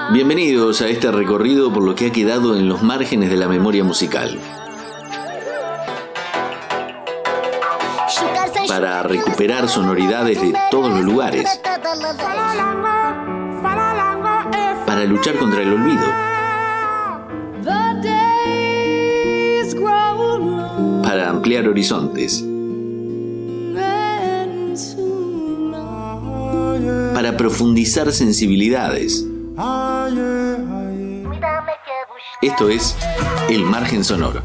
Bienvenidos a este recorrido por lo que ha quedado en los márgenes de la memoria musical. Para recuperar sonoridades de todos los lugares. Para luchar contra el olvido. Para ampliar horizontes. Para profundizar sensibilidades. Esto es El Margen Sonoro.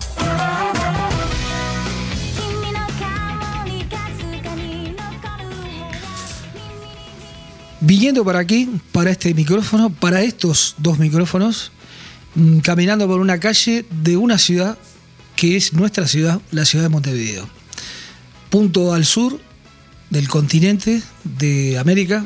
Viniendo para aquí, para este micrófono, para estos dos micrófonos, caminando por una calle de una ciudad que es nuestra ciudad, la ciudad de Montevideo. Punto al sur del continente de América.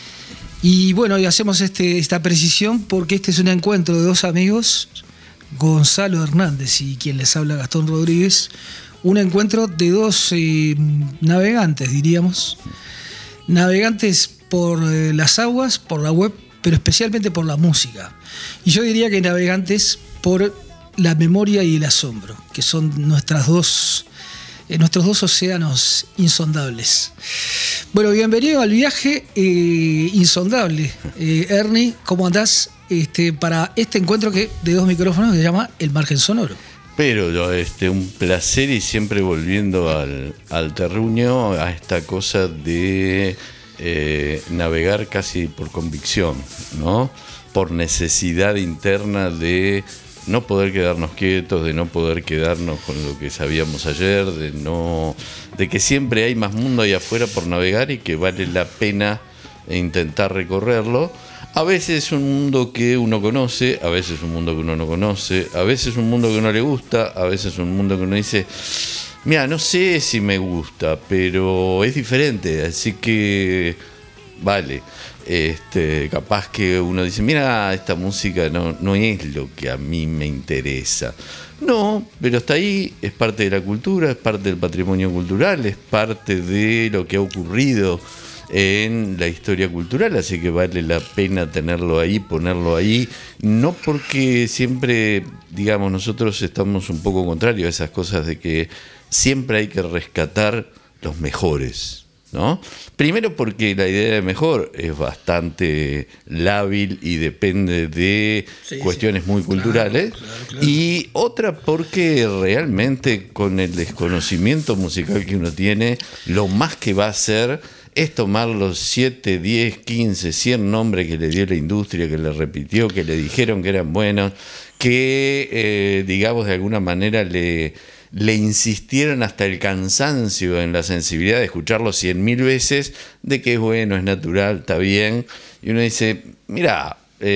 Y bueno, y hacemos esta precisión porque este es un encuentro de dos amigos, Gonzalo Hernández y quien les habla, Gastón Rodríguez. Un encuentro de dos navegantes, diríamos. Navegantes por las aguas, por la web, pero especialmente por la música. Y yo diría que navegantes por la memoria y el asombro, que son nuestros dos océanos insondables. Bueno, bienvenido al viaje insondable. Ernie, ¿cómo andás? Para este encuentro de dos micrófonos que se llama El Margen Sonoro. Pero un placer, y siempre volviendo al terruño, a esta cosa de navegar casi por convicción, ¿no? Por necesidad interna de no poder quedarnos quietos, de no poder quedarnos con lo que sabíamos ayer, de que siempre hay más mundo ahí afuera por navegar y que vale la pena intentar recorrerlo. A veces es un mundo que uno conoce, a veces es un mundo que uno no conoce, a veces es un mundo que uno le gusta, a veces es un mundo que uno dice, mira, no sé si me gusta, pero es diferente, así que vale. Capaz que uno dice, mira, esta música no es lo que a mí me interesa. No, pero está ahí, es parte de la cultura, es parte del patrimonio cultural, es parte de lo que ha ocurrido en la historia cultural, así que vale la pena tenerlo ahí, ponerlo ahí, no porque siempre, digamos, nosotros estamos un poco contrarios a esas cosas de que siempre hay que rescatar los mejores, ¿no? Primero porque la idea de mejor es bastante lábil y depende de cuestiones muy culturales, claro. Y otra porque realmente con el desconocimiento musical que uno tiene, lo más que va a hacer es tomar los 7, 10, 15, 100 nombres que le dio la industria, que le repitió, que le dijeron que eran buenos, que digamos de alguna manera le insistieron hasta el cansancio en la sensibilidad de escucharlo 100.000 veces, de que es bueno, es natural, está bien. Y uno dice, mira,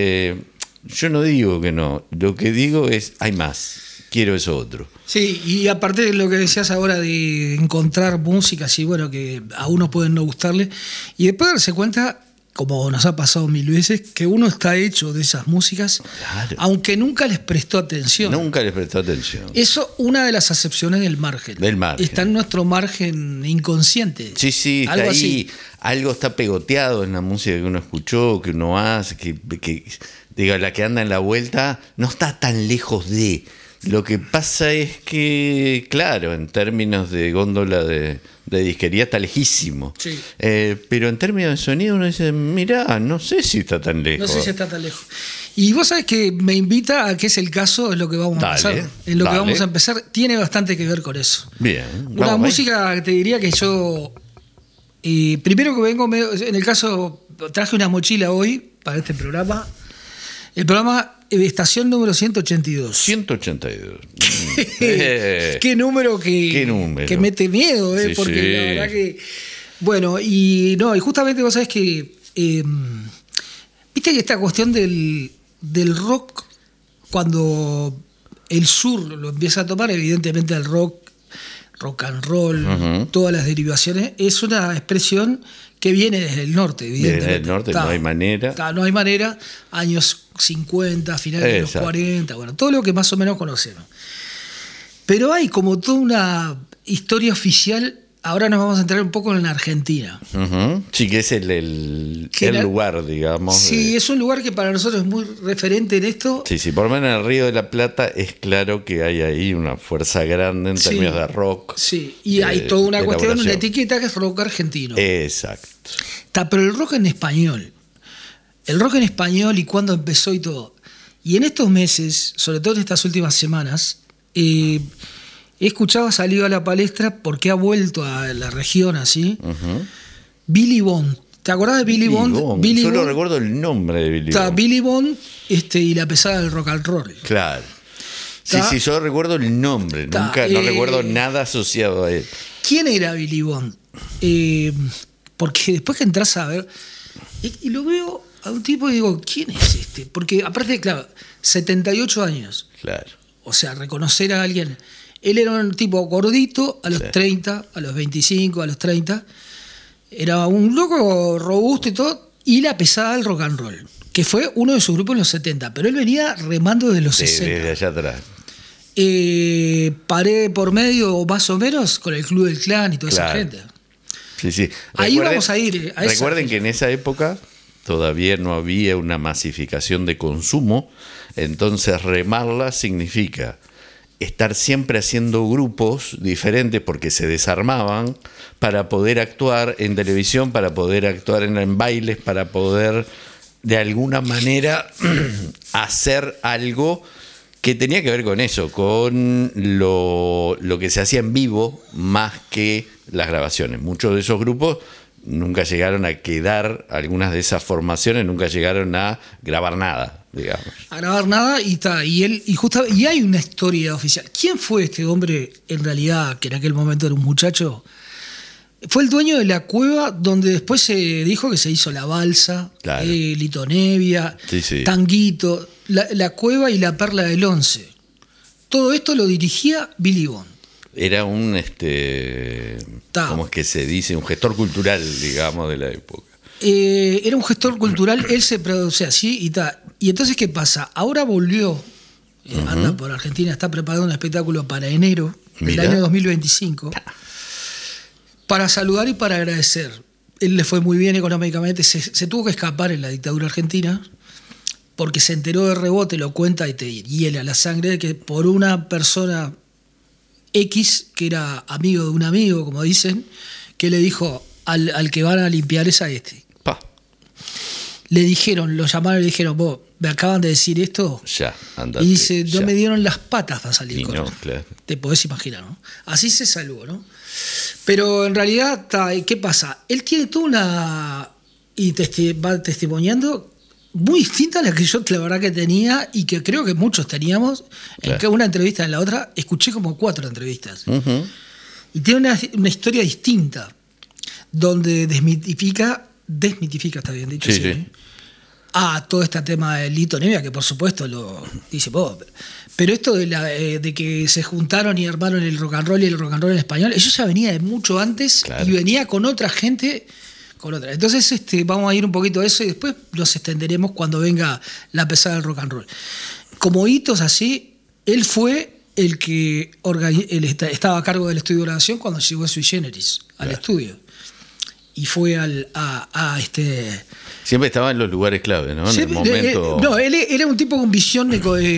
yo no digo que no, lo que digo es, hay más, quiero eso otro. Sí, y aparte de lo que decías ahora de encontrar música, así, bueno, que a uno pueden no gustarle, y después darse cuenta, como nos ha pasado 1000 veces, que uno está hecho de esas músicas, claro, aunque nunca les prestó atención. Nunca les prestó atención. Eso, una de las acepciones del margen. Está en nuestro margen inconsciente. Sí, está algo ahí, así. Algo está pegoteado en la música que uno escuchó, que uno hace, que diga, la que anda en la vuelta, no está tan lejos de. Lo que pasa es que, claro, en términos de góndola de disquería está lejísimo. Sí. Pero en términos de sonido uno dice, mirá, no sé si está tan lejos. No sé si está tan lejos. Y vos sabés que me invita a que es el caso, es lo que vamos a empezar. En lo que vamos a empezar, tiene bastante que ver con eso. Bien. Una música que te diría que yo, primero que vengo, en el caso, traje una mochila hoy para este programa. El programa Estación número 182. 182. ¿Qué número que mete miedo, porque sí, la verdad que. Bueno, y justamente vos sabés que. Viste que esta cuestión del rock, cuando el sur lo empieza a tomar, evidentemente el rock and roll, todas las derivaciones, es una expresión que viene desde el norte, evidentemente. Desde el norte no hay manera. No hay manera, años 50, finales de los 40, bueno, todo lo que más o menos conocemos. Pero hay como toda una historia oficial ahora nos vamos a entrar un poco en la Argentina. Ujú. Sí, que es el lugar, digamos. Sí, es un lugar que para nosotros es muy referente en esto. Sí, sí, por lo menos en el Río de la Plata es claro que hay ahí una fuerza grande en términos de rock. Sí, y hay toda una de cuestión, una elaboración. etiqueta que es rock argentino. Exacto. Pero el rock en español. El rock en español y cuándo empezó y todo. Y en estos meses, sobre todo en estas últimas semanas, he escuchado, ha salido a la palestra porque ha vuelto a la región así. Ujú. Billy Bond. ¿Te acordás de Billy Bond? Billy Solo Bond. recuerdo el nombre de Billy Está Bond. Billy Bond y la pesada del rock and roll. Claro. Sí, Está- sí, yo recuerdo el nombre. Está, Nunca, no recuerdo nada asociado a él. ¿Quién era Billy Bond? Porque después que entras a ver, y lo veo a un tipo y digo, ¿quién es este? Porque aparte, claro, 78 años. Claro. O sea, reconocer a alguien. Él era un tipo gordito a los 30, a los 25, a los 30. Era un loco robusto y todo. Y la pesada del rock and roll, que fue uno de sus grupos en los 70. Pero él venía remando de los 60. Desde allá atrás. Paré por medio, más o menos, con el Club del Clan y toda esa Claro. gente. Sí, sí. Ahí vamos a ir. A esa recuerden fecha. que en esa época todavía no había una masificación de consumo, entonces remarla significa estar siempre haciendo grupos diferentes porque se desarmaban para poder actuar en televisión, para poder actuar en bailes, para poder de alguna manera hacer algo que tenía que ver con eso, con lo que se hacía en vivo más que las grabaciones. Muchos de esos grupos nunca llegaron a quedar, algunas de esas formaciones nunca llegaron a grabar nada, digamos. A grabar nada y está. Y hay una historia oficial. ¿Quién fue este hombre en realidad, que en aquel momento era un muchacho? Fue el dueño de la cueva donde después se dijo que se hizo la balsa, Claro. Litonevia, Sí, sí. Tanguito, la cueva y la perla del 11. Todo esto lo dirigía Billy Bond. Era un, ¿cómo es que se dice? Un gestor cultural, digamos, de la época. Era un gestor cultural, él se produce así y tal. Y entonces, ¿qué pasa? Ahora volvió, anda por Argentina, está preparando un espectáculo para enero del Mirá. año 2025, para saludar y para agradecer. Él le fue muy bien económicamente, se tuvo que escapar en la dictadura argentina, porque se enteró de rebote, lo cuenta y te hiela la sangre, de que por una persona X, que era amigo de un amigo, como dicen, que le dijo al que van a limpiar es a este. Pa, Le dijeron, lo llamaron y le dijeron, vos, me acaban de decir esto. ya, andate. Y dice, no ya. me dieron las patas para salir Y con no, él. claro. Te podés imaginar, ¿no? Así se salvó, ¿no? Pero en realidad, ¿qué pasa? Él tiene toda una... y va testimoniando muy distinta a la que yo la verdad que tenía y que creo que muchos teníamos. En Claro. que una entrevista en la otra, escuché como 4 entrevistas. Ujú. Y tiene una historia distinta, donde desmitifica, está bien dicho, Sí, sí, sí. todo este tema de Litonevia, que por supuesto lo dice vos. Pero esto de que se juntaron y armaron el rock and roll y el rock and roll en español, eso ya venía de mucho antes. Claro. Y venía con otra gente, con otra. Entonces vamos a ir un poquito a eso y después nos extenderemos cuando venga la pesada del rock and roll. Como hitos así, él fue el que estaba a cargo del estudio de grabación cuando llegó Sui Generis al Claro. estudio. Y fue a Siempre estaba en los lugares clave, ¿no? En el momento. no, él era un tipo con visión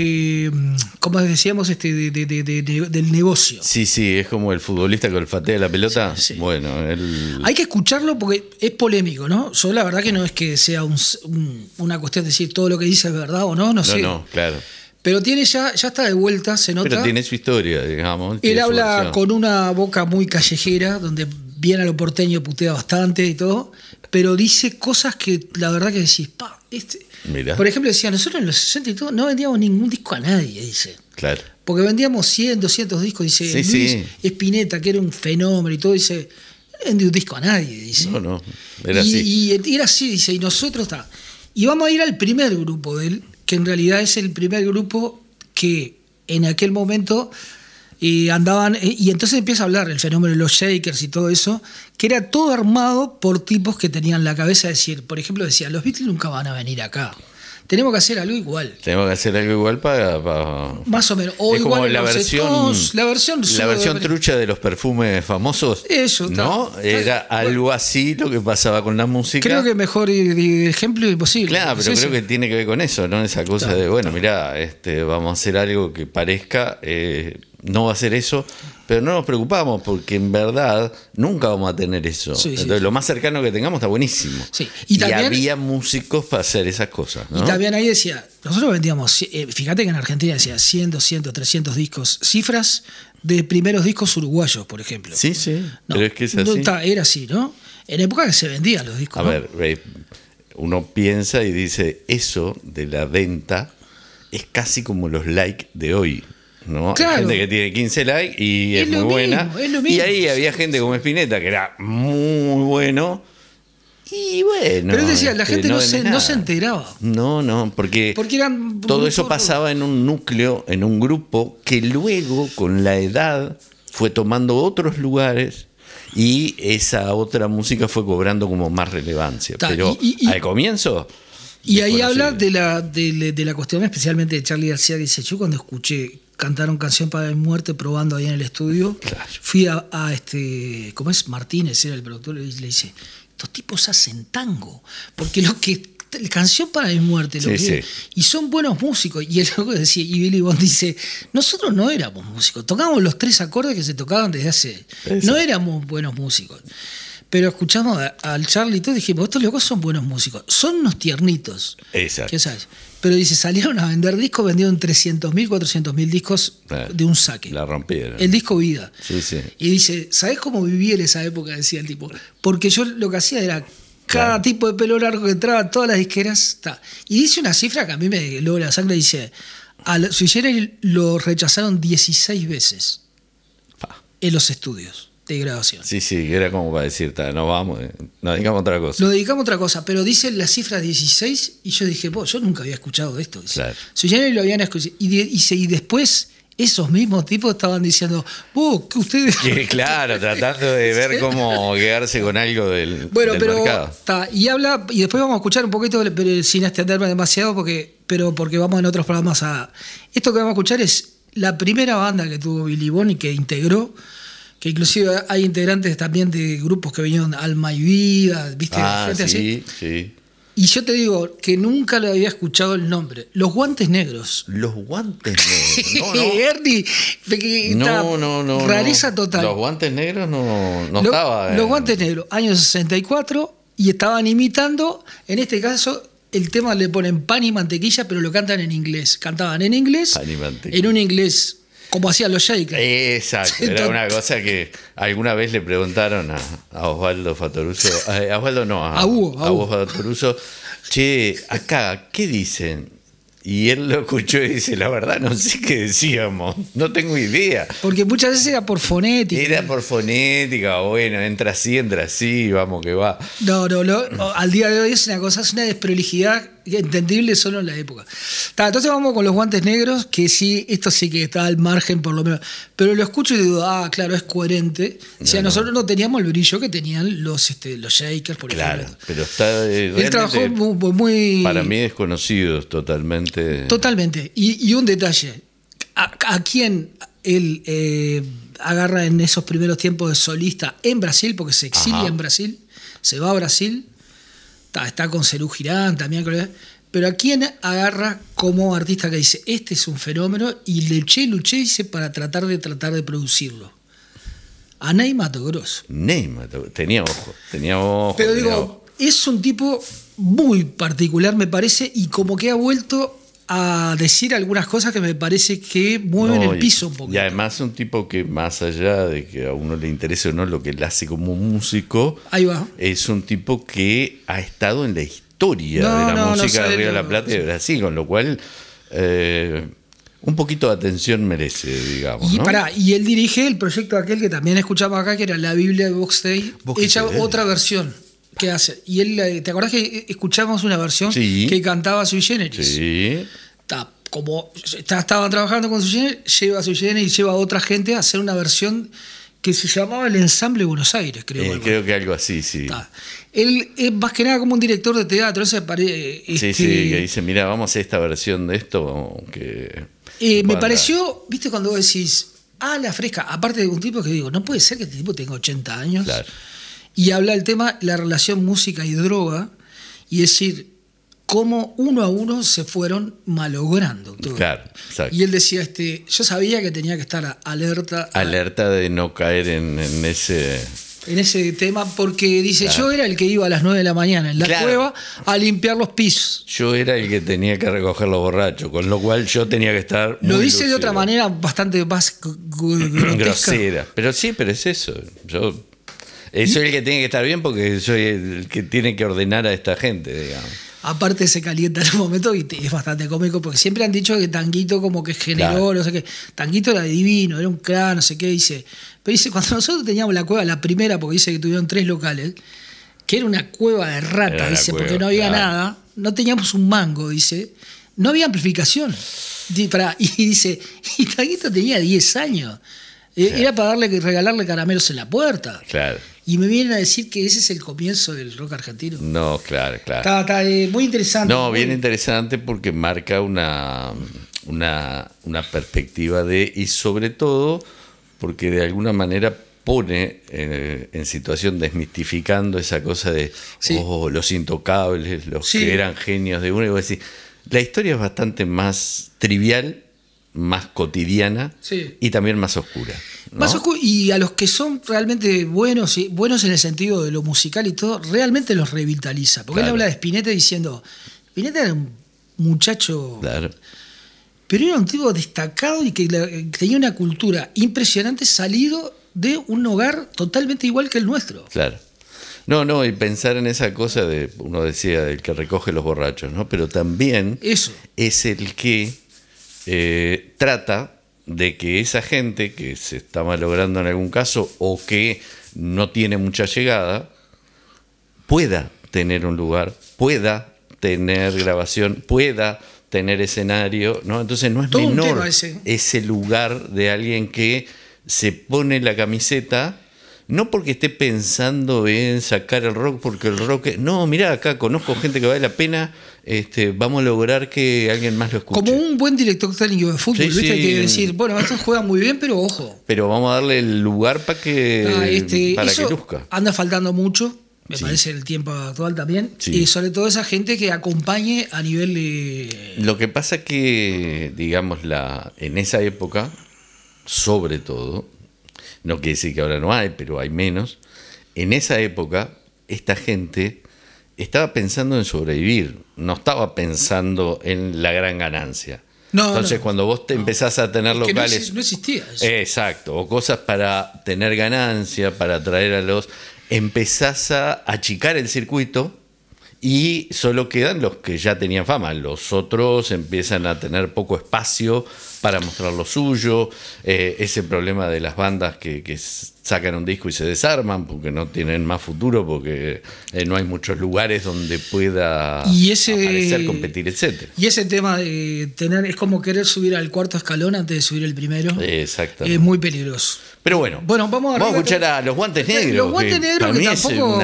como decíamos, del negocio. Sí, sí, es como el futbolista que olfatea la pelota. Sí, sí. Bueno, él. Hay que escucharlo porque es polémico, ¿no? Yo la verdad que no es que sea una cuestión de decir todo lo que dice es verdad o no, no sé. No, claro. Pero ya está de vuelta, se nota. Pero tiene su historia, digamos. Él tiene su habla versión. con una boca muy callejera, donde viene a lo porteño, putea bastante y todo, pero dice cosas que la verdad que decís, Mirá. Por ejemplo, decía, nosotros en los 60 y todo no vendíamos ningún disco a nadie, dice. Claro. Porque vendíamos 100, 200 discos, dice. Sí, Luis sí. Spinetta, que era un fenómeno y todo, dice, no vendí un disco a nadie, dice. No, era y, así. Y era así, dice, y nosotros está. Y vamos a ir al primer grupo de él, que en realidad es el primer grupo que en aquel momento andaban, y entonces empieza a hablar el fenómeno de los Shakers y todo eso, que era todo armado por tipos que tenían la cabeza de decir, por ejemplo, decía, los Beatles nunca van a venir acá. Tenemos que hacer algo igual. Tenemos que hacer algo igual para más o menos. O es igual como la los versión, Stones, la versión trucha de los perfumes famosos. Eso, ¿no? Era algo así lo que pasaba con la música. Creo que mejor ejemplo imposible. Claro, pero creo que tiene que ver con eso, ¿no? Esa cosa de, bueno, mirá, vamos a hacer algo que parezca, no va a ser eso, pero no nos preocupamos porque en verdad nunca vamos a tener eso. Entonces, lo más cercano que tengamos está buenísimo. Sí. Y también, había músicos para hacer esas cosas, ¿no? Y también ahí decía, nosotros vendíamos, fíjate que en Argentina decía 100, 200, 300 discos, cifras de primeros discos uruguayos, por ejemplo. Sí, pero es que es así. Era así, ¿no? En época que se vendían los discos. A ver, uno piensa y dice, eso de la venta es casi como los likes de hoy, ¿no? Claro. Hay gente que tiene 15 likes y es muy buena. Y ahí había gente como Spinetta que era muy bueno. Y bueno. Pero él decía, la gente no se enteraba. No, porque eran todo eso pasaba en un núcleo, en un grupo que luego, con la edad, fue tomando otros lugares. Y esa otra música fue cobrando como más relevancia. Pero al comienzo. Y ahí habla de la cuestión especialmente de Charly García, que dice, yo cuando escuché cantaron Canción para mi muerte probando ahí en el estudio, fui a ¿cómo es? Martínez era el productor, y le dice, estos tipos hacen tango, porque Canción para mi muerte, y son buenos músicos. Y el loco decía, y Billy Bond dice, nosotros no éramos músicos, tocábamos los 3 acordes que se tocaban desde hace. No éramos buenos músicos. Pero escuchamos al Charly y todo, dijimos, estos locos son buenos músicos, son unos tiernitos. Exacto. ¿Qué sabes? Pero dice, salieron a vender discos, vendieron 300.000, 400.000 discos de un saque. La rompieron. El disco Vida. Sí. Y dice, ¿sabés cómo viví en esa época? Decía el tipo. Porque yo lo que hacía era cada tipo de pelo largo que entraba, todas las disqueras. Y dice una cifra que a mí me logra la sangre, dice, a Sui Generis lo rechazaron 16 veces en los estudios de grabación. Sí, era como para decir, no vamos, nos dedicamos a otra cosa. Nos dedicamos a otra cosa, pero dice la cifra 16 y yo dije, yo nunca había escuchado esto. Claro. Sui Generis lo habían escuchado. Y después esos mismos tipos estaban diciendo, que ustedes... Claro, tratando de ver cómo quedarse con algo del mercado. Y habla, y después vamos a escuchar un poquito, pero sin extenderme demasiado, porque vamos en otros programas a... Esto que vamos a escuchar es la primera banda que tuvo Billy Bond y que integró, que inclusive hay integrantes también de grupos que vinieron, Alma y Vida, ¿viste? Gente así. Sí. Y yo te digo que nunca le había escuchado el nombre. Los Guantes Negros. Los Guantes Negros. No. Ernie, no. Rareza total. Los Guantes Negros no estaba. Los Guantes Negros, año 64, y estaban imitando, en este caso, el tema le ponen Pan y Mantequilla, pero lo cantan en inglés. Cantaban en inglés, Pan y Mantequilla. En un inglés como hacían los Shakers. Exacto, era una cosa que alguna vez le preguntaron a Osvaldo Fattoruso, a Osvaldo no, a Hugo Fattoruso, che, acá, ¿qué dicen? Y él lo escuchó y dice, la verdad no sé qué decíamos, no tengo idea. Porque muchas veces era por fonética. Era por fonética, bueno, entra así, vamos que va. No, al día de hoy es una desprolijidad entendible solo en la época. Entonces vamos con Los Guantes Negros, que sí, esto sí que está al margen por lo menos. Pero lo escucho y digo, claro, es coherente. O sea, nosotros no teníamos el brillo que tenían los Shakers, por ejemplo. Claro, pero está él trabajó muy... Para mí desconocidos totalmente. Totalmente. Y un detalle. ¿A quién él agarra en esos primeros tiempos de solista en Brasil? Porque se exilia en Brasil, se va a Brasil. Está con Serú Girán también, pero ¿a quién agarra como artista que dice, este es un fenómeno, y luché, dice, para tratar de producirlo? A Ney Mato Grosso. Tenía ojo. Pero digo, es un tipo muy particular, me parece, y como que ha vuelto a decir algunas cosas que me parece que mueven el piso un poco. Y además un tipo que, más allá de que a uno le interese o no lo que él hace como músico, ahí va, es un tipo que ha estado en la historia de la música de Río de la Plata y de Brasil, con lo cual un poquito de atención merece, digamos. Y él dirige el proyecto aquel que también escuchamos acá, que era la Biblia de Box Day, hecha otra versión que hace. Y él, ¿te acordás que escuchamos una versión que cantaba Sui Generis? Sí. Estaban trabajando con Sui Generis, lleva a Sui Generis y lleva a otra gente a hacer una versión que se llamaba el Ensamble Buenos Aires, creo. Creo que algo así, sí. Él es más que nada como un director de teatro. Sí, que dice, mira, vamos a hacer esta versión de esto. Me pareció, viste, cuando vos decís, la fresca, aparte de un tipo que digo, no puede ser que este tipo tenga 80 años. Claro. Y habla del tema, la relación música y droga, y decir, cómo uno a uno se fueron malogrando todo. Claro, exacto. Y él decía, yo sabía que tenía que estar alerta. Alerta de no caer en ese tema, porque dice, claro, yo era el que iba a las 9 de la mañana en la cueva a limpiar los pisos. Yo era el que tenía que recoger los borrachos, con lo cual yo tenía que estar muy Lo dice lúcido. de otra manera bastante más grosera. Pero es eso. Soy el que tiene que estar bien porque soy el que tiene que ordenar a esta gente, digamos. Aparte se calienta en un momento y es bastante cómico porque siempre han dicho que Tanguito como que generó, claro, no sé qué. Tanguito era divino, era un crack, no sé qué, dice. Pero dice, cuando nosotros teníamos la cueva, la primera, porque dice que tuvieron 3 locales, que era una cueva de rata, dice, cueva, porque no había nada, no teníamos un mango, dice, no había amplificación. Y dice, y Tanguito tenía 10 años. Claro. Era para regalarle caramelos en la puerta. Claro. Y me vienen a decir que ese es el comienzo del rock argentino. No, claro. Está muy interesante. No, bien interesante porque marca una perspectiva y sobre todo porque de alguna manera pone en situación, desmistificando esa cosa de los intocables, los que eran genios de uno. Y vos decís, la historia es bastante más trivial, más cotidiana y también más oscura, ¿no? Más oscura, y a los que son realmente buenos en el sentido de lo musical y todo, realmente los revitaliza. Porque él habla de Spinetta diciendo, Spinetta era un muchacho, pero era un tipo destacado y que tenía una cultura impresionante, salido de un hogar totalmente igual que el nuestro. Claro. No, y pensar en esa cosa de, uno decía, del que recoge los borrachos, ¿no? Pero también eso es el que trata de que esa gente que se está malogrando en algún caso o que no tiene mucha llegada pueda tener un lugar, pueda tener grabación, pueda tener escenario, ¿no? Entonces no es todo menor ese lugar de alguien que se pone la camiseta, no porque esté pensando en sacar el rock, porque el rock... No, mirá, acá conozco gente que vale la pena, vamos a lograr que alguien más lo escuche. Como un buen director técnico de fútbol, ¿viste? Hay que decir, bueno, estos juegan muy bien, pero ojo. Pero vamos a darle el lugar para que luzca. Anda faltando mucho, me parece, el tiempo actual también. Y sobre todo esa gente que acompañe a nivel de... Lo que pasa que, digamos, en esa época, sobre todo... No quiere decir que ahora no hay, pero hay menos. En esa época, esta gente estaba pensando en sobrevivir, no estaba pensando en la gran ganancia. Entonces, cuando vos empezás a tener locales... No existía eso. Exacto, o cosas para tener ganancia, para atraer a los... Empezás a achicar el circuito y solo quedan los que ya tenían fama. Los otros empiezan a tener poco espacio para mostrar lo suyo. Ese problema de las bandas que sacan un disco y se desarman porque no tienen más futuro, porque no hay muchos lugares donde pueda aparecer, competir, etc. Y ese tema de tener, es como querer subir al cuarto escalón antes de subir el primero. Exactamente. Es muy peligroso. Pero bueno, vamos a escuchar a Los Guantes Negros. Los Guantes Negros que tampoco...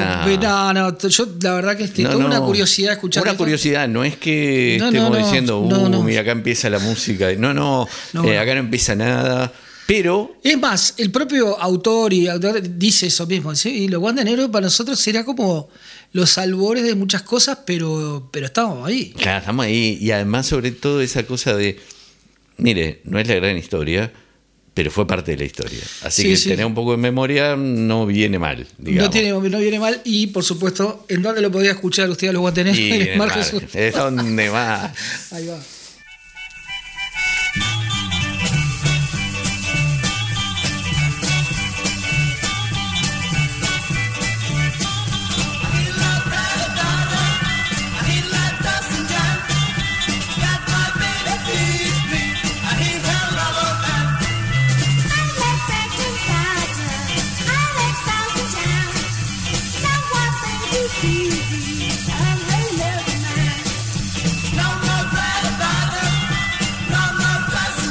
yo la verdad que tengo una curiosidad de escuchar. Una curiosidad, no es que estemos diciendo, mira, acá empieza la música. No, acá no empieza nada. Pero... Es más, el propio autor dice eso mismo. ¿Sí? Y Los Guantes Negros para nosotros será como los albores de muchas cosas, pero estamos ahí. Claro, estamos ahí. Y además, sobre todo, esa cosa de... Mire, no es la gran historia, pero fue parte de la historia. Así que tener un poco de memoria no viene mal, digamos. No viene mal. Y, por supuesto, ¿en dónde lo podía escuchar usted a Los Guantes Negros? En el Mar Jesús. ¿Es donde más? Ahí va. No more brother, no more fuss.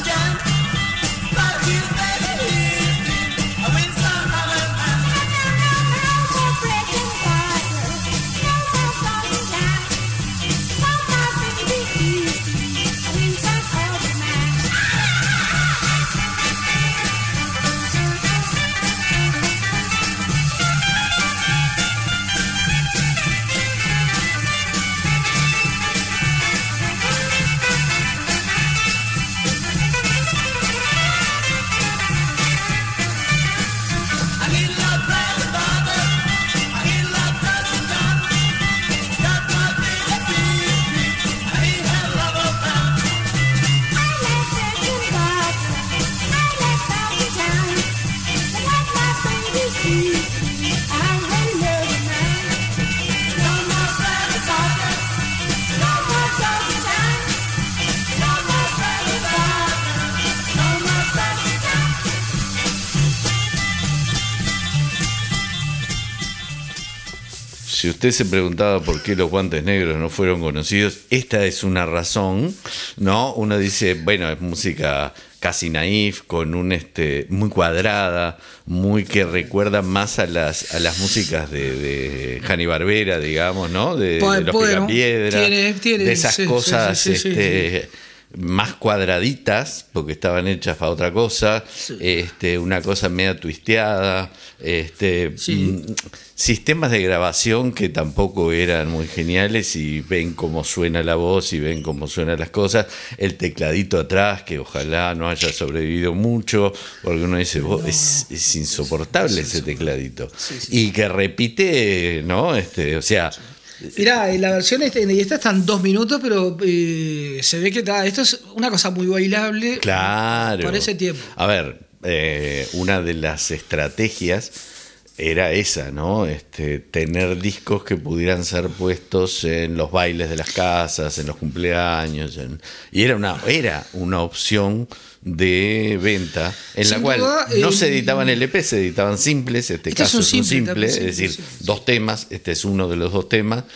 Si usted se preguntaba por qué los Guantes Negros no fueron conocidos, esta es una razón, ¿no? Uno dice, bueno, es música casi naif, con un muy cuadrada, muy que recuerda más a las músicas de Hanna-Barbera, digamos, ¿no? De los Picapiedra, de esas cosas más cuadraditas, porque estaban hechas para otra cosa, una cosa media twisteada, sistemas de grabación que tampoco eran muy geniales, y ven cómo suena la voz y ven cómo suenan las cosas, el tecladito atrás, que ojalá no haya sobrevivido mucho, porque uno dice, es insoportable ese tecladito, y que repite, ¿no? O sea... Mirá, la versión esta está en 2 minutos, pero se ve que esto es una cosa muy bailable. Claro. Para ese tiempo. A ver, una de las estrategias era esa, ¿no? Tener discos que pudieran ser puestos en los bailes de las casas, en los cumpleaños, y era una opción de venta en la cual no se editaban LP, se editaban simples. Caso es un simple, es decir, 2 temas. Este es uno de los 2 temas.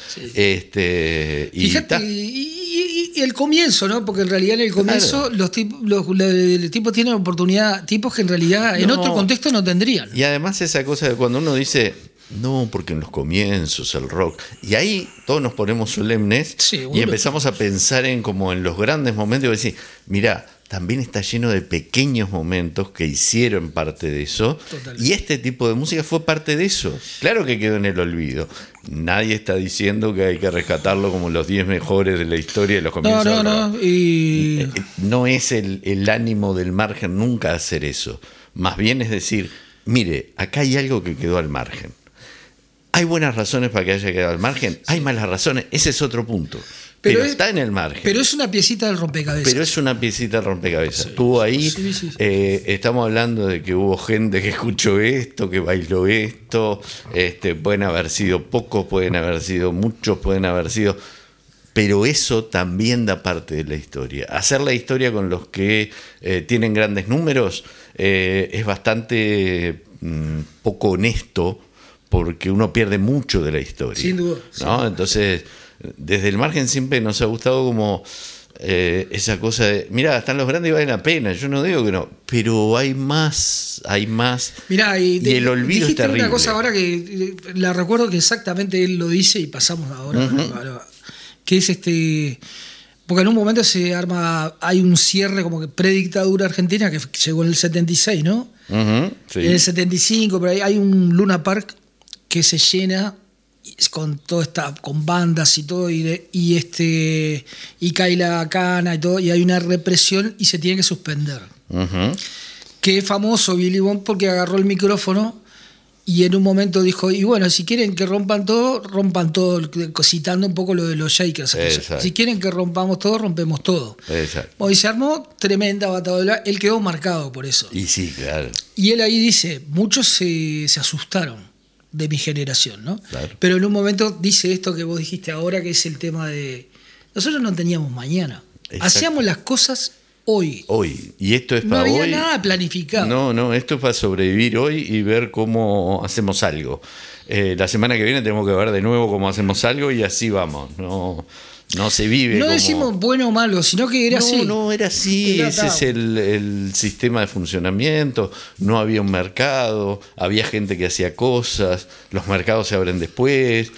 Fíjate, y el comienzo, ¿no? Porque en realidad en el comienzo los tipos tienen oportunidad, tipos que en realidad en otro contexto no tendrían. Y además esa cosa de cuando uno dice, no, porque en los comienzos el rock, y ahí todos nos ponemos solemnes y empezamos a pensar en los grandes momentos, y decir, mirá, también está lleno de pequeños momentos que hicieron parte de eso. Totalmente. Y este tipo de música fue parte de eso. Claro que quedó en el olvido. Nadie está diciendo que hay que rescatarlo como los 10 mejores de la historia de los comienzos. No. No es el ánimo del margen nunca hacer eso. Más bien es decir, mire, acá hay algo que quedó al margen. ¿Hay buenas razones para que haya quedado al margen? ¿Hay malas razones? Ese es otro punto. Pero está en el margen. Pero es una piecita del rompecabezas. Estuvo ahí. Sí. Estamos hablando de que hubo gente que escuchó esto, que bailó esto. Pueden haber sido pocos, pueden haber sido muchos, pueden haber sido... Pero eso también da parte de la historia. Hacer la historia con los que tienen grandes números es bastante poco honesto, porque uno pierde mucho de la historia. Sin duda. ¿No? Entonces... Desde el margen siempre nos ha gustado como esa cosa de, mirá, están los grandes y valen la pena. Yo no digo que no, pero hay más. Mirá, y el olvido es terrible. Una cosa ahora que la recuerdo que exactamente él lo dice, y pasamos ahora, que es porque en un momento se arma, hay un cierre como que predictadura argentina que llegó en el 76, ¿no? Sí. En el 75, pero hay un Luna Park que se llena con todo con bandas y todo, y cae la cana y todo, y hay una represión y se tiene que suspender. Que es famoso Billy Bond porque agarró el micrófono y en un momento dijo, y bueno, si quieren que rompan todo, citando un poco lo de los Shakers. Si quieren que rompamos todo, rompemos todo. Exacto. Y se armó tremenda batalla. Él quedó marcado por eso. Y sí, claro. Y él ahí dice, muchos se asustaron de mi generación, ¿no? Claro. Pero en un momento dice esto que vos dijiste ahora, que es el tema de... Nosotros no teníamos mañana. Exacto. Hacíamos las cosas hoy. Y esto es para hoy. No había nada planificado. No, esto es para sobrevivir hoy y ver cómo hacemos algo. La semana que viene tenemos que ver de nuevo cómo hacemos algo, y así vamos. No se vive. No decimos bueno o malo, sino que era así. No, era así. Ese es el sistema de funcionamiento. No había un mercado, había gente que hacía cosas, los mercados se abren después.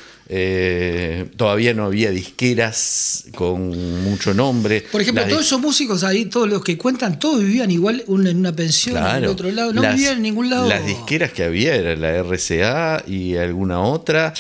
Todavía no había disqueras con mucho nombre. Por ejemplo, todos esos músicos ahí, todos los que cuentan, todos vivían igual en una pensión, claro, en el otro lado, no vivían en ningún lado. Las disqueras que había era la RCA y alguna otra,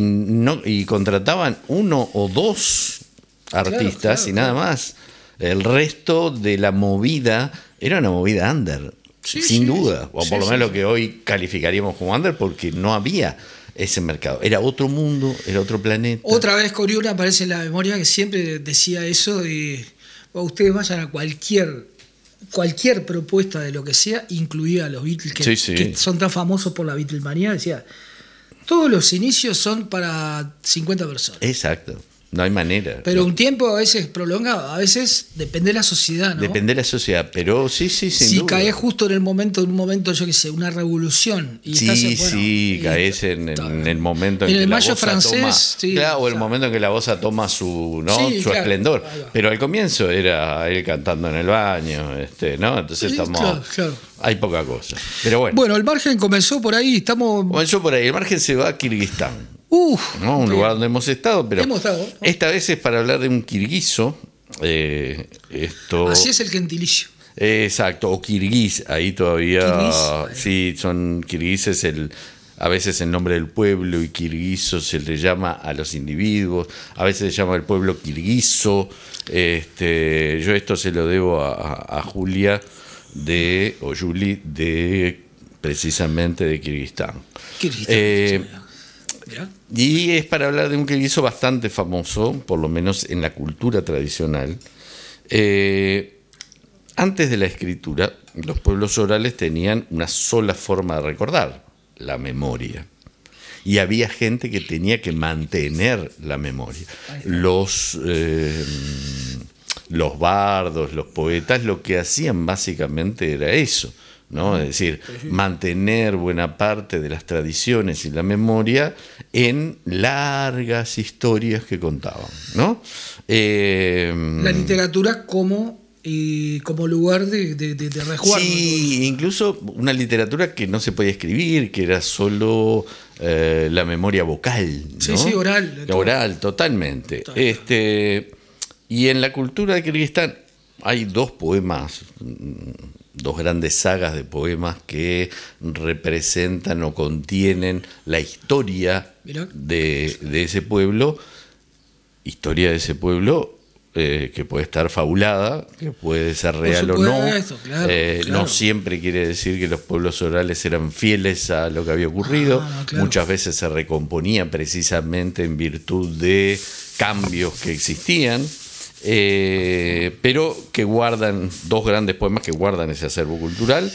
y contrataban 1 o 2 artistas, claro, y nada más. El resto de la movida era una movida under, sin duda, o por lo menos lo que hoy calificaríamos como under, porque no había ese mercado. Era otro mundo, era otro planeta. Otra vez Coriuna aparece en la memoria, que siempre decía eso de ustedes vayan a cualquier propuesta de lo que sea, incluida a los Beatles, que son tan famosos por la Beatlemanía, decía, todos los inicios son para 50 personas. Exacto. No hay manera. Pero no. un tiempo a veces prolongado, a veces depende de la sociedad, ¿no? Depende de la sociedad, pero sí, sin si duda. caes justo en un momento, yo qué sé, una revolución. Y caes en el momento en el que la mayo bossa francés, toma, sí, claro, o el momento en que la bossa toma su claro, esplendor. Pero al comienzo era él cantando en el baño, ¿no? Entonces claro. hay poca cosa. Pero bueno. Bueno, el margen comenzó por ahí, Comenzó por ahí, el margen se va a Kirguistán. ¿No? Un lugar donde hemos estado, pero esta vez es para hablar de un kirguizo. Así es el gentilicio. Exacto, o kirguís, ahí todavía. Kirguís, sí, son kirguises, a veces el nombre del pueblo, y kirguizo se le llama a los individuos, a veces se llama el pueblo kirguizo. Yo esto se lo debo a Julia Juli precisamente de Kirguistán. Y es para hablar de un kirguizo bastante famoso, por lo menos en la cultura tradicional. Antes de la escritura, los pueblos orales tenían una sola forma de recordar: la memoria. Y había gente que tenía que mantener la memoria. Los bardos, los poetas, lo que hacían básicamente era eso, ¿no? Es decir, mantener buena parte de las tradiciones y la memoria en largas historias que contaban, ¿no? La literatura como lugar de resguardo. Sí, incluso una literatura que no se podía escribir, que era solo la memoria vocal, ¿no? Sí, oral. Oral, totalmente. Y en la cultura de Kirguistán hay dos poemas, dos grandes sagas de poemas que representan o contienen la historia de ese pueblo. Historia de ese pueblo que puede estar fabulada, que puede ser real o no. Claro. No siempre quiere decir que los pueblos orales eran fieles a lo que había ocurrido. Claro. Muchas veces se recomponía precisamente en virtud de cambios que existían. Pero que guardan dos grandes poemas que guardan ese acervo cultural,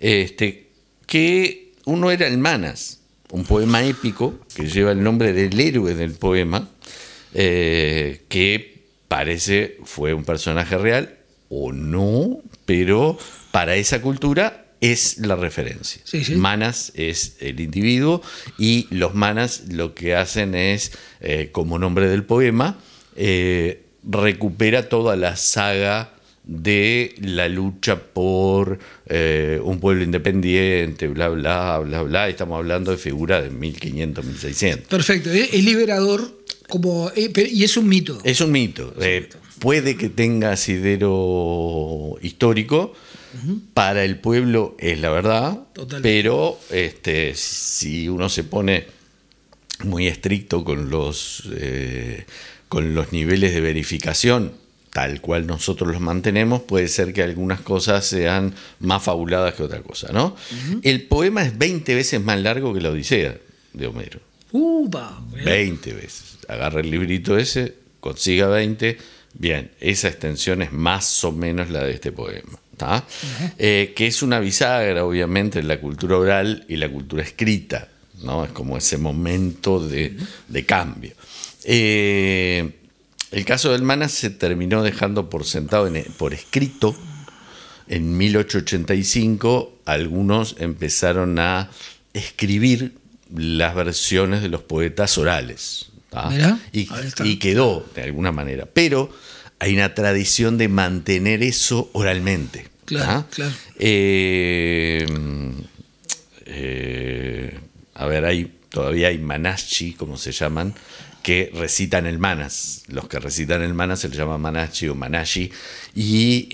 que uno era el Manas, un poema épico que lleva el nombre del héroe del poema, que parece fue un personaje real o no, pero para esa cultura es la referencia. Sí. Manas es el individuo, y los Manas lo que hacen es, como nombre del poema, recupera toda la saga de la lucha por un pueblo independiente, bla, bla, bla, bla. Estamos hablando de figuras de 1500, 1600. Perfecto, es liberador, y es un mito. Es un mito. Puede que tenga asidero histórico. Para el pueblo es la verdad. Totalmente. Pero si uno se pone muy estricto con los niveles de verificación, tal cual nosotros los mantenemos, puede ser que algunas cosas sean más fabuladas que otra cosa, ¿no? El poema es 20 veces más largo que la Odisea de Homero. 20 veces. Agarra el librito ese, consiga 20. Bien, esa extensión es más o menos la de este poema, ¿tá? Que es una bisagra, obviamente, en la cultura oral y la cultura escrita, ¿no? Es como ese momento de cambio. El caso del Manas se terminó dejando por sentado por escrito en 1885. Algunos empezaron a escribir las versiones de los poetas orales, y quedó de alguna manera, pero hay una tradición de mantener eso oralmente. Claro. Todavía hay manashi, como se llaman, que recitan el Manas. Los que recitan el Manas se les llama manashi o manashi. Y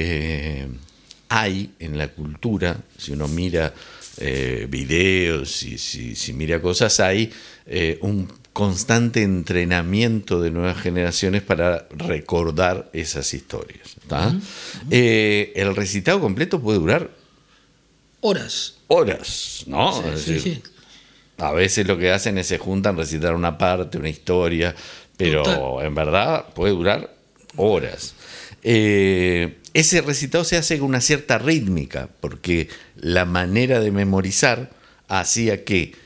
hay en la cultura, si uno mira videos, si mira cosas, hay un constante entrenamiento de nuevas generaciones para recordar esas historias. El recitado completo puede durar horas, ¿no? Sí. A veces lo que hacen es se juntan, recitar una parte, una historia, pero en verdad puede durar horas. Ese recitado se hace con una cierta rítmica, porque la manera de memorizar hacía que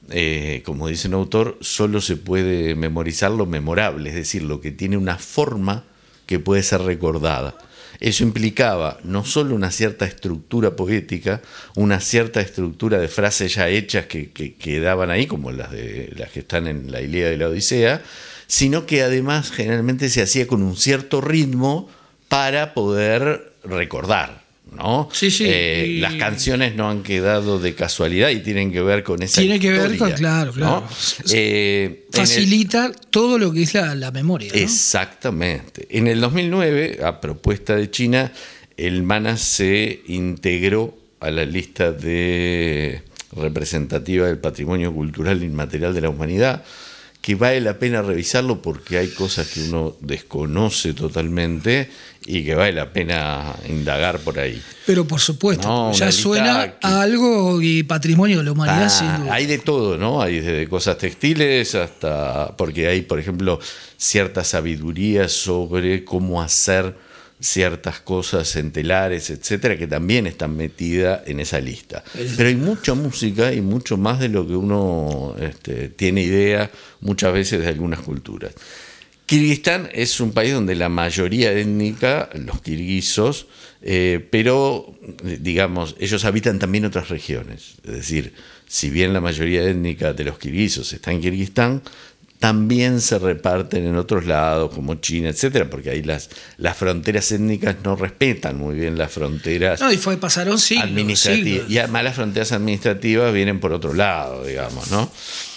como dice un autor, solo se puede memorizar lo memorable, es decir, lo que tiene una forma que puede ser recordada. Eso implicaba no solo una cierta estructura poética, una cierta estructura de frases ya hechas que quedaban ahí, como las que están en la Ilíada y la Odisea, sino que además generalmente se hacía con un cierto ritmo para poder recordar, ¿no? Sí. Las canciones no han quedado de casualidad y tienen que ver con esa historia. Tiene que ver con, claro. ¿No? Facilita todo lo que es la memoria, ¿no? Exactamente. En el 2009, a propuesta de China, el Manas se integró a la lista representativa del Patrimonio Cultural Inmaterial de la Humanidad, que vale la pena revisarlo porque hay cosas que uno desconoce totalmente y que vale la pena indagar por ahí. Pero por supuesto, ya suena a algo y patrimonio de la humanidad, sin duda. Hay de todo, ¿no? Hay desde cosas textiles hasta... Porque hay, por ejemplo, cierta sabiduría sobre cómo hacer ciertas cosas en telares, etcétera, que también están metidas en esa lista. Pero hay mucha música y mucho más de lo que uno tiene idea muchas veces de algunas culturas. Kirguistán es un país donde la mayoría étnica, los kirguisos, pero digamos, ellos habitan también otras regiones. Es decir, si bien la mayoría étnica de los kirguisos está en Kirguistán, también se reparten en otros lados, como China, etcétera, porque ahí las fronteras étnicas no respetan muy bien las fronteras. No, y pasaron administrativas. siglos. Y además las fronteras administrativas vienen por otro lado, digamos, ¿no?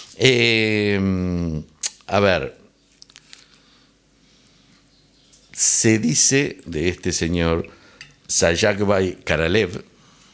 A ver, se dice de este señor Sayakbay Karalev,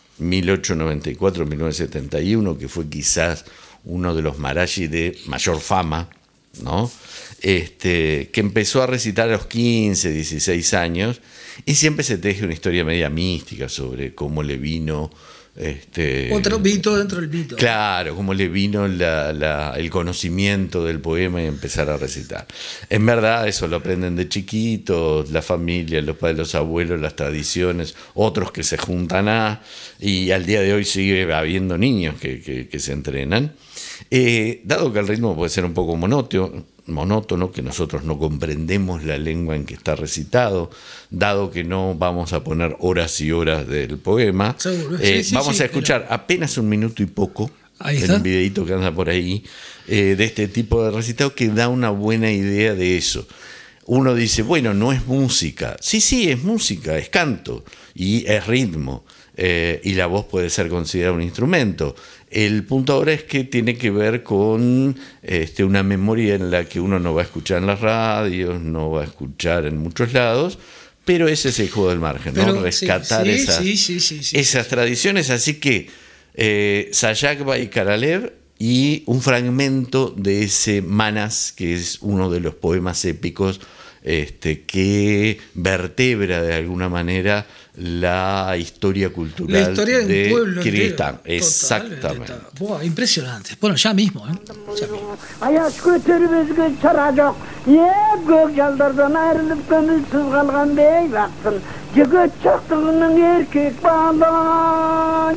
1894-1971, que fue quizás uno de los marashi de mayor fama, ¿no? Que empezó a recitar a los 15, 16 años y siempre se teje una historia media mística sobre cómo le vino otro mito dentro del mito. Claro, cómo le vino el conocimiento del poema y empezar a recitar. En verdad eso lo aprenden de chiquitos, la familia, los padres, los abuelos, las tradiciones, otros que se juntan y al día de hoy sigue habiendo niños que se entrenan. Dado que el ritmo puede ser un poco monótono, que nosotros no comprendemos la lengua en que está recitado, dado que no vamos a poner horas y horas del poema, vamos a escuchar apenas un minuto y poco en un videíto que anda por ahí de este tipo de recitado que da una buena idea de eso. Uno dice, bueno, no es música. Sí, es música, es canto y es ritmo. Y la voz puede ser considerada un instrumento. El punto ahora es que tiene que ver con una memoria en la que uno no va a escuchar en las radios, no va a escuchar en muchos lados, pero ese es el juego del margen, ¿no? Rescatar esas tradiciones. Así que Sayakbay Karalev y un fragmento de ese Manas, que es uno de los poemas épicos que vertebra de alguna manera la historia cultural de pueblo Kirguistán. Exactamente. Wow, impresionante. Bueno, ya mismo, Ayaş götürübüzgü çaracak, gök yaldardan ayrılıp gönülsüz kalgan beybaksın. Jigit çaktığının erkek bağla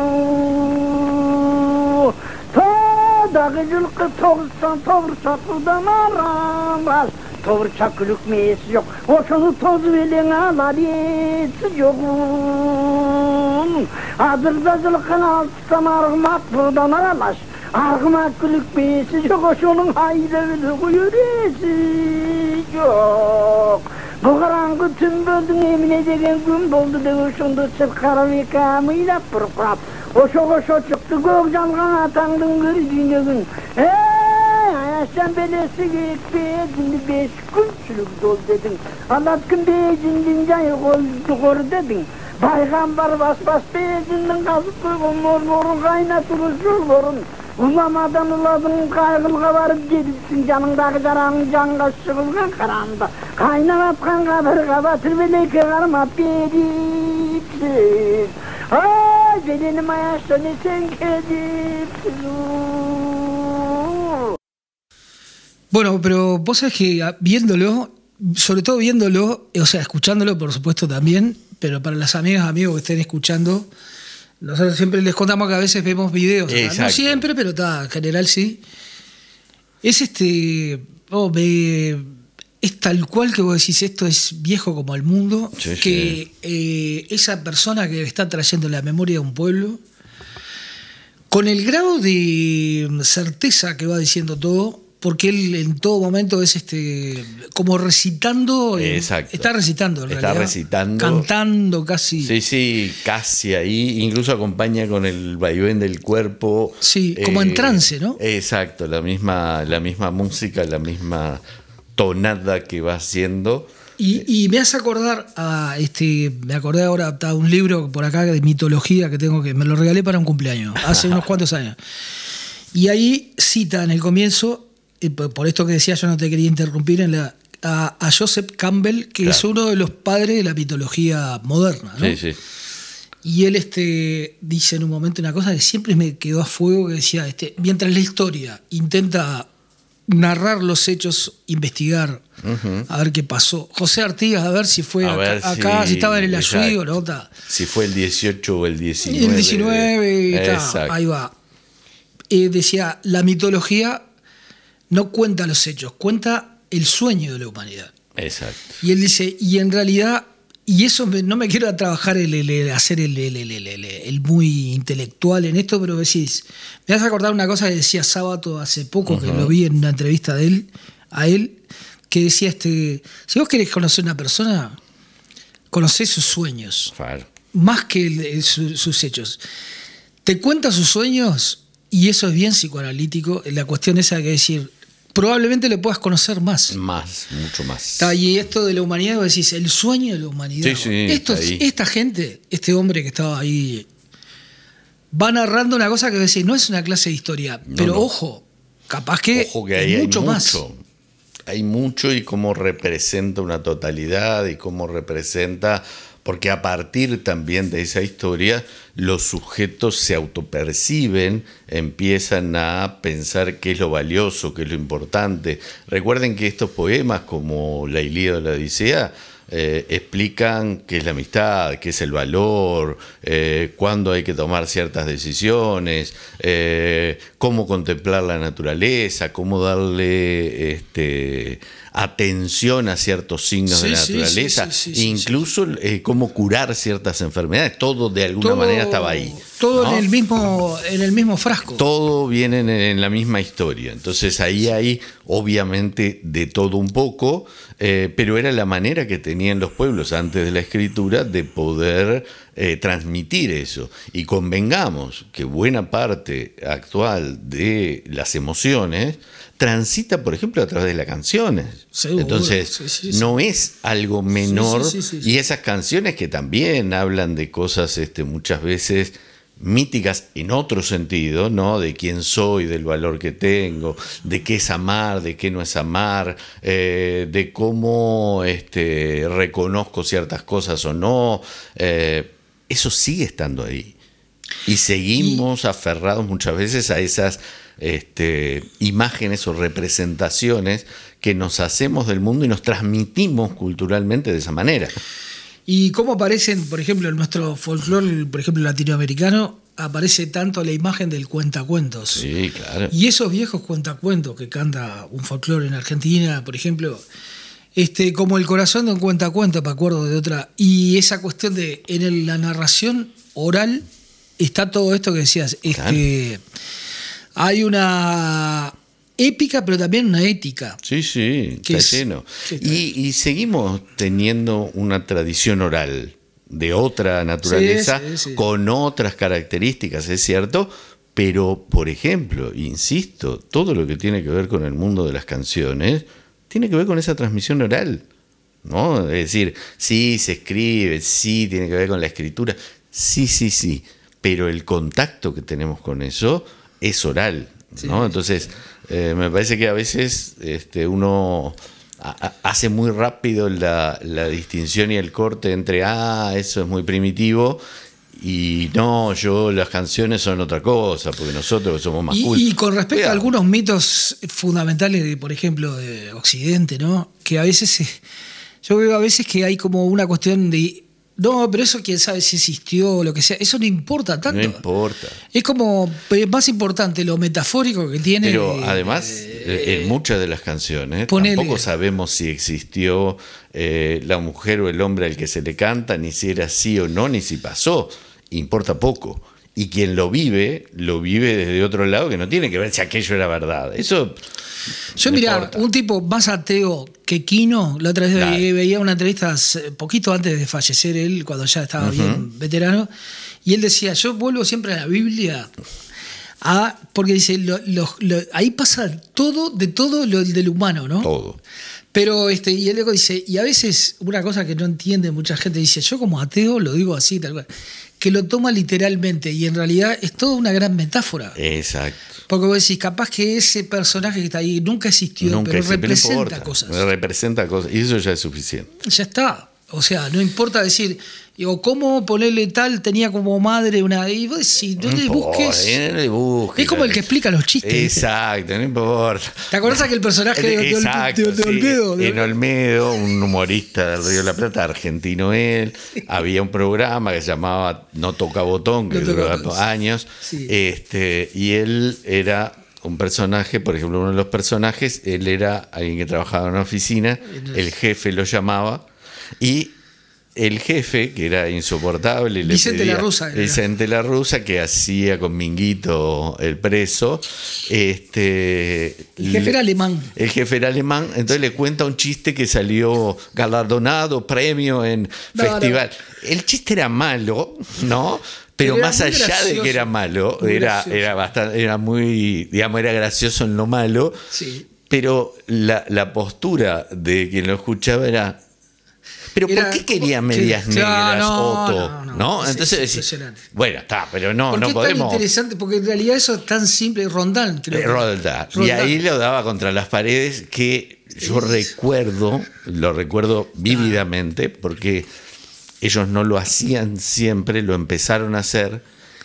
jogu. Tağdaki жылқы тоғызсан тобырсатудан арамaz. Tovurçak gülükmeyesi yok, oşunu tozu velin alariyesi yokum. Adırda zılkın altısam argımak buradan alamaz. Argımak gülükmeyesi yok, oşunun hayda gülükü yüresi yok. Bu karangı tüm böldün emine degen gün boldu de oşundu çıpkarım ekamıyla pırpırap. Oşo çıktı gök jalgan atandın gürüdüğüne gün. Sen belesi gitmedin, 5 günçülük dol dedin. Anlatkın beycinden cayı kor dedin. Baygambar bas beycinden kazıp koygun morun kaynatılır yolların. Ulamadan uladın kaygılga varıp gedipsin canındaki carağın canға шығылған karanında. Kaynan atkan kabırga batır beleke karmap gedipsin. Ay bedenim ayaştan esen kedipsin. Bueno, pero vos sabés que viéndolo, sobre todo viéndolo, o sea, escuchándolo por supuesto también, pero para las amigas, amigos que estén escuchando, Nosotros siempre les contamos que a veces vemos videos. Exacto. No siempre, pero en general sí. Es es tal cual que vos decís, esto es viejo como el mundo, Sí, que esa persona que está trayendo la memoria de un pueblo, con el grado de certeza que va diciendo todo, porque él en todo momento es como recitando. Exacto. Está recitando, en realidad. Recitando. Cantando casi. Sí, casi ahí. Incluso acompaña con el vaivén del cuerpo. Sí, como en trance, ¿no? Exacto, la misma música, la misma tonada que va haciendo. Y me hace acordar me acordé ahora a un libro por acá de mitología que tengo, que me lo regalé para un cumpleaños, hace unos cuantos años. Y ahí cita en el comienzo, por esto que decía, yo no te quería interrumpir, a Joseph Campbell, que Claro. es uno de los padres de la mitología moderna, ¿no? Sí. Y él dice en un momento una cosa que siempre me quedó a fuego, que decía, mientras la historia intenta narrar los hechos, investigar, a ver qué pasó. José Artigas, a ver si fue acá, si estaba en el Ayuí o no. Si fue el 18 o el 19. El 19, Exacto. ahí va. Decía, la mitología no cuenta los hechos, cuenta el sueño de la humanidad. Exacto. Y él dice, y en realidad, y eso no me quiero trabajar hacer el muy intelectual en esto, pero decís, me vas a acordar una cosa que decía Sábato hace poco, que lo vi en una entrevista de él, que decía, si vos querés conocer a una persona, conocés sus sueños, Claro. más que sus hechos. Te cuenta sus sueños y eso es bien psicoanalítico, la cuestión esa que decir, probablemente le puedas conocer más. Mucho más. Y esto de la humanidad, vos decís, el sueño de la humanidad. Sí, ahí. Esta gente, este hombre que estaba ahí, va narrando una cosa que vos decís, no es una clase de historia, pero no. ojo, capaz que, Ojo que ahí es mucho más. Hay mucho y cómo representa una totalidad y cómo representa, porque a partir también de esa historia los sujetos se autoperciben, empiezan a pensar qué es lo valioso, qué es lo importante. Recuerden que estos poemas como la Ilíada o la Odisea explican qué es la amistad, qué es el valor, cuándo hay que tomar ciertas decisiones, cómo contemplar la naturaleza, cómo darle atención a ciertos signos de la naturaleza, incluso cómo curar ciertas enfermedades. Todo de alguna manera estaba ahí. Todo, ¿no? en el mismo frasco. Todo viene en la misma historia. Entonces ahí hay obviamente de todo un poco, pero era la manera que tenían los pueblos antes de la escritura de poder transmitir eso. Y convengamos que buena parte actual de las emociones transita, por ejemplo, a través de las canciones. Seguro. Entonces, Sí. no es algo menor. Sí. Y esas canciones que también hablan de cosas muchas veces míticas en otro sentido, ¿no? De quién soy, del valor que tengo, de qué es amar, de qué no es amar, de cómo reconozco ciertas cosas o no. Eso sigue estando ahí. Y seguimos aferrados muchas veces a esas imágenes o representaciones que nos hacemos del mundo y nos transmitimos culturalmente de esa manera. Y cómo aparecen, por ejemplo, en nuestro folclore, por ejemplo, latinoamericano, aparece tanto la imagen del cuentacuentos. Sí, claro. Y esos viejos cuentacuentos que canta un folclore en Argentina, por ejemplo, como El corazón de un cuentacuentos, me acuerdo de otra. Y esa cuestión de, la narración oral, está todo esto que decías. Claro. Hay una épica, pero también una ética. Sí, está lleno. Y seguimos teniendo una tradición oral de otra naturaleza, Sí. con otras características, es cierto, pero, por ejemplo, insisto, todo lo que tiene que ver con el mundo de las canciones tiene que ver con esa transmisión oral, ¿no? Es decir, sí, se escribe, sí, tiene que ver con la escritura, sí, pero el contacto que tenemos con eso es oral, ¿no? Entonces, me parece que a veces uno hace muy rápido la distinción y el corte entre, eso es muy primitivo, y no, las canciones son otra cosa, porque nosotros somos más cultos. Y con respecto a algunos mitos fundamentales, por ejemplo, de Occidente, ¿no? Que a veces, yo veo a veces que hay como una cuestión de No, pero eso quién sabe si existió o lo que sea. Eso no importa tanto. No importa. Es como más importante lo metafórico que tiene. Pero además, en muchas de las canciones ponele. tampoco sabemos si existió la mujer o el hombre al que se le canta, ni si era así o no, ni si pasó. Importa poco. Y quien lo vive desde otro lado, que no tiene que ver si aquello era verdad. Eso. Yo, no mirá, importa. un tipo más ateo que Quino, la otra vez Claro. veía una entrevista poquito antes de fallecer él, cuando ya estaba bien veterano, y él decía, yo vuelvo siempre a la Biblia, porque dice, ahí pasa todo, de todo lo del humano, ¿no? Todo. Pero y él luego dice, y a veces una cosa que no entiende mucha gente, dice, yo como ateo lo digo así, tal cual, que lo toma literalmente, y en realidad es toda una gran metáfora. Exacto. Porque vos decís, capaz que ese personaje que está ahí nunca existió, Nunca pero existe, representa no importa. cosas. Representa cosas. Y eso ya es suficiente. Ya está. O sea, no importa decir, digo, ¿cómo ponerle tal? Tenía como madre una. Y vos decís, no le busques. No le busques. Es como el que explica los chistes. ¿viste? Exacto, no importa. ¿Te acordás aquel personaje de Exacto, sí. Olmedo? En Olmedo, un humorista del Río de la Plata, argentino él, había un programa que se llamaba No Toca Botón, que No Toca duró Botón, años, sí. Y él era un personaje, por ejemplo, uno de los personajes, él era alguien que trabajaba en una oficina, el jefe lo llamaba, y el jefe, que era insoportable, Vicente le pedía, Larruza era. Vicente Larruza, que hacía con Minguito el preso, El jefe era alemán. el jefe era alemán, entonces le cuenta un chiste que salió galardonado, premio en festival. El chiste era malo, ¿no? Pero era más muy allá gracioso. de que era malo, Muy era gracioso. bastante, era muy, digamos, era gracioso en lo malo, Sí. pero la postura de quien lo escuchaba era. ¿Pero Era por qué quería como- medias sí, negras, no, Otto? no, es Entonces decís, impresionante. bueno, está, pero no, ¿Por qué no es podemos. tan interesante? Porque en realidad eso es tan simple. Rondán, creo. Roldán. Y Roldán. ahí lo daba contra las paredes, que yo lo recuerdo vívidamente, porque ellos no lo hacían siempre, lo empezaron a hacer,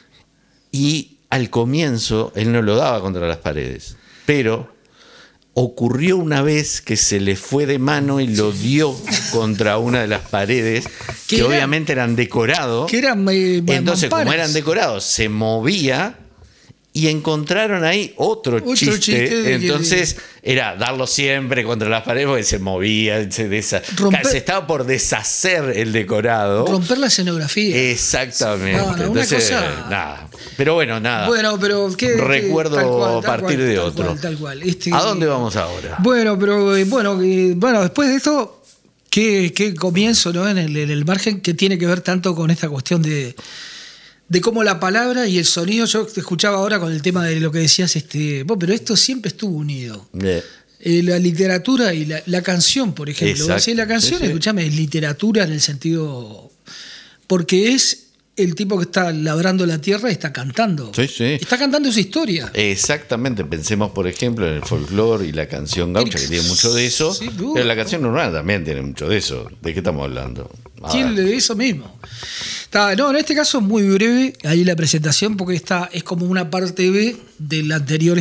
y al comienzo él no lo daba contra las paredes, pero ocurrió una vez que se le fue de mano y lo dio contra una de las paredes, Que que era- obviamente eran decorados. Que eran Entonces, como mamparas. eran decorados, se movía y encontraron ahí otro chiste. chiste de que- Entonces, era darlo siempre contra las paredes porque se movía, se estaba por deshacer el decorado. Romper la escenografía. Exactamente. No, una Entonces, cosa- nada. Pero bueno, nada. Bueno, pero Recuerdo tal cual, a partir de otro. Tal cual. ¿A dónde vamos ahora? Bueno, pero bueno, después de esto, ¿qué comienzo, ¿no? en el margen que tiene que ver tanto con esta cuestión de cómo la palabra y el sonido? Yo te escuchaba ahora con el tema de lo que decías, pero esto siempre estuvo unido. La literatura y la canción, por ejemplo. Exacto. Vos decís, la canción, Sí, sí. escuchame, es literatura en el sentido. Porque es el tipo que está labrando la tierra y está cantando. Sí, sí. Está cantando su historia. Exactamente, pensemos por ejemplo en el folclore y la canción gaucha, que tiene mucho de eso, Sí, duro. pero la canción urbana también tiene mucho de eso. ¿De qué estamos hablando? Tiene eso mismo. No, en este caso es muy breve ahí la presentación, porque es como una parte B del anterior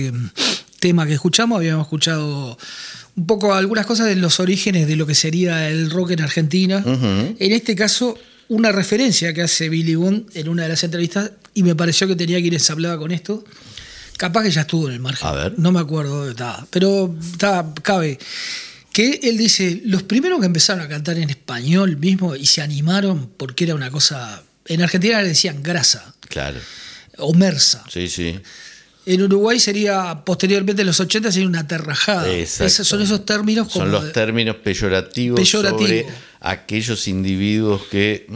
tema que escuchamos. Habíamos escuchado un poco algunas cosas de los orígenes de lo que sería el rock en Argentina. En este caso, una referencia que hace Billy Bond en una de las entrevistas, y me pareció que tenía quienes hablaba con esto. Capaz que ya estuvo en el margen. A ver. No me acuerdo, pero cabe. Que él dice, los primeros que empezaron a cantar en español mismo y se animaron porque era una cosa. En Argentina le decían grasa Claro, o mersa. sí, sí. En Uruguay sería, posteriormente en los 80, sería una terrajada. Exacto. Son esos términos como. Son los términos peyorativos sobre aquellos individuos que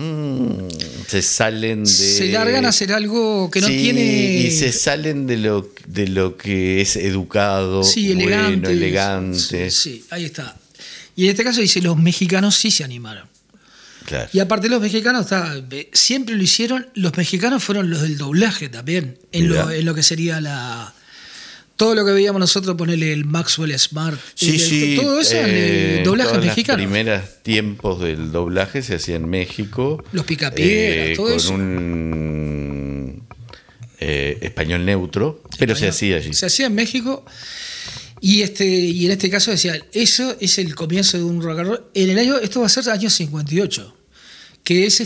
se salen de. Se largan a hacer algo que no tiene. Y se salen de lo que es educado, Sí, bueno, elegante. elegante. Sí, ahí está. Y en este caso dice, los mexicanos sí se animaron. Claro. Y aparte los mexicanos, siempre lo hicieron, los mexicanos fueron los del doblaje también, en lo que sería todo lo que veíamos nosotros, ponerle el Maxwell Smart, todo eso en doblaje todas mexicano. Los primeros tiempos del doblaje se hacía en México. Los Picapiedras, todo con eso. un español neutro, pero se hacía allí. Se hacía en México. Y en este caso decía, eso es el comienzo de un rock and roll. Esto va a ser año 58. que es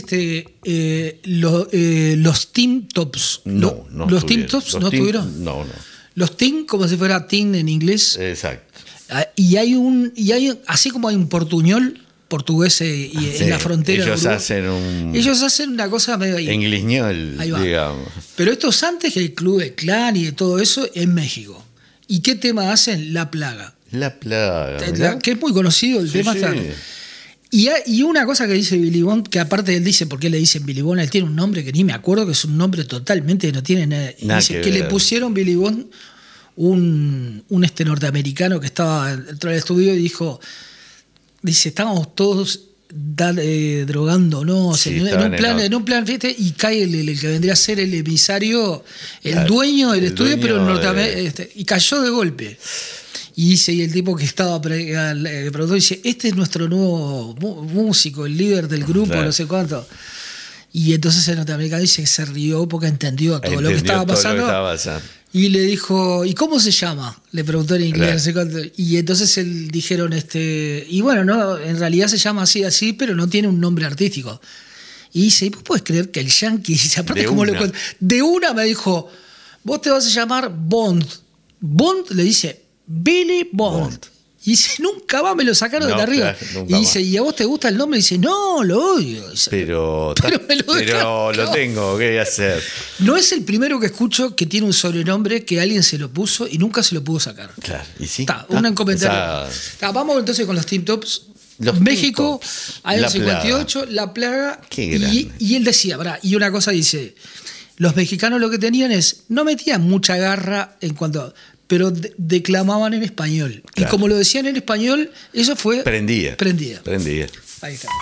los Teen Tops. No ¿Los Teen Tops no estuvieron? No. Los Teen, como si fuera Teen en inglés. Exacto. Y hay así como hay un portuñol portugués en la frontera. Ellos hacen una cosa medio ahí. En Gliñol, digamos. Pero esto es antes que el Club de Clan y de todo eso en México. ¿Y qué tema hacen? La Plaga. La Plaga. Que es muy conocido el tema. Sí. Y una cosa que dice Billy Bond, que aparte él dice por qué le dicen Billy Bond, él tiene un nombre que ni me acuerdo, que es un nombre totalmente que no tiene nada. Dice que le pusieron Billy Bond un norteamericano que estaba dentro del estudio y dice, estábamos todos drogándonos en un plan, ¿viste? Y cae el que vendría a ser el emisario, el dueño del estudio, pero en Norteamérica, y cayó de golpe. Y el tipo que estaba el productor dice, este es nuestro nuevo músico, el líder del grupo, no sé cuánto. Y entonces el norteamericano dice que se rió porque entendió todo lo que estaba pasando. Y le dijo, ¿y cómo se llama? Le preguntó en inglés, no sé cuánto. Y entonces dijeron, y bueno, no, en realidad se llama así, pero no tiene un nombre artístico. Y dice, ¿vos podés creer que el yankee, aparte como lo cuento, de una me dijo, vos te vas a llamar Bond? Bond le dice, Billy Bond. Y dice, nunca más me lo sacaron de arriba. Y dice, ¿y a vos te gusta el nombre? Y dice, no, lo odio. Pero lo tengo, ¿qué voy a hacer? No es el primero que escucho que tiene un sobrenombre que alguien se lo puso y nunca se lo pudo sacar. Claro, y sí. Un comentario. Vamos entonces con los Teen Tops. México, año 58, La Plaga. Qué grande. Y él decía, y una cosa dice, los mexicanos lo que tenían no metían mucha garra en cuanto pero declamaban en español. Claro. Y como lo decían en español, eso fue... Prendía. Ahí está.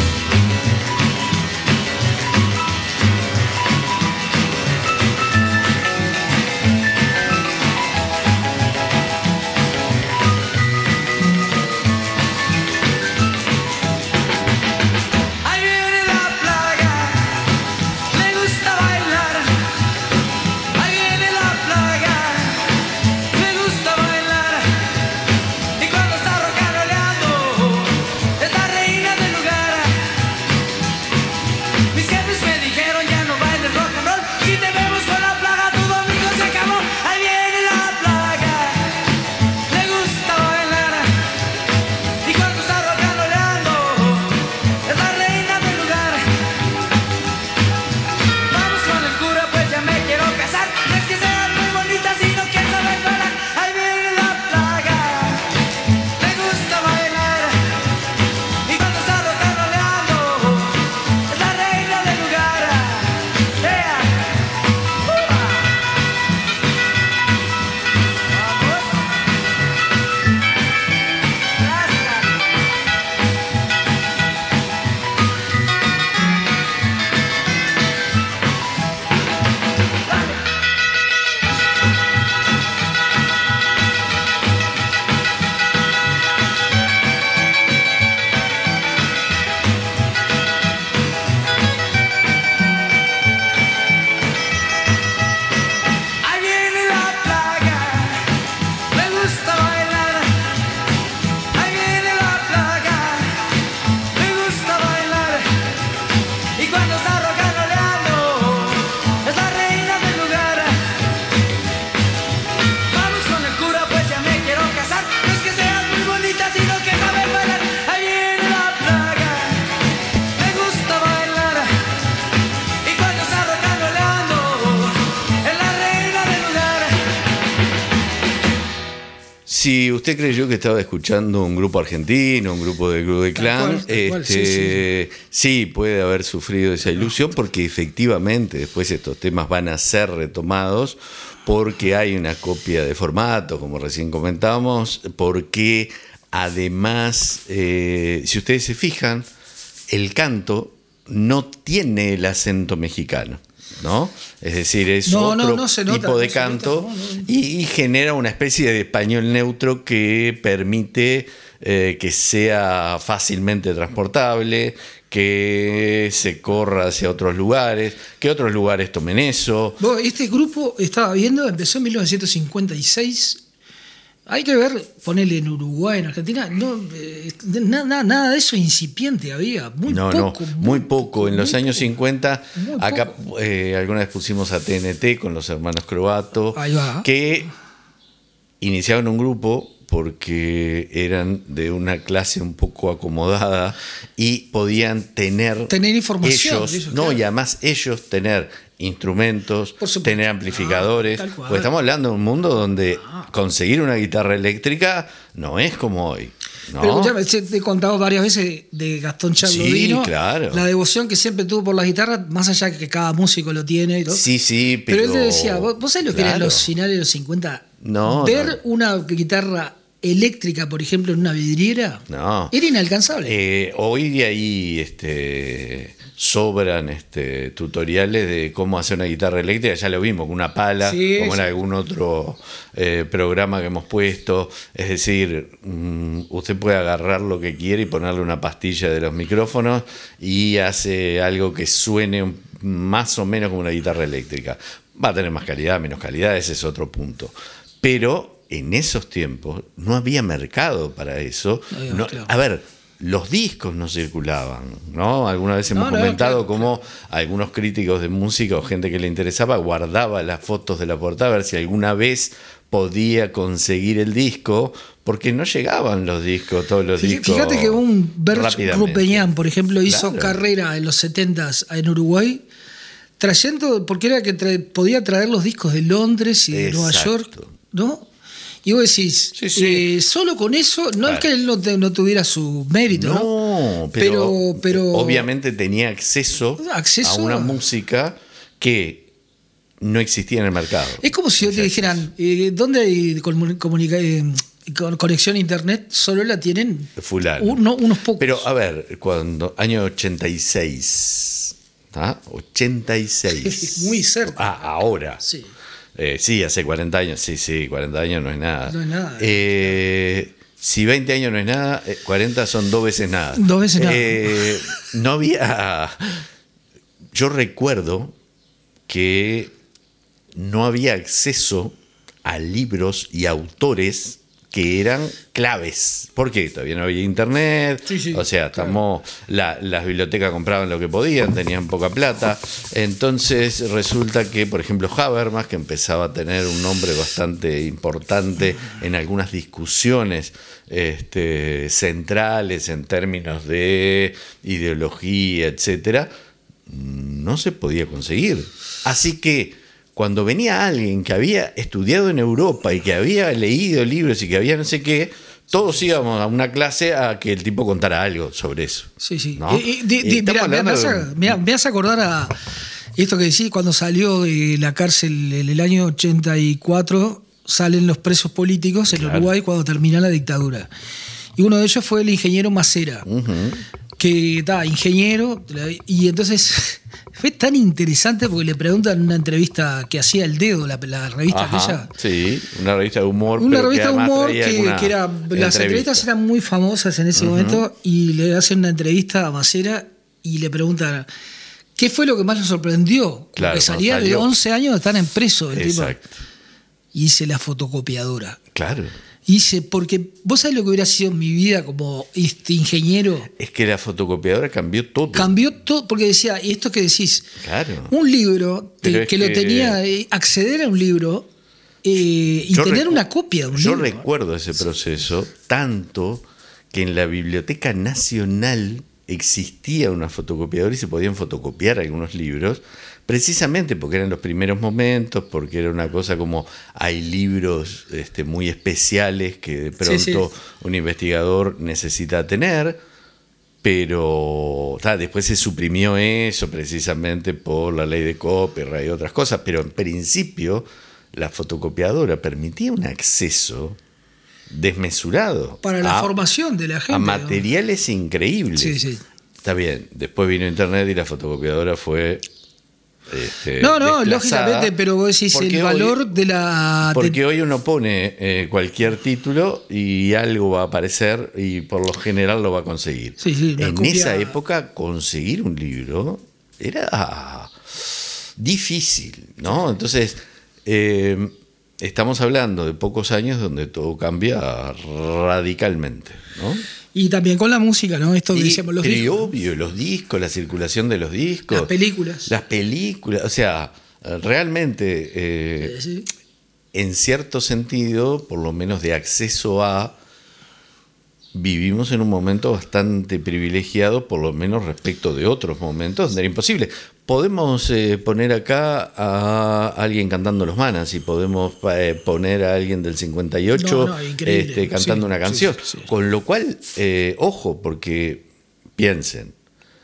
Si usted creyó que estaba escuchando un grupo argentino, un grupo del Club de Clan, sí, puede haber sufrido esa ilusión, porque efectivamente después estos temas van a ser retomados, porque hay una copia de formato, como recién comentábamos, porque además, si ustedes se fijan, el canto no tiene el acento mexicano, ¿no? Es decir, es otro tipo de canto y genera una especie de español neutro que permite que sea fácilmente transportable, que se corra hacia otros lugares, que otros lugares tomen eso. Este grupo, estaba viendo, empezó en 1956 Hay que ver, ponerle en Uruguay, en Argentina, no, nada de eso incipiente había, muy poco. En los muy años poco. 50, Muy acá poco. alguna vez pusimos a TNT con los hermanos Croato, Ahí va. que iniciaron un grupo porque eran de una clase un poco acomodada y podían tener información ellos, de eso, no, claro. y además ellos tener instrumentos, Por supuesto. tener amplificadores, Tal cual. porque estamos hablando de un mundo donde conseguir una guitarra eléctrica no es como hoy, ¿no? Pero escuchame, te he contado varias veces de Gastón Charlodino, Sí, claro. la devoción que siempre tuvo por la guitarra, más allá de que cada músico lo tiene y todo. Sí, Pero él te decía, ¿vos sabés lo que eran claro. los finales de los 50? No, Ver no. una guitarra eléctrica, por ejemplo, en una vidriera, No. era inalcanzable. Hoy ahí sobran tutoriales de cómo hacer una guitarra eléctrica, ya lo vimos, con una pala, Sí, como en sí. algún otro programa que hemos puesto. Es decir, usted puede agarrar lo que quiere y ponerle una pastilla de los micrófonos y hace algo que suene más o menos como una guitarra eléctrica. Va a tener más calidad, menos calidad, ese es otro punto. Pero en esos tiempos no había mercado para eso. No, claro. A ver, los discos no circulaban, ¿no? Alguna vez hemos comentado claro, cómo algunos críticos de música o gente que le interesaba guardaba las fotos de la portada a ver si alguna vez podía conseguir el disco, porque no llegaban los discos, todos los discos. Fíjate que un Bert rápidamente. Rupeñán, por ejemplo, hizo Claro. carrera en los 70s en Uruguay, trayendo, porque era que podía traer los discos de Londres y de Nueva York, Exacto. ¿no? Y vos decís, Sí. Solo con eso, no Claro. es que él no tuviera su mérito, ¿no? No, pero obviamente tenía acceso a una música que no existía en el mercado. Es como si te dijeran, ¿dónde hay conexión a internet? Solo la tienen Fulano. unos pocos. Pero a ver, cuando año 86, ¿tá? 86. Muy cerca. Ahora. Sí. Sí, hace 40 años. Sí, 40 años no es nada. No es nada. Si 20 años no es nada, 40 son 2 veces nada. 2 veces nada. No había... Yo recuerdo que no había acceso a libros y autores que eran claves. ¿Por qué? Todavía no había internet. Sí, O sea, las bibliotecas compraban lo que podían, tenían poca plata. Entonces resulta que, por ejemplo, Habermas, que empezaba a tener un nombre bastante importante en algunas discusiones centrales en términos de ideología, etcétera, no se podía conseguir. Así que cuando venía alguien que había estudiado en Europa y que había leído libros y que había no sé qué, todos íbamos a una clase a que el tipo contara algo sobre eso. Sí. ¿No? Mirá, me hace acordar a esto que decís, cuando salió de la cárcel en el año 84, salen los presos políticos en Uruguay cuando termina la dictadura. Y uno de ellos fue el ingeniero Macera. Que está ingeniero, y entonces fue tan interesante porque le preguntan en una entrevista que hacía El Dedo, la revista aquella. Sí, una revista de humor. Una pero revista de además humor traía que alguna era. Las entrevistas eran muy famosas en ese momento, y le hacen una entrevista a Macera y le preguntan ¿qué fue lo que más le sorprendió? Claro, Porque salía de 11 años de estar en preso el tipo. Exacto. Y hice la fotocopiadora. Claro. Hice, porque vos sabés lo que hubiera sido mi vida como ingeniero. Es que la fotocopiadora cambió todo. Cambió todo, porque decía, y esto que decís, Claro. un libro Pero que lo tenía, acceder a un libro y tener una copia de un Yo libro. recuerdo ese proceso, tanto que en la Biblioteca Nacional existía una fotocopiadora y se podían fotocopiar algunos libros, precisamente porque eran los primeros momentos, porque era una cosa como hay libros muy especiales que de pronto un investigador necesita tener, pero después se suprimió eso precisamente por la ley de copyright y otras cosas, pero en principio la fotocopiadora permitía un acceso desmesurado para la formación de la gente, a materiales increíbles. Sí. Está bien, después vino internet y la fotocopiadora fue no, desplazada, lógicamente, pero vos decís el valor de la... Porque hoy uno pone cualquier título y algo va a aparecer y por lo general lo va a conseguir. En esa época conseguir un libro era difícil, ¿no? Entonces, estamos hablando de pocos años donde todo cambia radicalmente, ¿no? Y también con la música, ¿no? Esto que decíamos, los pero discos. obvio, los discos, la circulación de los discos. Las películas. O sea, realmente, Sí. en cierto sentido, por lo menos de acceso a, vivimos en un momento bastante privilegiado, por lo menos respecto de otros momentos donde era imposible. Podemos poner acá a alguien cantando Los Manas y podemos poner a alguien del 58 increíble. cantando una canción. Sí. Con lo cual, ojo, porque piensen,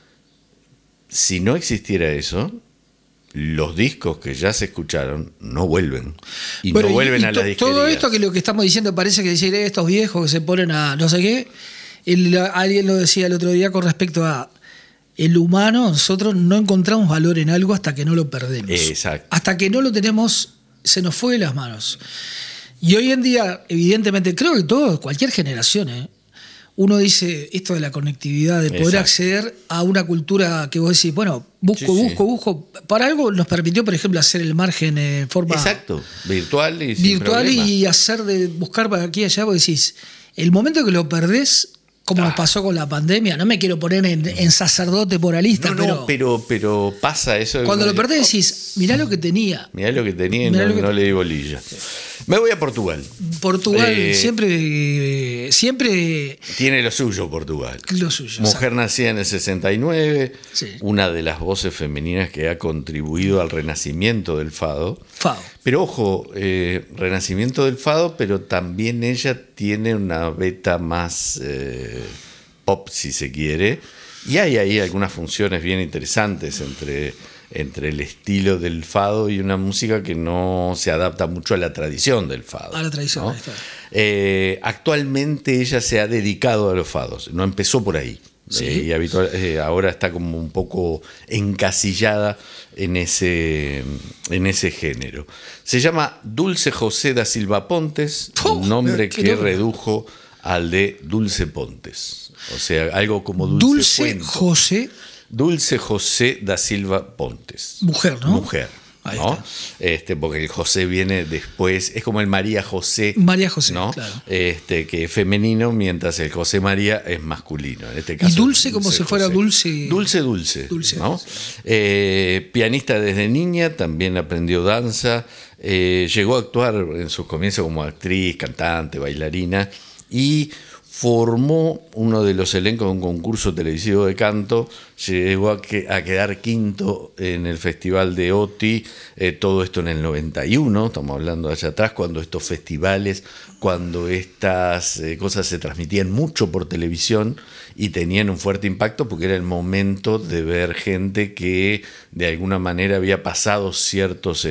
si no existiera eso, los discos que ya se escucharon no vuelven. Y no vuelven a la disquería. Todo esto que lo que estamos diciendo parece que decir estos viejos que se ponen a no sé qué. Alguien lo decía el otro día con respecto a el humano, nosotros no encontramos valor en algo hasta que no lo perdemos. Exacto. Hasta que no lo tenemos, se nos fue de las manos. Y hoy en día, evidentemente, creo que cualquier generación, uno dice esto de la conectividad, de poder acceder a una cultura que vos decís, bueno, busco. Para algo nos permitió, por ejemplo, hacer el margen en forma virtual y hacer de buscar para aquí y allá, vos decís, el momento que lo perdés, como nos pasó con la pandemia, no me quiero poner en sacerdote moralista, pero pasa eso. Cuando lo perdés decís, mirá lo que tenía. Mirá lo que tenía y no le di bolilla. Me voy a Portugal. Portugal siempre tiene lo suyo, Portugal. Lo suyo. Mujer nacida en el 69, sí. Una de las voces femeninas que ha contribuido al renacimiento del fado. Pero ojo, renacimiento del fado, pero también ella tiene una beta más pop, si se quiere, y hay ahí algunas funciones bien interesantes entre el estilo del fado y una música que no se adapta mucho a la tradición del fado. A la tradición, ¿no? Actualmente ella se ha dedicado a los fados, no empezó por ahí. Sí. Y ahora está como un poco encasillada en ese género. Se llama Dulce José da Silva Pontes, un nombre que redujo al de Dulce Pontes. O sea, algo como Dulce Puento. Dulce José da Silva Pontes. Mujer, ¿no? Mujer. Ahí ¿no? Porque el José viene después, es como el María José. María José, ¿no? claro. Que es femenino, mientras el José María es masculino. En este caso, y dulce como si fuera dulce. Dulce. ¿no? Pianista desde niña, también aprendió danza. Llegó a actuar en sus comienzos como actriz, cantante, bailarina. Y formó uno de los elencos de un concurso televisivo de canto, llegó a quedar quinto en el Festival de OTI, todo esto en el 91, estamos hablando allá atrás, cuando estos festivales, cuando estas cosas se transmitían mucho por televisión y tenían un fuerte impacto porque era el momento de ver gente que de alguna manera había pasado ciertas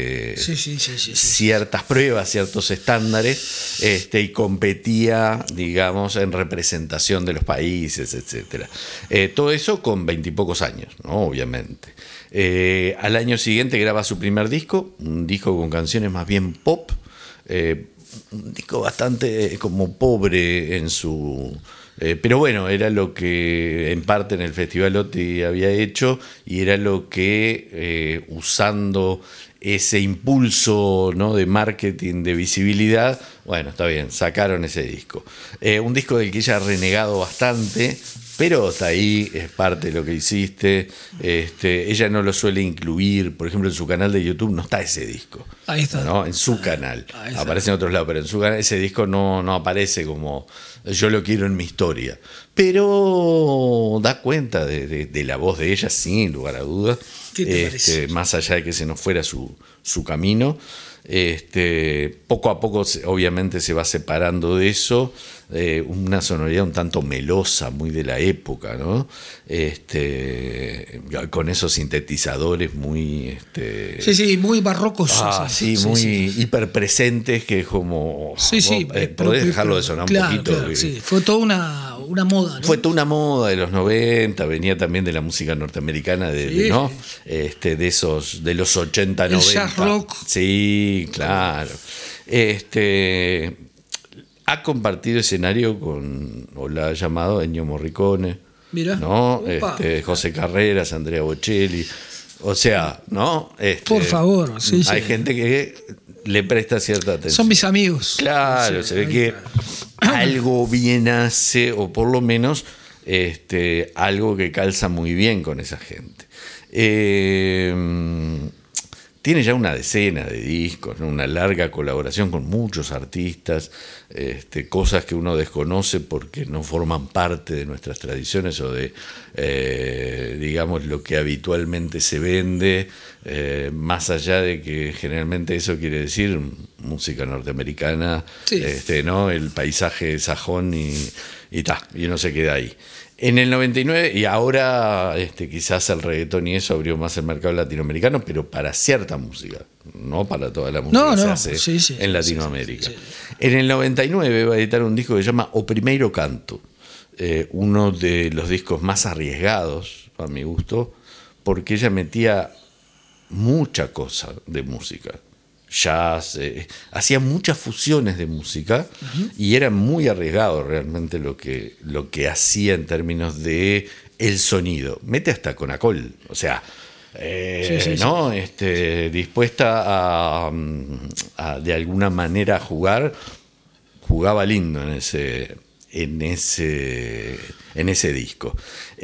pruebas, ciertos estándares, y competía, digamos, en representación de los países, etcétera. Todo eso con 20 y pocos años, ¿no? Obviamente. Al año siguiente graba su primer disco, un disco con canciones más bien pop, un disco bastante como pobre en su... pero bueno, era lo que en parte en el Festival OTI había hecho y era lo que, usando ese impulso, ¿no?, de marketing, de visibilidad, bueno, está bien, sacaron ese disco. Un disco del que ella ha renegado bastante, pero está ahí, es parte de lo que hiciste. Ella no lo suele incluir, por ejemplo, en su canal de YouTube no está ese disco. Ahí está. ¿No? En su canal. Aparece en otros lados, pero en su canal ese disco no aparece como yo lo quiero en mi historia. Pero da cuenta de la voz de ella, sin lugar a dudas. Más allá de que se nos fuera su camino. Poco a poco obviamente se va separando de eso, una sonoridad un tanto melosa, muy de la época, ¿no? Con esos sintetizadores muy muy barrocos. muy hiperpresentes, que es como podés dejarlo de sonar un poquito. Claro, fue toda una moda, ¿no? Fue toda una moda de los 90, venía también de la música norteamericana, ¿no? De los 80, 90. El jazz rock. Sí, claro. Ha compartido escenario con, o la ha llamado Ennio Morricone, mirá, ¿no? José Carreras, Andrea Bocelli. O sea, ¿no? Por favor, hay gente que le presta cierta atención. Son mis amigos. Claro, Sí, se ve que algo bien hace, o por lo menos algo que calza muy bien con esa gente. Tiene ya una decena de discos, ¿no? Una larga colaboración con muchos artistas, cosas que uno desconoce porque no forman parte de nuestras tradiciones o de, digamos, lo que habitualmente se vende, más allá de que generalmente eso quiere decir música norteamericana, Sí. ¿no? El paisaje sajón y uno se queda ahí. En el 99, y ahora quizás el reggaetón y eso abrió más el mercado latinoamericano, pero para cierta música, no para toda la música que se hace en Latinoamérica. Sí. En el 99 va a editar un disco que se llama O Primeiro Canto, uno de los discos más arriesgados, a mi gusto, porque ella metía mucha cosa de música. Jazz, hacía muchas fusiones de música y era muy arriesgado realmente lo que hacía en términos de el sonido. Mete hasta Conacol, o sea, ¿no? Dispuesta a de alguna manera jugaba lindo en ese disco.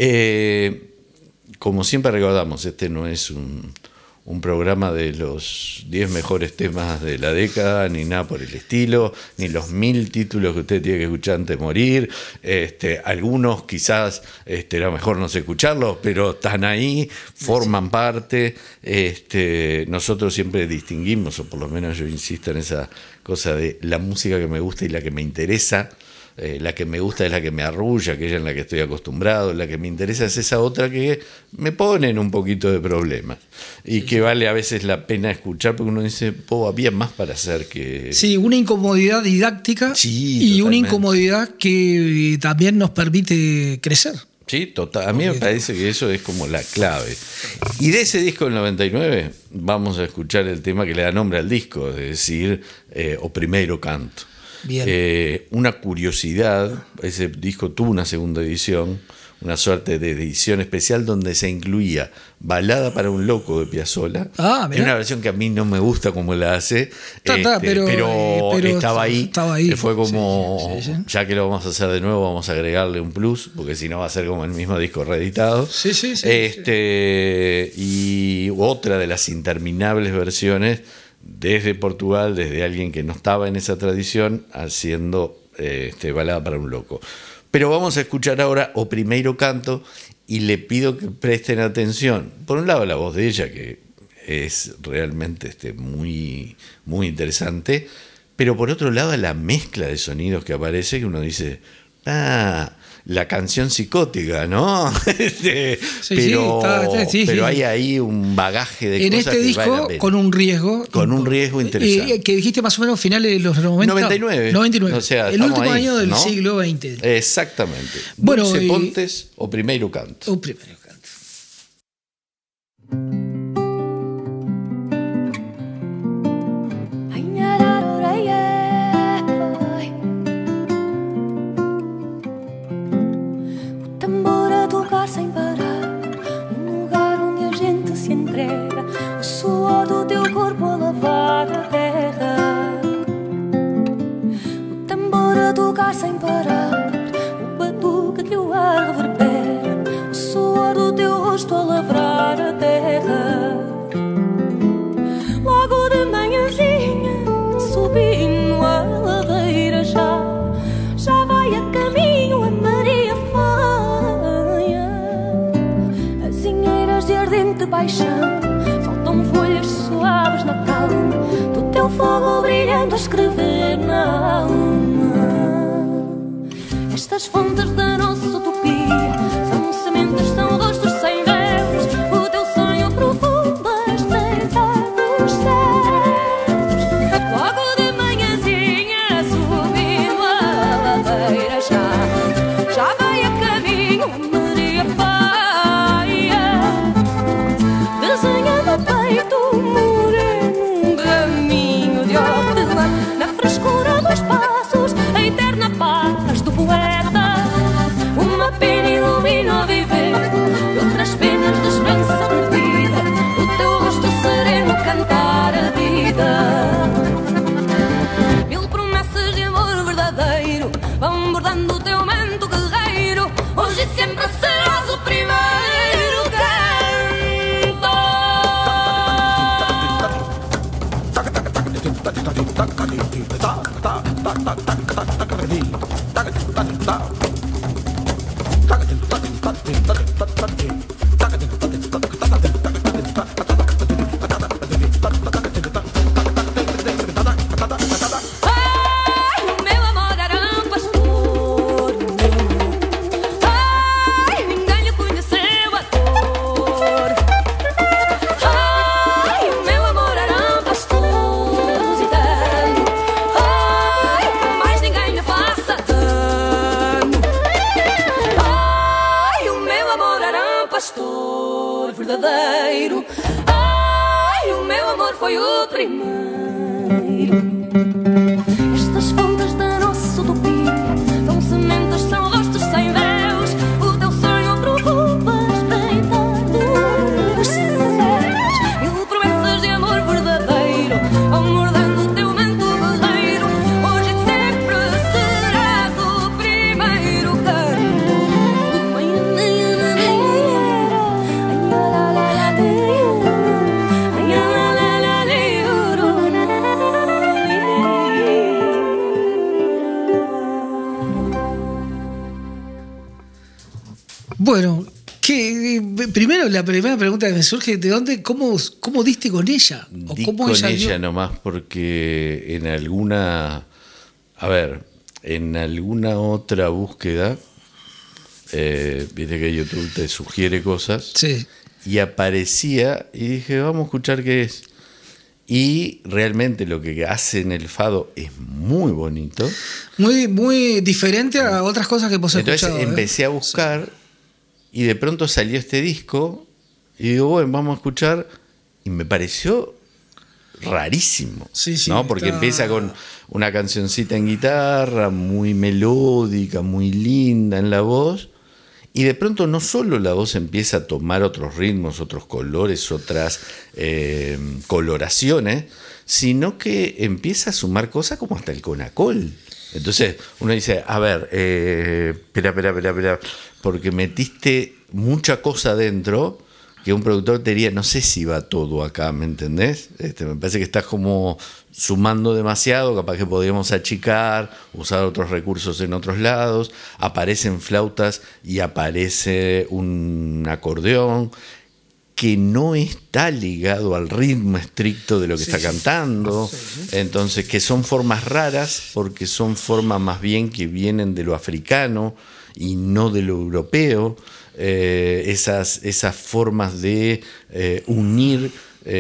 Como siempre recordamos, no es un programa de los 10 mejores temas de la década, ni nada por el estilo, ni los 1000 títulos que usted tiene que escuchar antes de morir. Algunos quizás era mejor no escucharlos, pero están ahí, forman parte. Nosotros siempre distinguimos, o por lo menos yo insisto en esa cosa de la música que me gusta y la que me interesa. La que me gusta es la que me arrulla, aquella en la que estoy acostumbrado. La que me interesa es esa otra que me pone en un poquito de problemas y que vale a veces la pena escuchar porque uno dice, había más para hacer que... Sí, una incomodidad didáctica y totalmente. una incomodidad que también nos permite crecer. Sí, total. A mí me parece que eso es como la clave. Y de ese disco del 99 vamos a escuchar el tema que le da nombre al disco, es decir, O Primeiro Canto. Bien. Una curiosidad, ese disco tuvo una segunda edición, una suerte de edición especial donde se incluía Balada para un loco de Piazzolla. Es una versión que a mí no me gusta como la hace, pero estaba ahí. Fue como, sí. ya que lo vamos a hacer de nuevo, vamos a agregarle un plus, porque si no va a ser como el mismo disco reeditado. Sí. Y otra de las interminables versiones desde Portugal, desde alguien que no estaba en esa tradición, haciendo Balada para un loco. Pero vamos a escuchar ahora O Primeiro Canto y le pido que presten atención. Por un lado, la voz de ella, que es realmente muy, muy interesante, pero por otro lado, la mezcla de sonidos que aparece, que uno dice, la canción psicótica, ¿no? Pero hay ahí un bagaje de en cosas este que disco vale la pena. con un riesgo. Con un riesgo interesante. Que dijiste más o menos finales de los 90. 99. O sea, el último ahí, año del ¿no? siglo XX. Exactamente. Bueno, Dulce Pontes, O Primeiro Canto. O Primeiro Canto. Sem parar, um lugar onde a gente se entrega, o suor do teu corpo a lavar a terra. O tambor a tocar sem parar, o batuque que o ar reverbera, o suor do teu rosto a lavrar a terra. Logo de manhãzinha, subindo a ladeira já vai a caminho a Maria de ardente paixão, faltam folhas suaves na calma do teu fogo brilhando a escrever na alma. Estas fontes da nossa utopia são sementes, são rostos sem véus, o teu sonho profundo a estreitar dos céus. Logo de manhãzinha subindo a ladeira já vai a caminho Maria desenha no peito moreno um caminho de hortelã, na frescura dos passos, a eterna paz do poeta. verdadeiro. Ai, o meu amor foi o primeiro. Estas fontes da nossa utopia são sementes, são rostos sem véus. O teu sonho preocupas bem tarde. Os céus, mil promessas de amor verdadeiro vão mordendo o teu manto guerreiro. Hoje sempre serás o primeiro canto. Bueno, primero la primera pregunta que me surge, ¿de dónde, cómo diste con ella? ¿O Di cómo con ella ella dio? nomás porque en alguna otra búsqueda, viste que YouTube te sugiere cosas, Sí. y aparecía y dije, vamos a escuchar qué es. Y realmente lo que hace en el fado es muy bonito. Muy, muy diferente a otras cosas que hemos Entonces escuchado. empecé a buscar y de pronto salió este disco y digo, bueno, vamos a escuchar, y me pareció rarísimo, Sí, sí, ¿no? Porque está- empieza con una cancioncita en guitarra, muy melódica, muy linda en la voz, y de pronto no solo la voz empieza a tomar otros ritmos, otros colores, otras coloraciones, sino que empieza a sumar cosas como hasta el conacol. Entonces uno dice, a ver, espera, porque metiste mucha cosa dentro que un productor te diría, no sé si va todo acá, ¿me entendés? Me parece que estás como sumando demasiado, capaz que podríamos achicar, usar otros recursos en otros lados, aparecen flautas y aparece un acordeón que no está ligado al ritmo estricto de lo que está cantando, entonces que son formas raras porque son formas más bien que vienen de lo africano y no de lo europeo, esas formas de unir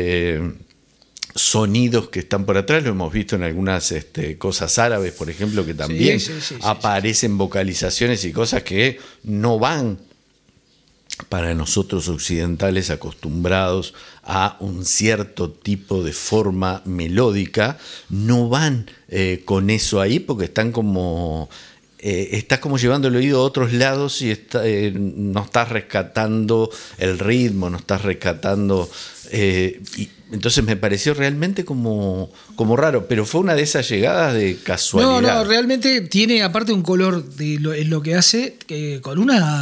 sonidos que están por atrás, lo hemos visto en algunas cosas árabes, por ejemplo, que también Sí. aparecen vocalizaciones y cosas que no van para nosotros occidentales acostumbrados a un cierto tipo de forma melódica, no van con eso ahí porque están como... estás como llevando el oído a otros lados y no estás rescatando el ritmo, no estás rescatando... y entonces me pareció realmente como raro, pero fue una de esas llegadas de casualidad. No, realmente tiene aparte un color en lo que hace con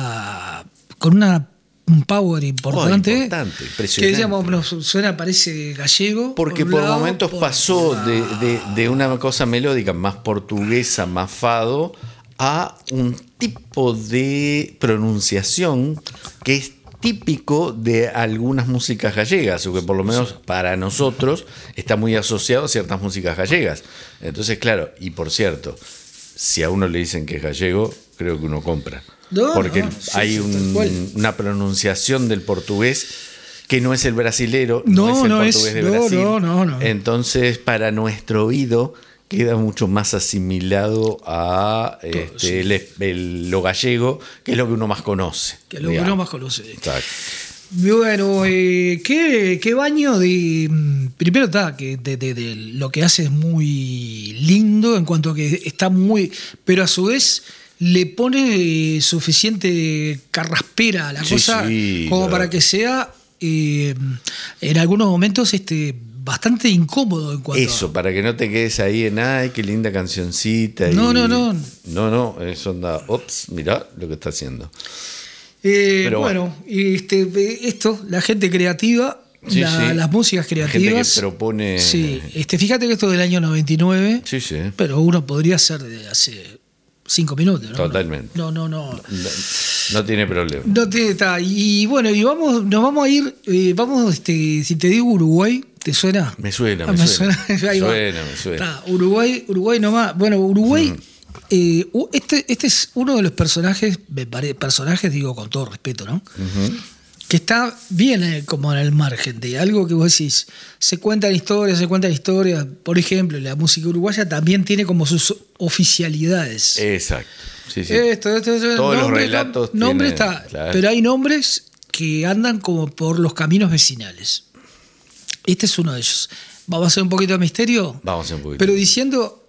un power importante, Importante, que impresionante. digamos nos suena, parece gallego. Porque un por lado, momentos por pasó otro de una cosa melódica más portuguesa, más fado, a un tipo de pronunciación que es típico de algunas músicas gallegas, o que por lo menos para nosotros está muy asociado a ciertas músicas gallegas. Entonces, claro, y por cierto, si a uno le dicen que es gallego, creo que uno compra. No, porque no, sí, hay sí, tal cual. una pronunciación del portugués que no es el brasilero, No, es el no es, portugués de no, Brasil. no. Entonces, para nuestro oído queda mucho más asimilado a lo gallego, que es lo que uno más conoce. que lo que digamos. uno más conoce. Exacto. Bueno, ¿qué baño de... Primero está, que de lo que hace es muy lindo en cuanto a que está muy... Pero a su vez le pone suficiente carraspera a la Sí, cosa sí, como claro. para que sea en algunos momentos bastante incómodo en cuanto Eso, para que no te quedes ahí en, ay, qué linda cancioncita. No. No, eso anda, ops, mirá lo que está haciendo. Pero bueno, esto, la gente creativa, Sí, sí. las músicas Gente creativas... que propone... Sí, fíjate que esto es del año 99, Sí. pero uno podría ser de hace 5 minutos. ¿no? Totalmente. No. No tiene problema. No tiene, está. Y bueno, nos vamos a ir, si te digo Uruguay, ¿te suena? Me suena. Ahí va. Me suena. Está, Uruguay nomás. Bueno, Uruguay, este es uno de los personajes digo con todo respeto, ¿no? Que está bien como en el margen de algo que vos decís, se cuentan historias. Por ejemplo, la música uruguaya también tiene como sus oficialidades. Exacto. Sí. Esto, Todos los relatos nombre tienen, está, claro. pero hay nombres que andan como por los caminos vecinales. Este es uno de ellos. Vamos a hacer un poquito de misterio. Vamos a hacer un poquito. Pero diciendo,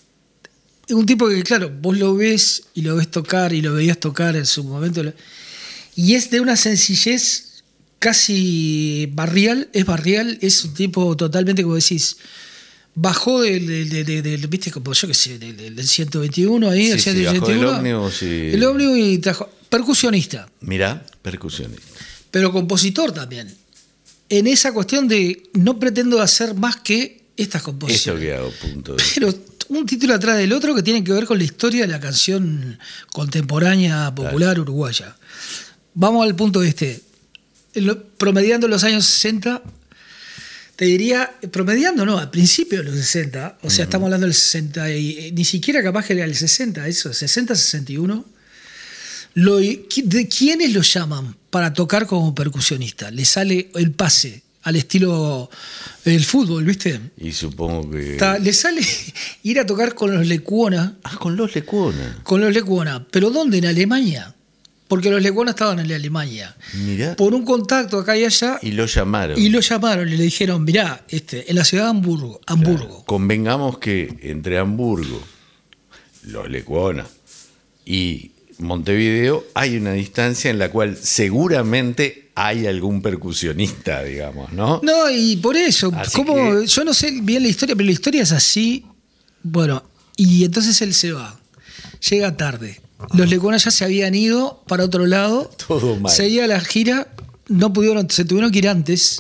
un tipo que, claro, vos lo ves y lo ves tocar y lo veías tocar en su momento. Y es de una sencillez casi barrial, es un tipo totalmente, como decís, bajó del viste, como yo qué sé, del 121 ahí, el 121. Bajó del ómnibus El ómnibus y trajo, percusionista. Mirá, percusionista. Pero compositor también. En esa cuestión de no pretendo hacer más que estas composiciones. Eso que hago, punto. Pero un título atrás del otro que tiene que ver con la historia de la canción contemporánea popular uruguaya. Vamos al punto promediando los años 60, te diría, al principio de los 60, o sea, estamos hablando del 60, y ni siquiera capaz que era el 60, eso, 60, 61, ¿de quiénes lo llaman para tocar como percusionista? Le sale el pase al estilo del fútbol, ¿viste? Y supongo que... Le sale ir a tocar con los Lecuona. Con los Lecuona. Con los Lecuona. ¿Pero dónde? En Alemania. Porque los Lecuona estaban en Alemania. Mirá. Por un contacto acá y allá. Y lo llamaron. Y le dijeron, mirá, en la ciudad de Hamburgo. Claro. Convengamos que entre Hamburgo, los Lecuona y Montevideo hay una distancia en la cual seguramente hay algún percusionista, digamos, ¿no? No, y por eso, yo no sé bien la historia, pero la historia es así. Bueno, y entonces él se va. Llega tarde. Los Lecuona ya se habían ido para otro lado. Todo mal. Seguía la gira, se tuvieron que ir antes.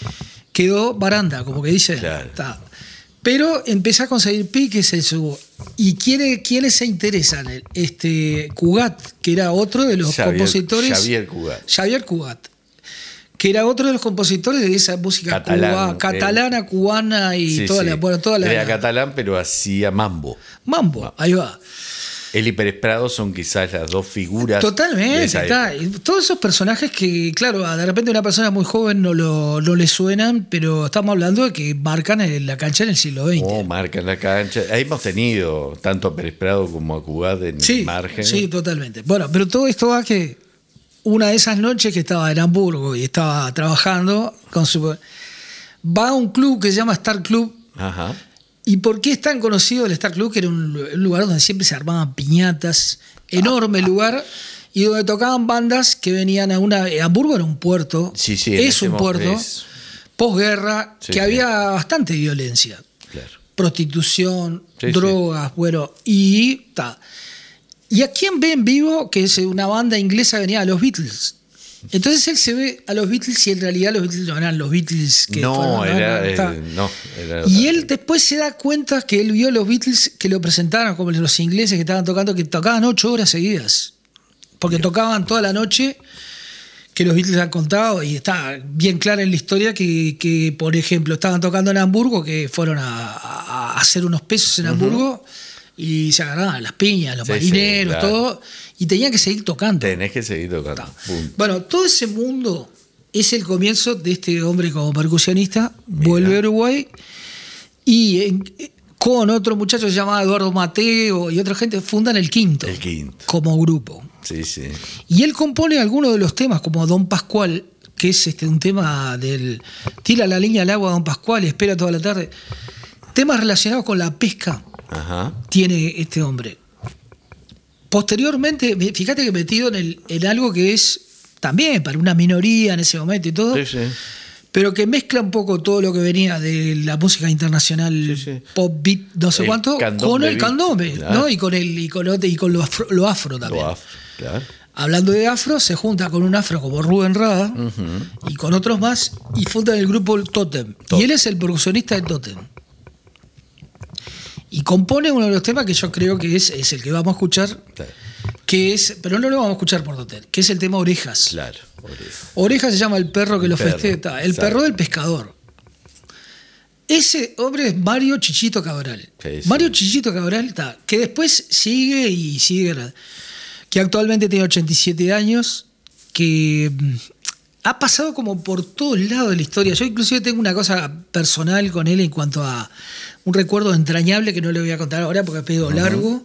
Quedó baranda, como que dice. Claro. Está. Pero empezó a conseguir piques en su... ¿Y quiénes se interesan? Cugat, que era otro de los compositores... Xavier Cugat, que era otro de los compositores de esa música catalana, cubana y toda la... Era catalán, pero hacía mambo. Ahí va. Él y Pérez Prado son quizás las dos figuras. Totalmente, de esa está. época. Todos esos personajes que, claro, de repente a una persona muy joven no le suenan, pero estamos hablando de que marcan la cancha en el siglo XX. Marcan la cancha. Ahí hemos tenido tanto a Pérez Prado como a Cugat en el margen. Sí, totalmente. Bueno, pero todo esto va que una de esas noches que estaba en Hamburgo y estaba trabajando va a un club que se llama Star Club. Ajá. ¿Y por qué es tan conocido el Star Club? Que era un lugar donde siempre se armaban piñatas, enorme lugar, y donde tocaban bandas que venían Hamburgo era un puerto, es un puerto, posguerra, que había bastante violencia. Claro. Prostitución, drogas, bueno, y ta. ¿Y a quién ve en vivo? Que es una banda inglesa, venía a los Beatles. Entonces él se ve a los Beatles y en realidad los Beatles no eran los Beatles que era y él después se da cuenta que él vio a los Beatles que lo presentaron como los ingleses que estaban tocando, que tocaban 8 horas seguidas, porque tocaban toda la noche, que los Beatles han contado y está bien clara en la historia que por ejemplo estaban tocando en Hamburgo, que fueron a hacer unos pesos en Hamburgo y se agarraban las piñas, los marineros, todo, y tenían que seguir tocando. Tenés que seguir tocando. Bueno, todo ese mundo es el comienzo de este hombre como percusionista. Vuelve a Uruguay y con otro muchacho que se llama Eduardo Mateo y otra gente fundan el Quinto. Como grupo. Sí. Y él compone algunos de los temas, como Don Pascual, que es un tema del tira la línea al agua Don Pascual y espera toda la tarde. Temas relacionados con la pesca. Ajá. Tiene este hombre. Posteriormente, fíjate que metido en algo que es también para una minoría en ese momento y todo, pero que mezcla un poco todo lo que venía de la música internacional, pop, beat, no sé cuánto, con el candombe, ¿no? Y con lo afro también. Claro. Hablando de afro, se junta con un afro como Rubén Rada y con otros más y fundan el grupo Totem. Y él es el percusionista de Totem. y compone uno de los temas que yo creo que es el que vamos a escuchar, Claro. pero no lo vamos a escuchar por Totel, que es el tema Orejas. Claro, orejas. Orejas se llama el perro que lo Perro, festeja, el exacto. perro del pescador. Ese hombre es Mario Chichito Cabral. Sí, sí. Mario Chichito Cabral, que después sigue y sigue, que actualmente tiene 87 años, que ha pasado como por todos lados de la historia. Yo inclusive tengo una cosa personal con él en cuanto a un recuerdo entrañable que no le voy a contar ahora porque es pedo largo.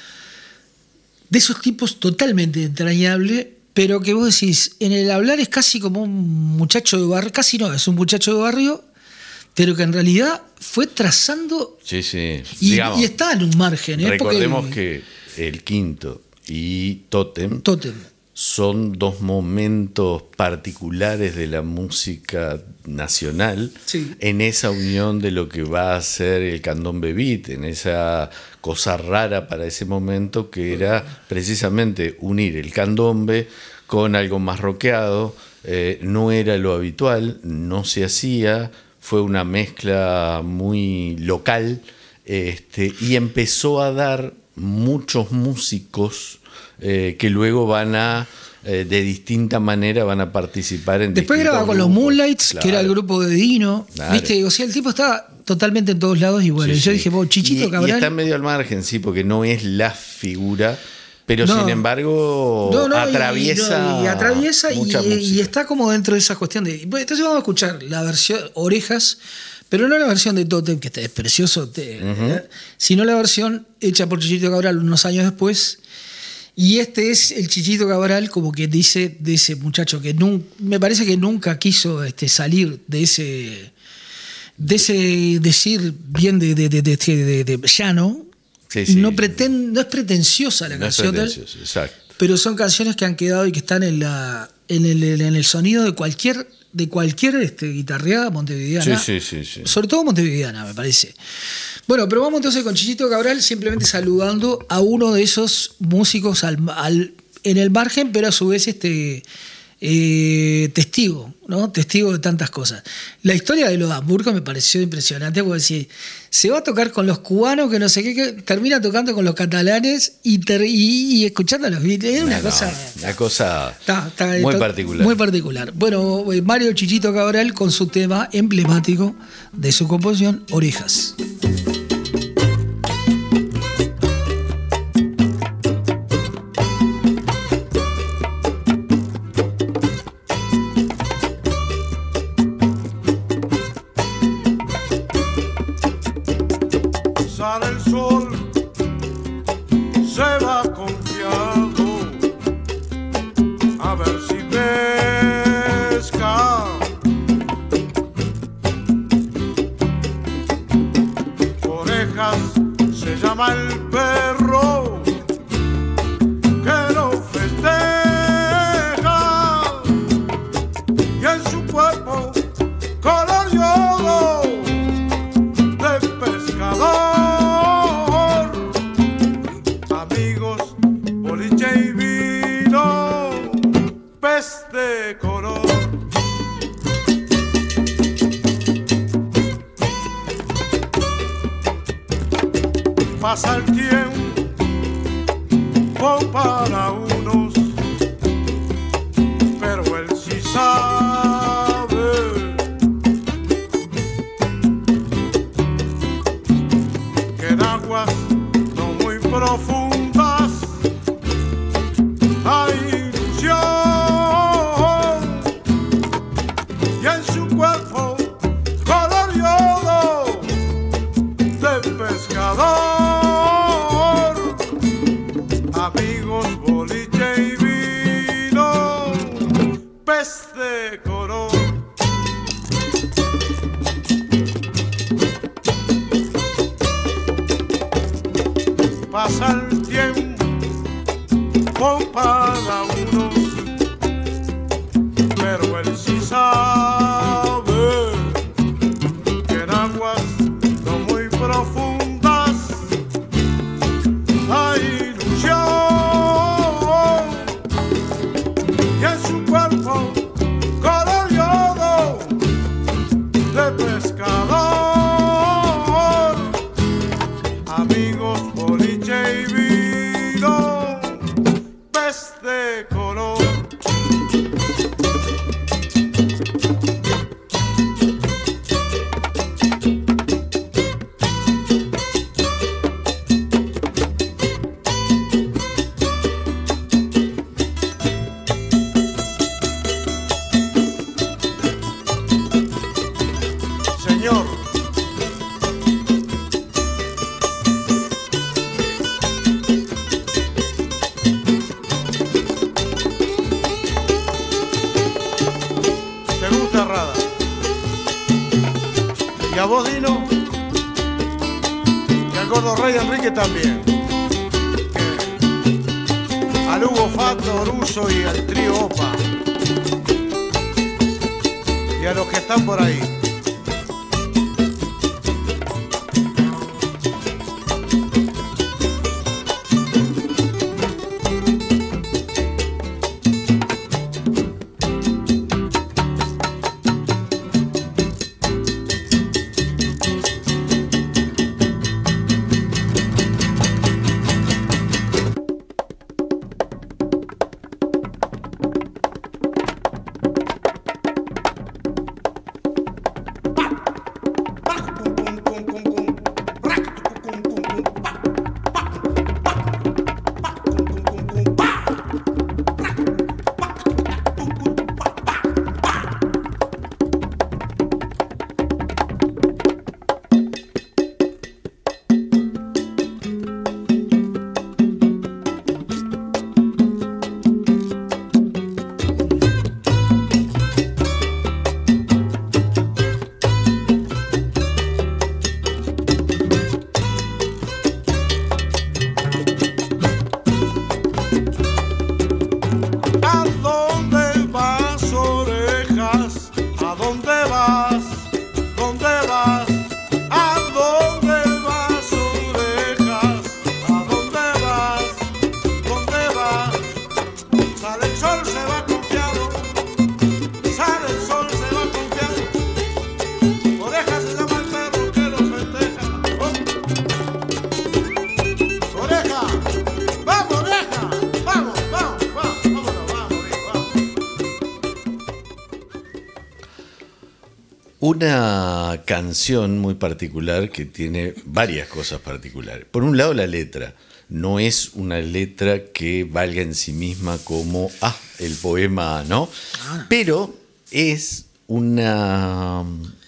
De esos tipos totalmente entrañable, pero que vos decís, en el hablar es casi como un muchacho de barrio, casi no, es un muchacho de barrio, pero que en realidad fue trazando Sí, sí. y Digamos, está en un margen. recordemos Porque que el Quinto y Tótem Tótem. son dos momentos particulares de la música nacional, Sí. en esa unión de lo que va a ser el candombe beat, en esa cosa rara para ese momento que era precisamente unir el candombe con algo más rockeado. No era lo habitual, no se hacía, fue una mezcla muy local, y empezó a dar muchos músicos que luego van a, de distinta manera, van a participar en Después distintos grababa con los grupos. Moonlights, Claro. que era el grupo de Dino. Claro. ¿Viste? O sea, el tipo estaba totalmente en todos lados y bueno, Sí, yo sí. dije, vos, Chichito y Cabral. está medio al margen, sí, porque no es la figura, pero No. sin embargo atraviesa y atraviesa mucha música. y está como dentro de esa cuestión de. Bueno, entonces vamos a escuchar la versión Orejas, pero no la versión de Tótem, que es precioso, sino la versión hecha por Chichito Cabral unos años después. Y este es el Chichito Cabral, como que dice de ese muchacho que me parece que nunca quiso salir de ese decir bien de llano. Sí, sí. No es pretenciosa la No es canción, pretencioso, exacto. pero son canciones que han quedado y que están en el sonido de cualquier guitarreada montevideana. Sí, sí, sí, sí. Sobre todo montevideana, me parece. Bueno, pero vamos entonces con Chichito Cabral, simplemente saludando a uno de esos músicos en el margen, pero a su vez testigo, ¿no? Testigo de tantas cosas. La historia de los Hamburgo me pareció impresionante, porque si se va a tocar con los cubanos, que no sé qué, que termina tocando con los catalanes y escuchando a los Beatles. Es una cosa muy particular. Muy particular. Bueno, Mario Chichito Cabral con su tema emblemático de su composición, Orejas. Sale el sol, se va confiado, a ver si pesca. Orejas se llama el perro que lo festeja, y en su cuerpo color yodo de pescador. Amigos, boliche y vino, pez de color. Pasa el tiempo para unos, pero él sí sabe que en aguas no muy profundas hay ilusión, y en su cuerpo color yodo de pescador. Amigos, boliche y vino, pez de color. Pasa el tiempo para unos, pero él sí sabe que en aguas no muy profundas hay ilusión, y en su cuerpo color yodo de pescador. cerrada. Y a vos, Dino, y al gordo Rey Enrique también. Al Hugo Fato, Oruso y al trío Opa. Y a los que están por ahí. Una canción muy particular que tiene varias cosas particulares. Por un lado, la letra. No es una letra que valga en sí misma como el poema, ¿no? Pero es una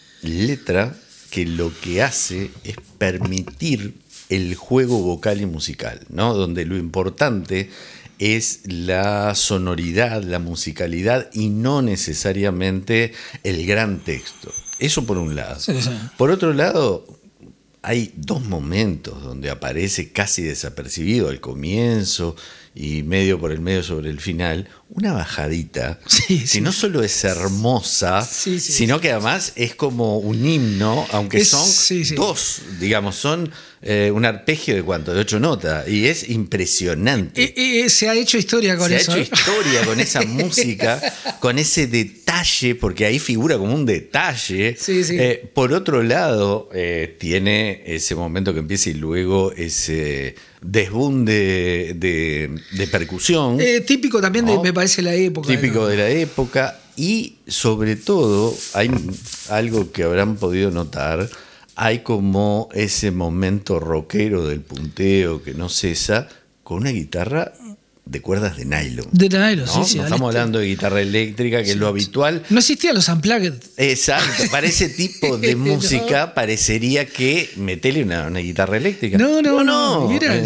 letra que lo que hace es permitir el juego vocal y musical, ¿no? Donde lo importante es la sonoridad, la musicalidad y no necesariamente el gran texto. Eso por un lado. Sí, sí. Por otro lado, hay dos momentos donde aparece casi desapercibido al comienzo y medio por el medio sobre el final, una bajadita que no solo es hermosa, sino que además es como un himno, aunque son dos, digamos, son un arpegio de ¿cuánto? De 8 notas, y es impresionante. Se ha hecho historia con eso. Se ha hecho historia con esa música, con ese detalle, porque ahí figura como un detalle. Por otro lado, tiene ese momento que empieza y luego ese desbunde de percusión. Típico también de, me parece, la época. Típico de la época. Y sobre todo, hay algo que habrán podido notar. Hay como ese momento rockero del punteo que no cesa, con una guitarra de cuerdas de nylon. De nylon, ¿no? No estamos hablando de guitarra eléctrica, que es lo habitual. No existían los unplugged. Exacto, para ese tipo de música parecería que metele una guitarra eléctrica. No. Mira,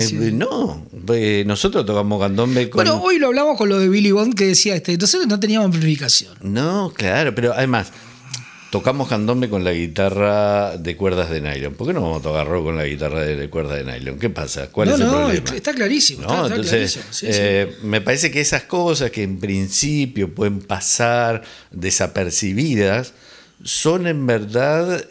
nosotros tocamos candombe con... Bueno, hoy lo hablamos con lo de Billy Bond, que decía, nosotros no teníamos amplificación. No, claro, pero además... Tocamos candombe con la guitarra de cuerdas de nylon. ¿Por qué no vamos a tocar rock con la guitarra de cuerdas de nylon? ¿Qué pasa? ¿Cuál es el problema? Está clarísimo. ¿No? Entonces, clarísimo. Me parece que esas cosas que en principio pueden pasar desapercibidas son en verdad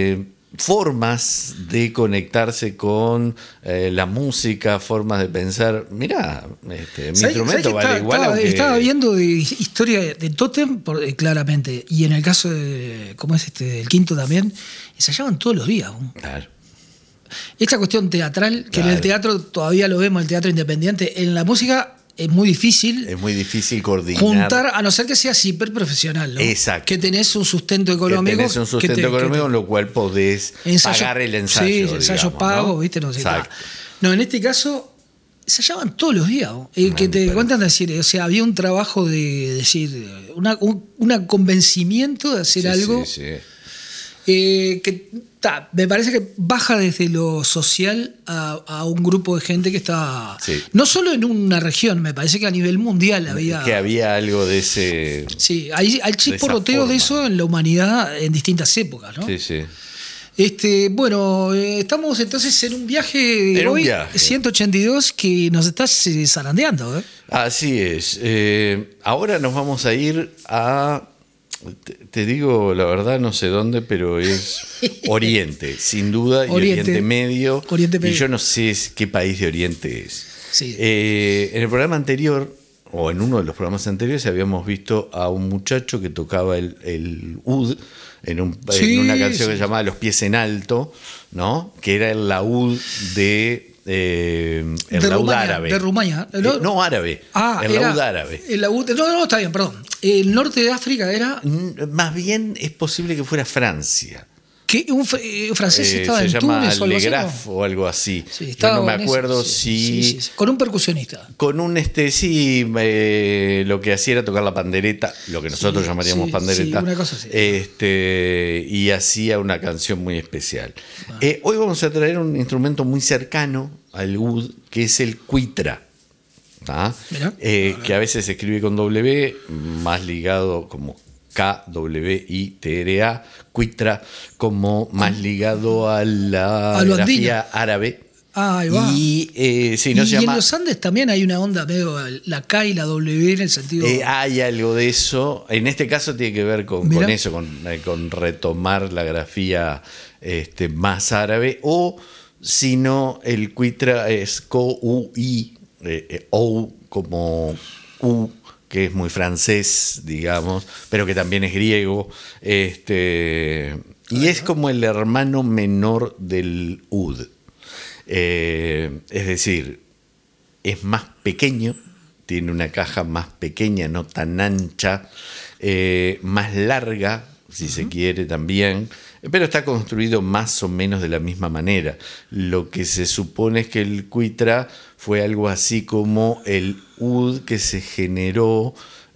formas de conectarse con la música, formas de pensar. Mirá, mi instrumento vale igual. Estaba viendo de historia de Totem, claramente, y en el caso de, ¿cómo es el quinto también? Ensayaban todos los días. Claro. Esta cuestión teatral, que en el teatro todavía lo vemos, el teatro independiente, en la música es muy difícil. Es muy difícil coordinar. Juntar, a no ser que seas hiperprofesional, ¿no? Exacto. Que tenés un sustento económico. Que tenés un sustento económico, en lo cual podés pagar el ensayo. Sí, ensayos pagos, ¿no? ¿Viste? No sé. No, en este caso, ensayaban todos los días. Que te cuentan decir, o sea, había un trabajo de decir, un convencimiento de hacer algo. Me parece que baja desde lo social a un grupo de gente que está no solo en una región, me parece que a nivel mundial había... Que había algo de ese... Sí, hay chisporroteos de eso en la humanidad en distintas épocas, ¿no? Sí, sí. Bueno, estamos entonces en un viaje hoy, 182, que nos está zarandeando, ¿eh? Así es. Ahora nos vamos a ir a... Te digo la verdad, no sé dónde, pero es Oriente, sin duda, y Oriente Medio. Y yo no sé qué país de Oriente es. Sí. En el programa anterior, o en uno de los programas anteriores, habíamos visto a un muchacho que tocaba el oud en una canción que se llamaba Los Pies en Alto, ¿no? Que era el laúd de... el laúd árabe. De Rumania. No árabe. El laúd árabe. No, está bien, perdón. El norte de África era... Más bien es posible que fuera Francia. Que un francés estaba en Túnez o algo así. Le Graf o algo así. Sí, yo no me acuerdo si... Sí. Con un percusionista. Con un lo que hacía era tocar la pandereta, lo que nosotros llamaríamos pandereta. Sí, una cosa así. Y hacía una canción muy especial. Hoy vamos a traer un instrumento muy cercano al oud, que es el cuitra. Que a veces se escribe con W, más ligado como Kwitra, cuitra, como más ligado a la grafía árabe. Ahí va. Y en los Andes también hay una onda medio la K y la W en el sentido... hay algo de eso. En este caso tiene que ver con eso, con retomar la grafía más árabe. O si no, el cuitra es Q-U-I, O como U, que es muy francés, digamos, pero que también es griego. Y es como el hermano menor del oud. Es decir, es más pequeño, tiene una caja más pequeña, no tan ancha, más larga, si se quiere también, pero está construido más o menos de la misma manera. Lo que se supone es que el cuitra fue algo así como el oud que se generó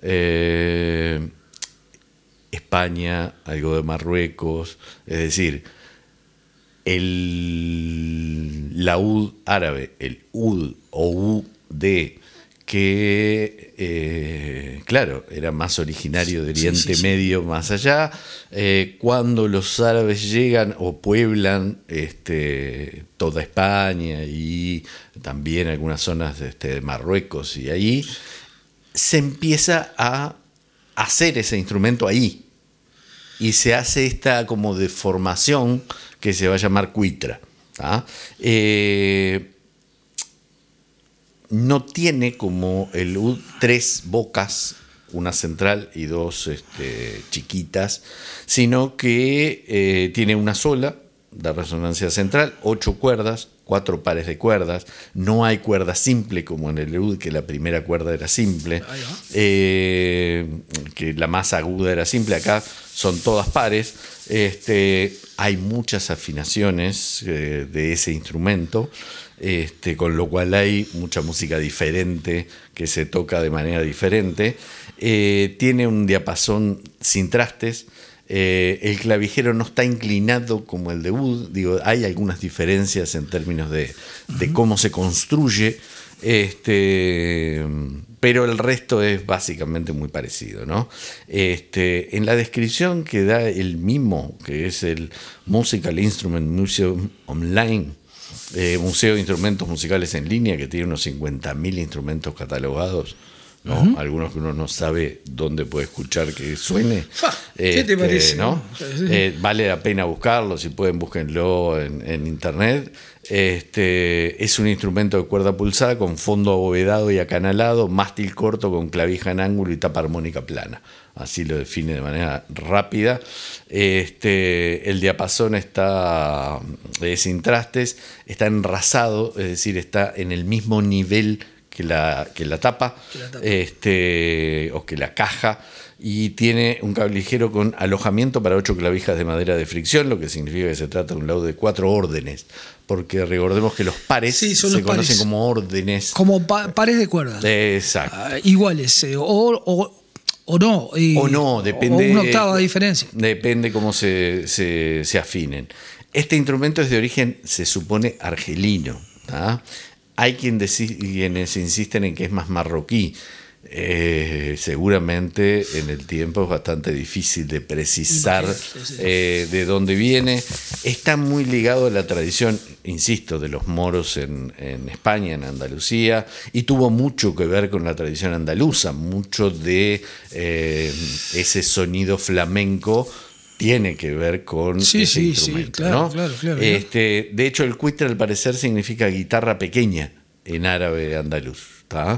España, algo de Marruecos, es decir, el laúd árabe, el oud o ud, que claro, era más originario de Oriente Medio, más allá. Cuando los árabes llegan o pueblan toda España y también algunas zonas de Marruecos, y ahí se empieza a hacer ese instrumento ahí, y se hace esta como deformación que se va a llamar cuitra. No tiene como el oud 3 bocas, una central y 2 chiquitas, sino que tiene una sola de resonancia central, 8 cuerdas, 4 pares de cuerdas. No hay cuerda simple como en el oud, que la primera cuerda era simple, que la más aguda era simple. Acá son todas pares. Hay muchas afinaciones de ese instrumento. Con lo cual hay mucha música diferente que se toca de manera diferente. Tiene un diapasón sin trastes. El clavijero no está inclinado como el de oud. Digo, hay algunas diferencias en términos de cómo se construye, pero el resto es básicamente muy parecido, ¿no? En la descripción que da el MIMO, que es el Musical Instrument Museum Online, Museo de Instrumentos Musicales en Línea, que tiene unos 50.000 instrumentos catalogados, ¿no? Algunos que uno no sabe dónde puede escuchar que suene. ¿Qué te parece? ¿No? Vale la pena buscarlo, si pueden búsquenlo en internet. Es un instrumento de cuerda pulsada con fondo abovedado y acanalado, mástil corto con clavija en ángulo y tapa armónica plana. Así lo define de manera rápida. El diapasón está sin trastes, está enrasado, es decir, está en el mismo nivel que la tapa, o que la caja, y tiene un clavijero con alojamiento para 8 clavijas de madera de fricción, lo que significa que se trata de un laúd de 4 órdenes, porque recordemos que los pares se conocen como órdenes. Como pares de cuerdas. Exacto. Iguales, O no. O no, depende. O una octava de diferencia. Depende cómo se afinen. Este instrumento es de origen, se supone, argelino. ¿Ah? Hay quienes insisten en que es más marroquí. Seguramente en el tiempo es bastante difícil de precisar de dónde viene. Está muy ligado a la tradición, insisto, de los moros en España, en Andalucía, y tuvo mucho que ver con la tradición andaluza. Mucho de ese sonido flamenco tiene que ver con ese instrumento. Claro, ¿no? claro. De hecho, el cuitra al parecer significa guitarra pequeña en árabe andaluz. ¿Tá?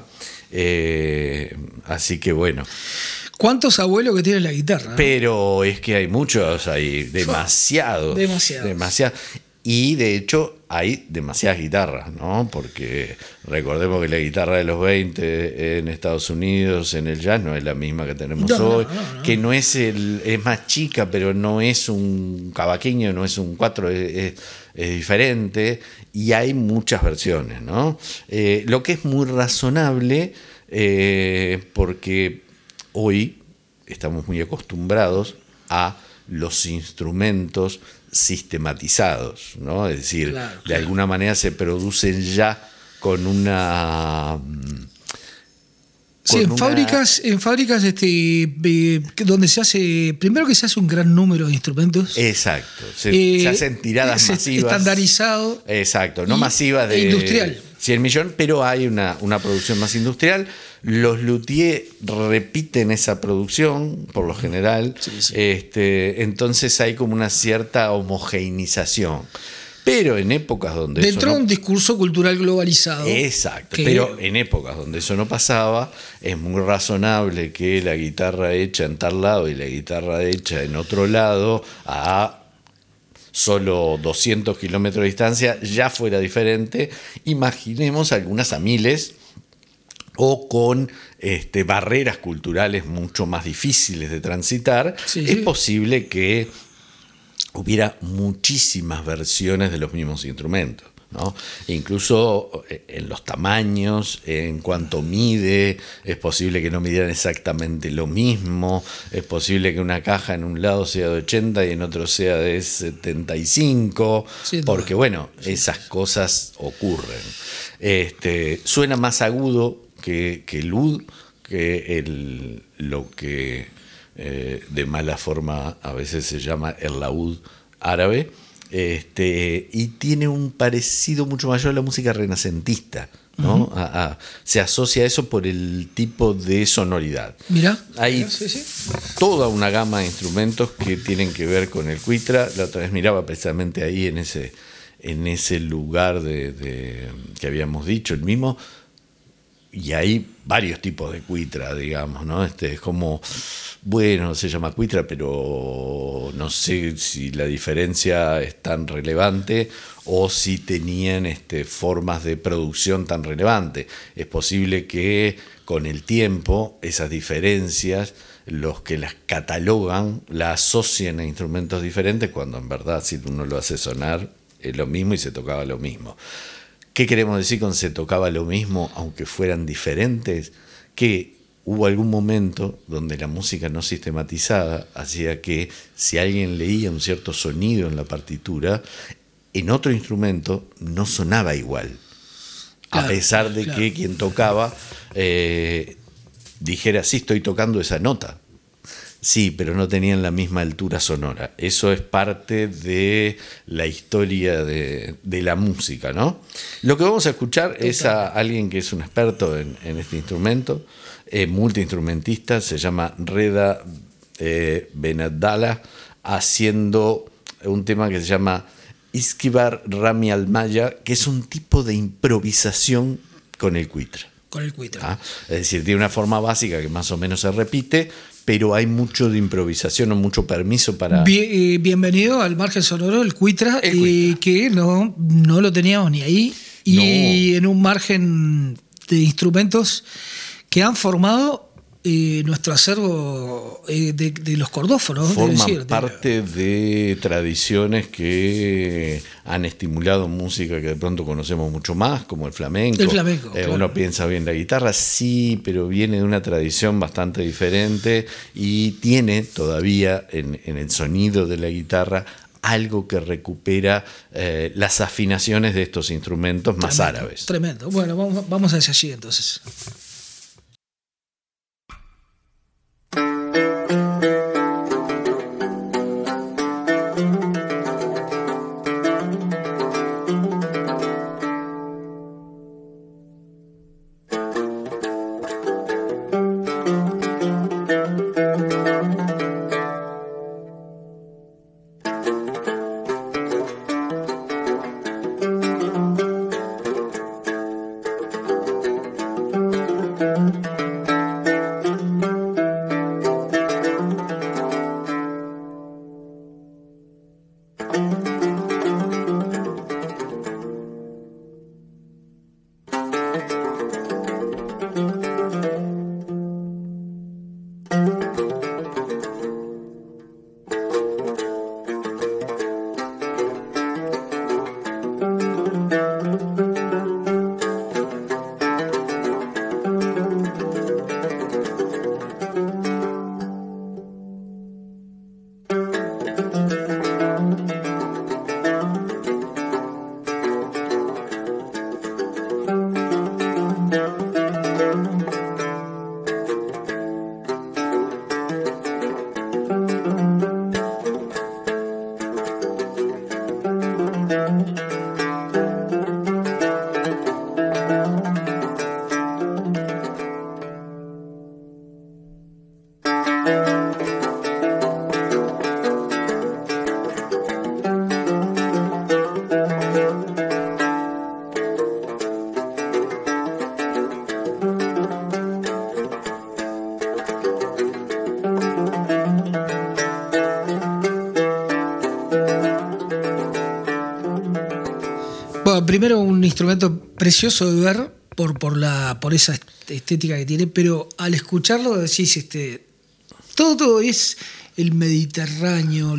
Así que bueno. ¿Cuántos abuelos que tienen la guitarra? ¿No? Pero es que hay muchos, hay demasiados. Demasiados. Y de hecho hay demasiadas guitarras, ¿no? Porque recordemos que la guitarra de los 20 en Estados Unidos, en el jazz, no es la misma que tenemos hoy. No. Que no es es más chica, pero no es un cavaqueño, no es un cuatro, es diferente. Y hay muchas versiones, ¿no? Lo que es muy razonable, porque hoy estamos muy acostumbrados a los instrumentos sistematizados, ¿no? Es decir, de alguna manera se producen ya con una... Sí, en fábricas donde se hace, primero que se hace un gran número de instrumentos. Exacto, se hacen tiradas masivas. Estandarizado. Exacto, no masivas de 100 millones, pero hay una producción más industrial. Los luthiers repiten esa producción, por lo general. Sí. Entonces hay como una cierta homogeneización. Pero en épocas donde dentro de un discurso cultural globalizado. Exacto, pero en épocas donde eso no pasaba, es muy razonable que la guitarra hecha en tal lado y la guitarra hecha en otro lado, a solo 200 kilómetros de distancia, ya fuera diferente. Imaginemos algunas a miles o con barreras culturales mucho más difíciles de transitar. Es posible que hubiera muchísimas versiones de los mismos instrumentos, ¿no? Incluso en los tamaños, en cuanto mide, es posible que no midieran exactamente lo mismo, es posible que una caja en un lado sea de 80 y en otro sea de 75, porque bueno, esas cosas ocurren. Suena más agudo que el ud, que lo que de mala forma a veces se llama el laúd árabe, y tiene un parecido mucho mayor a la música renacentista, ¿no? Se asocia a eso por el tipo de sonoridad. Hay toda una gama de instrumentos que tienen que ver con el cuitra. La otra vez miraba precisamente ahí en ese lugar que habíamos dicho, el mismo. Y hay varios tipos de cuitra, digamos, ¿no? Es como, bueno, se llama cuitra, pero no sé si la diferencia es tan relevante o si tenían formas de producción tan relevantes. Es posible que con el tiempo esas diferencias, los que las catalogan, la asocian a instrumentos diferentes, cuando en verdad si uno lo hace sonar es lo mismo y se tocaba lo mismo. ¿Qué queremos decir con se tocaba lo mismo aunque fueran diferentes? Que hubo algún momento donde la música no sistematizada hacía que si alguien leía un cierto sonido en la partitura, en otro instrumento no sonaba igual. A pesar de que quien tocaba dijera, sí, estoy tocando esa nota. Sí, pero no tenían la misma altura sonora. Eso es parte de la historia de la música, ¿no? Lo que vamos a escuchar es a alguien que es un experto en este instrumento, multiinstrumentista, se llama Reda Benadala, haciendo un tema que se llama Iskibar Rami Almaya, que es un tipo de improvisación con el cuitra. Es decir, tiene una forma básica que más o menos se repite, pero hay mucho de improvisación o mucho permiso para... Bienvenido al margen sonoro, el cuitra, que no lo teníamos ni ahí, y en un margen de instrumentos que han formado nuestro acervo de los cordófonos. Forman parte de tradiciones que han estimulado música que de pronto conocemos mucho más, como el flamenco. El flamenco, claro. Uno piensa bien, la guitarra sí, pero viene de una tradición bastante diferente y tiene todavía en el sonido de la guitarra algo que recupera las afinaciones de estos instrumentos más árabes. Tremendo. Bueno, vamos hacia allí entonces. Primero, un instrumento precioso de ver por esa estética que tiene, pero al escucharlo decís, todo es el Mediterráneo,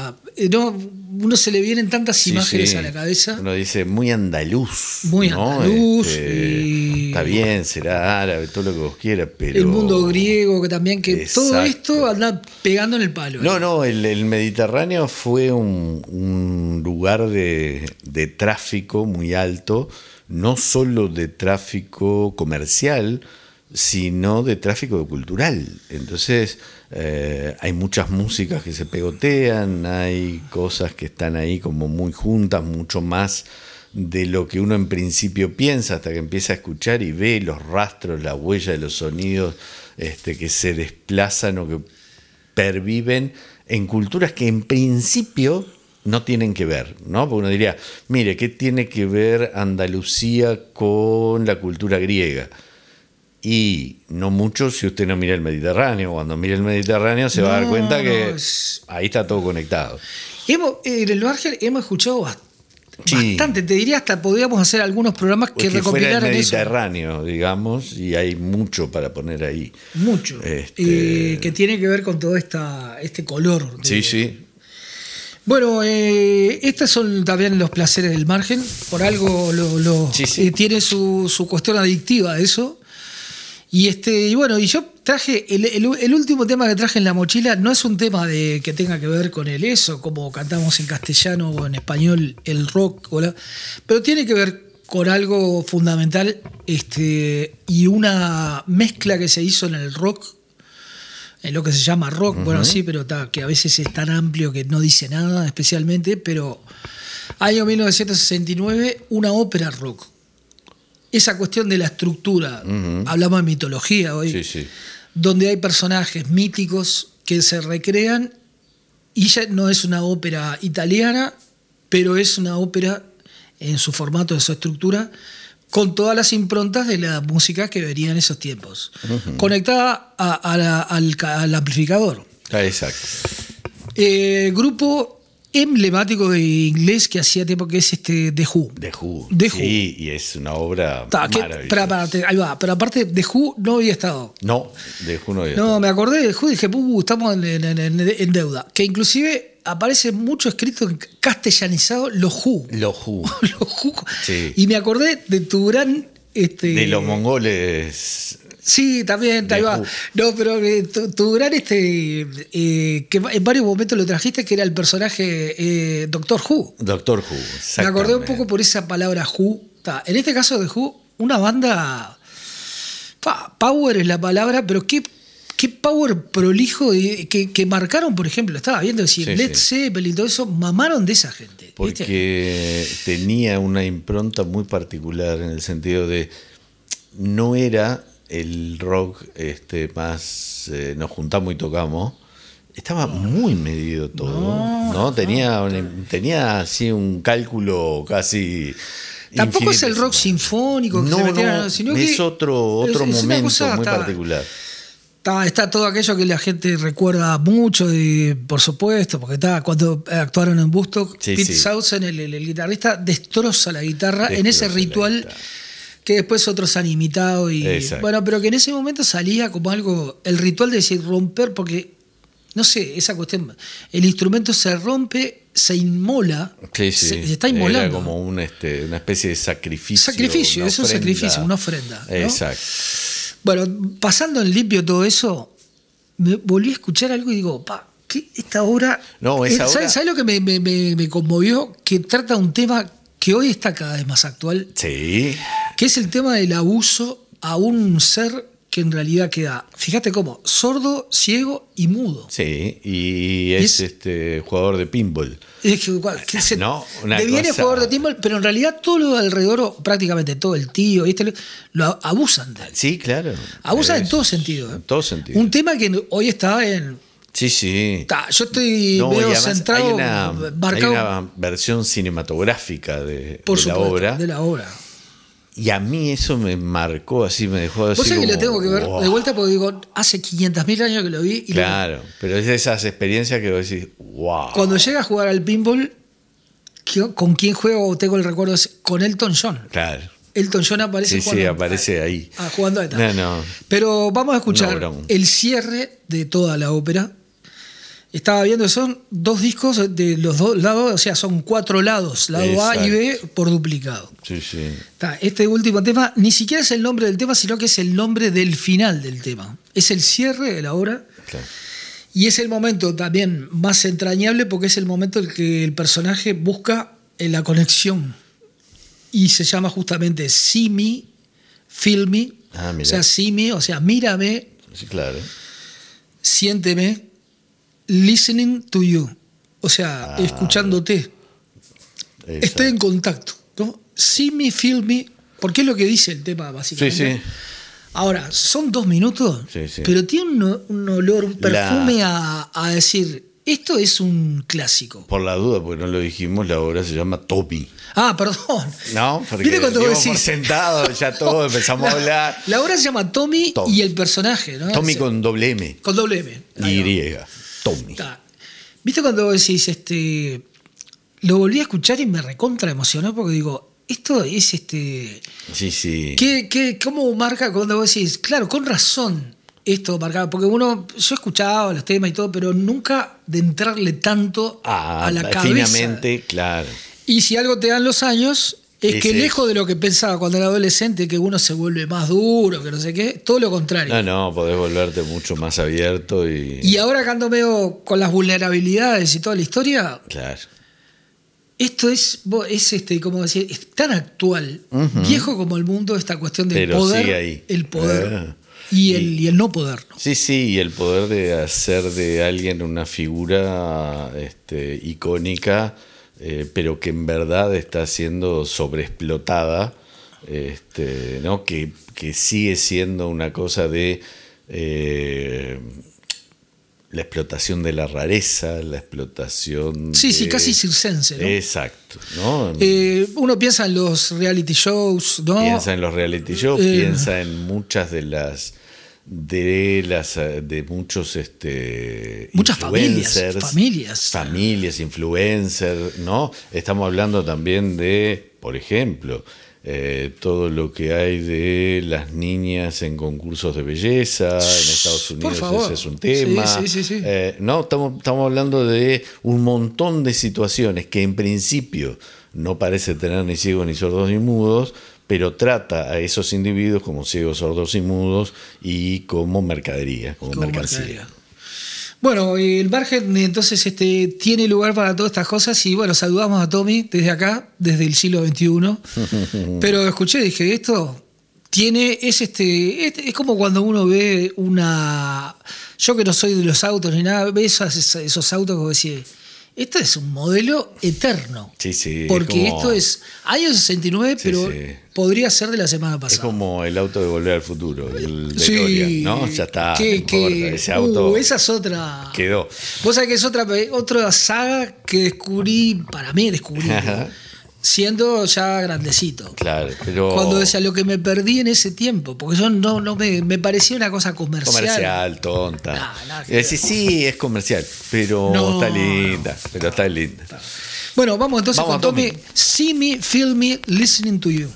uno se le vienen tantas imágenes a la cabeza. Uno dice muy andaluz. Muy ¿no? andaluz. Está bien, será árabe, todo lo que vos quieras, pero. El mundo griego, que también, que Exacto. todo esto anda pegando en el palo. No, el Mediterráneo fue un lugar de tráfico muy alto, no solo de tráfico comercial, sino de tráfico cultural. Entonces hay muchas músicas que se pegotean, hay cosas que están ahí como muy juntas, mucho más de lo que uno en principio piensa, hasta que empieza a escuchar y ve los rastros, la huella de los sonidos que se desplazan o que perviven en culturas que en principio no tienen que ver, ¿no? Porque uno diría, mire, ¿qué tiene que ver Andalucía con la cultura griega? Y no mucho si usted no mira el Mediterráneo. Cuando mira el Mediterráneo se va a dar cuenta que ahí está todo conectado. En el margen hemos escuchado bastante, te diría hasta podríamos hacer algunos programas que recopilaran el eso. Mediterráneo, digamos, y hay mucho para poner ahí. Mucho. Que tiene que ver con todo este color. Sí. Bueno, estos son también los placeres del margen. Por algo tiene su cuestión adictiva eso. Y bueno, y yo traje el último tema que traje en la mochila. No es un tema que tenga que ver con el eso, como cantamos en castellano o en español, el rock, pero tiene que ver con algo fundamental, y una mezcla que se hizo en el rock, en lo que se llama rock, bueno, sí, pero que a veces es tan amplio que no dice nada especialmente, pero año 1969, una ópera rock. Esa cuestión de la estructura, hablamos de mitología hoy, donde hay personajes míticos que se recrean, y ya no es una ópera italiana, pero es una ópera en su formato, en su estructura, con todas las improntas de la música que venía en esos tiempos, conectada al amplificador. Exacto. Grupo emblemático de inglés que hacía tiempo, que es The Who. The Who. The Who. Sí, y es una obra maravillosa. Ahí va, pero aparte The Who no había estado. No, The Who no había No, estado. me acordé de The Who y dije, estamos en deuda. Que inclusive aparece mucho escrito en castellanizado los Who. Los Who. Los Who. Sí. Y me acordé de tu gran... De los mongoles. Sí, también, The ahí va. Who. No, pero tu gran que en varios momentos lo trajiste, que era el personaje Doctor Who. Doctor Who. Me acordé un exactamente. poco por esa palabra Who. En este caso de Who, una banda. Power es la palabra, pero qué power prolijo que marcaron, por ejemplo. Estaba viendo decir Sí, Led sí. Zeppelin y todo eso, mamaron de esa gente. ¿viste? Porque tenía una impronta muy particular en el sentido de no era el rock más nos juntamos y tocamos. Estaba muy medido todo, ¿no? Tenía así un cálculo casi. Tampoco es el rock infinitesimal. sinfónico que No, se metieron, no, sino es que otro es una momento cosa, muy particular. Está todo aquello que la gente recuerda mucho, por supuesto, porque cuando actuaron en Woodstock, Sí, Pete sí. Townshend, el guitarrista, destroza la guitarra en ese Destroza la ritual guitarra. que después otros han imitado. Exacto. Bueno, pero que en ese momento salía como algo, el ritual de decir romper, porque, no sé, esa cuestión, el instrumento se rompe, se inmola, Sí, sí. se está inmolando. Era como una especie de sacrificio. Sacrificio, una es un ofrenda. sacrificio, una ofrenda, ¿no? Exacto. Bueno, pasando en limpio todo eso, me volví a escuchar algo y digo, ¿qué esta obra? No, esa obra- ¿Sabes lo que me conmovió? Que trata un tema que hoy está cada vez más actual, Sí. que es el tema del abuso a un ser que en realidad queda, fíjate cómo, sordo, ciego y mudo. Sí, y es jugador de pinball. Es que No, una deviene cosa- jugador de timbal, pero en realidad todo lo de alrededor, o prácticamente todo el tío, lo abusan de él. Sí, claro. Abusan en Es- todo sentido. En todo sentido. Un tema que hoy está en... Sí, sí. Yo estoy No, y medio además centrado, hay marcado una versión cinematográfica de por la supuesto, obra. de la obra. Y a mí eso me marcó así, me dejó así. Vos sabés que como, lo tengo que ver wow. de vuelta porque digo, hace 500.000 años que lo vi. Y Claro, pero es de esas experiencias que vos decís, wow. cuando llega a jugar al pinball, ¿con quién juego? Tengo el recuerdo, es con Elton John. Claro. Elton John aparece Sí, jugando, sí, aparece ahí. jugando a esta. No. Pero vamos a Un escuchar obrón. el cierre de toda la ópera. Estaba viendo, son 2 discos de los 2 lados, o sea, son 4 lados, lado A y B por duplicado. Sí, sí. Este último tema ni siquiera es el nombre del tema, sino que es el nombre del final del tema. Es el cierre de la obra Claro. y es el momento también más entrañable porque es el momento en que el personaje busca la conexión y se llama justamente See Me, Feel Me, Ah, mira. o sea, see me, o sea, mírame, Sí, claro. siénteme, listening to you, o sea, escuchándote. Estoy en contacto, ¿no? See me, feel me, porque es lo que dice el tema, Sí, básicamente. sí. Ahora, son 2 minutos, Sí, sí. pero tiene un olor, un perfume a decir, esto es un clásico. Por la duda, porque no lo dijimos, la obra se llama Tommy. Ah, perdón. No, porque ¿Viste cuando vos dimos por decís? sentado, ya todo, empezamos a hablar. La obra se llama Tommy Tommy. y el personaje, ¿no? Tommy con doble M. Con doble M. Ahí va. Y. Tommy. Está. ¿Viste cuando vos decís, lo volví a escuchar y me recontra emocionó porque digo, esto es Sí, sí. ¿cómo marca cuando vos decís, claro, con razón esto marcaba? Porque yo escuchaba los temas y todo, pero nunca de entrarle tanto a la cabeza. Finamente, claro. Y si algo te dan los años, es que Ese- lejos de lo que pensaba cuando era adolescente, que uno se vuelve más duro, que no sé qué, todo lo contrario. No, podés volverte mucho más abierto y. Y ahora que ando medio con las vulnerabilidades y toda la historia, Claro. esto es como decir, es tan actual, Ujú. viejo como el mundo, esta cuestión del Pero poder, sigue ahí. el poder Ah. y el no poder, ¿no? Sí, sí, y el poder de hacer de alguien una figura icónica, pero que en verdad está siendo sobreexplotada, ¿no? Que sigue siendo una cosa de la explotación de la rareza, la explotación Sí, de... sí, casi circense, ¿no? Exacto, ¿no? Uno piensa en los reality shows, ¿no? Piensa en los reality shows, Eh. piensa en muchas de las de muchos muchas influencers, familias, influencers, ¿no? Estamos hablando también de, por ejemplo, todo lo que hay de las niñas en concursos de belleza en Estados Unidos. Por favor. Ese es un tema. Sí. No, estamos hablando de un montón de situaciones que en principio no parece tener ni ciegos, ni sordos, ni mudos, pero trata a esos individuos como ciegos, sordos y mudos y como mercadería, como mercancía. Bueno, el margen entonces tiene lugar para todas estas cosas y bueno, saludamos a Tommy desde acá, desde el siglo XXI. Pero escuché, dije, esto es como cuando uno ve yo que no soy de los autos ni nada, ve esos autos como decir, esto es un modelo eterno. Sí. Porque esto es año 69, pero podría ser de la semana pasada. Es como el auto de Volver al Futuro, el DeLorean, ¿no? Ya está, no importa, ese auto esa es otra. Quedó. Vos sabés que es otra saga que descubrí, siendo ya grandecito. Claro, pero... Cuando decía lo que me perdí en ese tiempo, porque yo no me parecía una cosa comercial. Comercial, tonta. No, sí, es comercial, pero está linda. Bueno, vamos entonces con Tommy. See me, feel me, listening to you.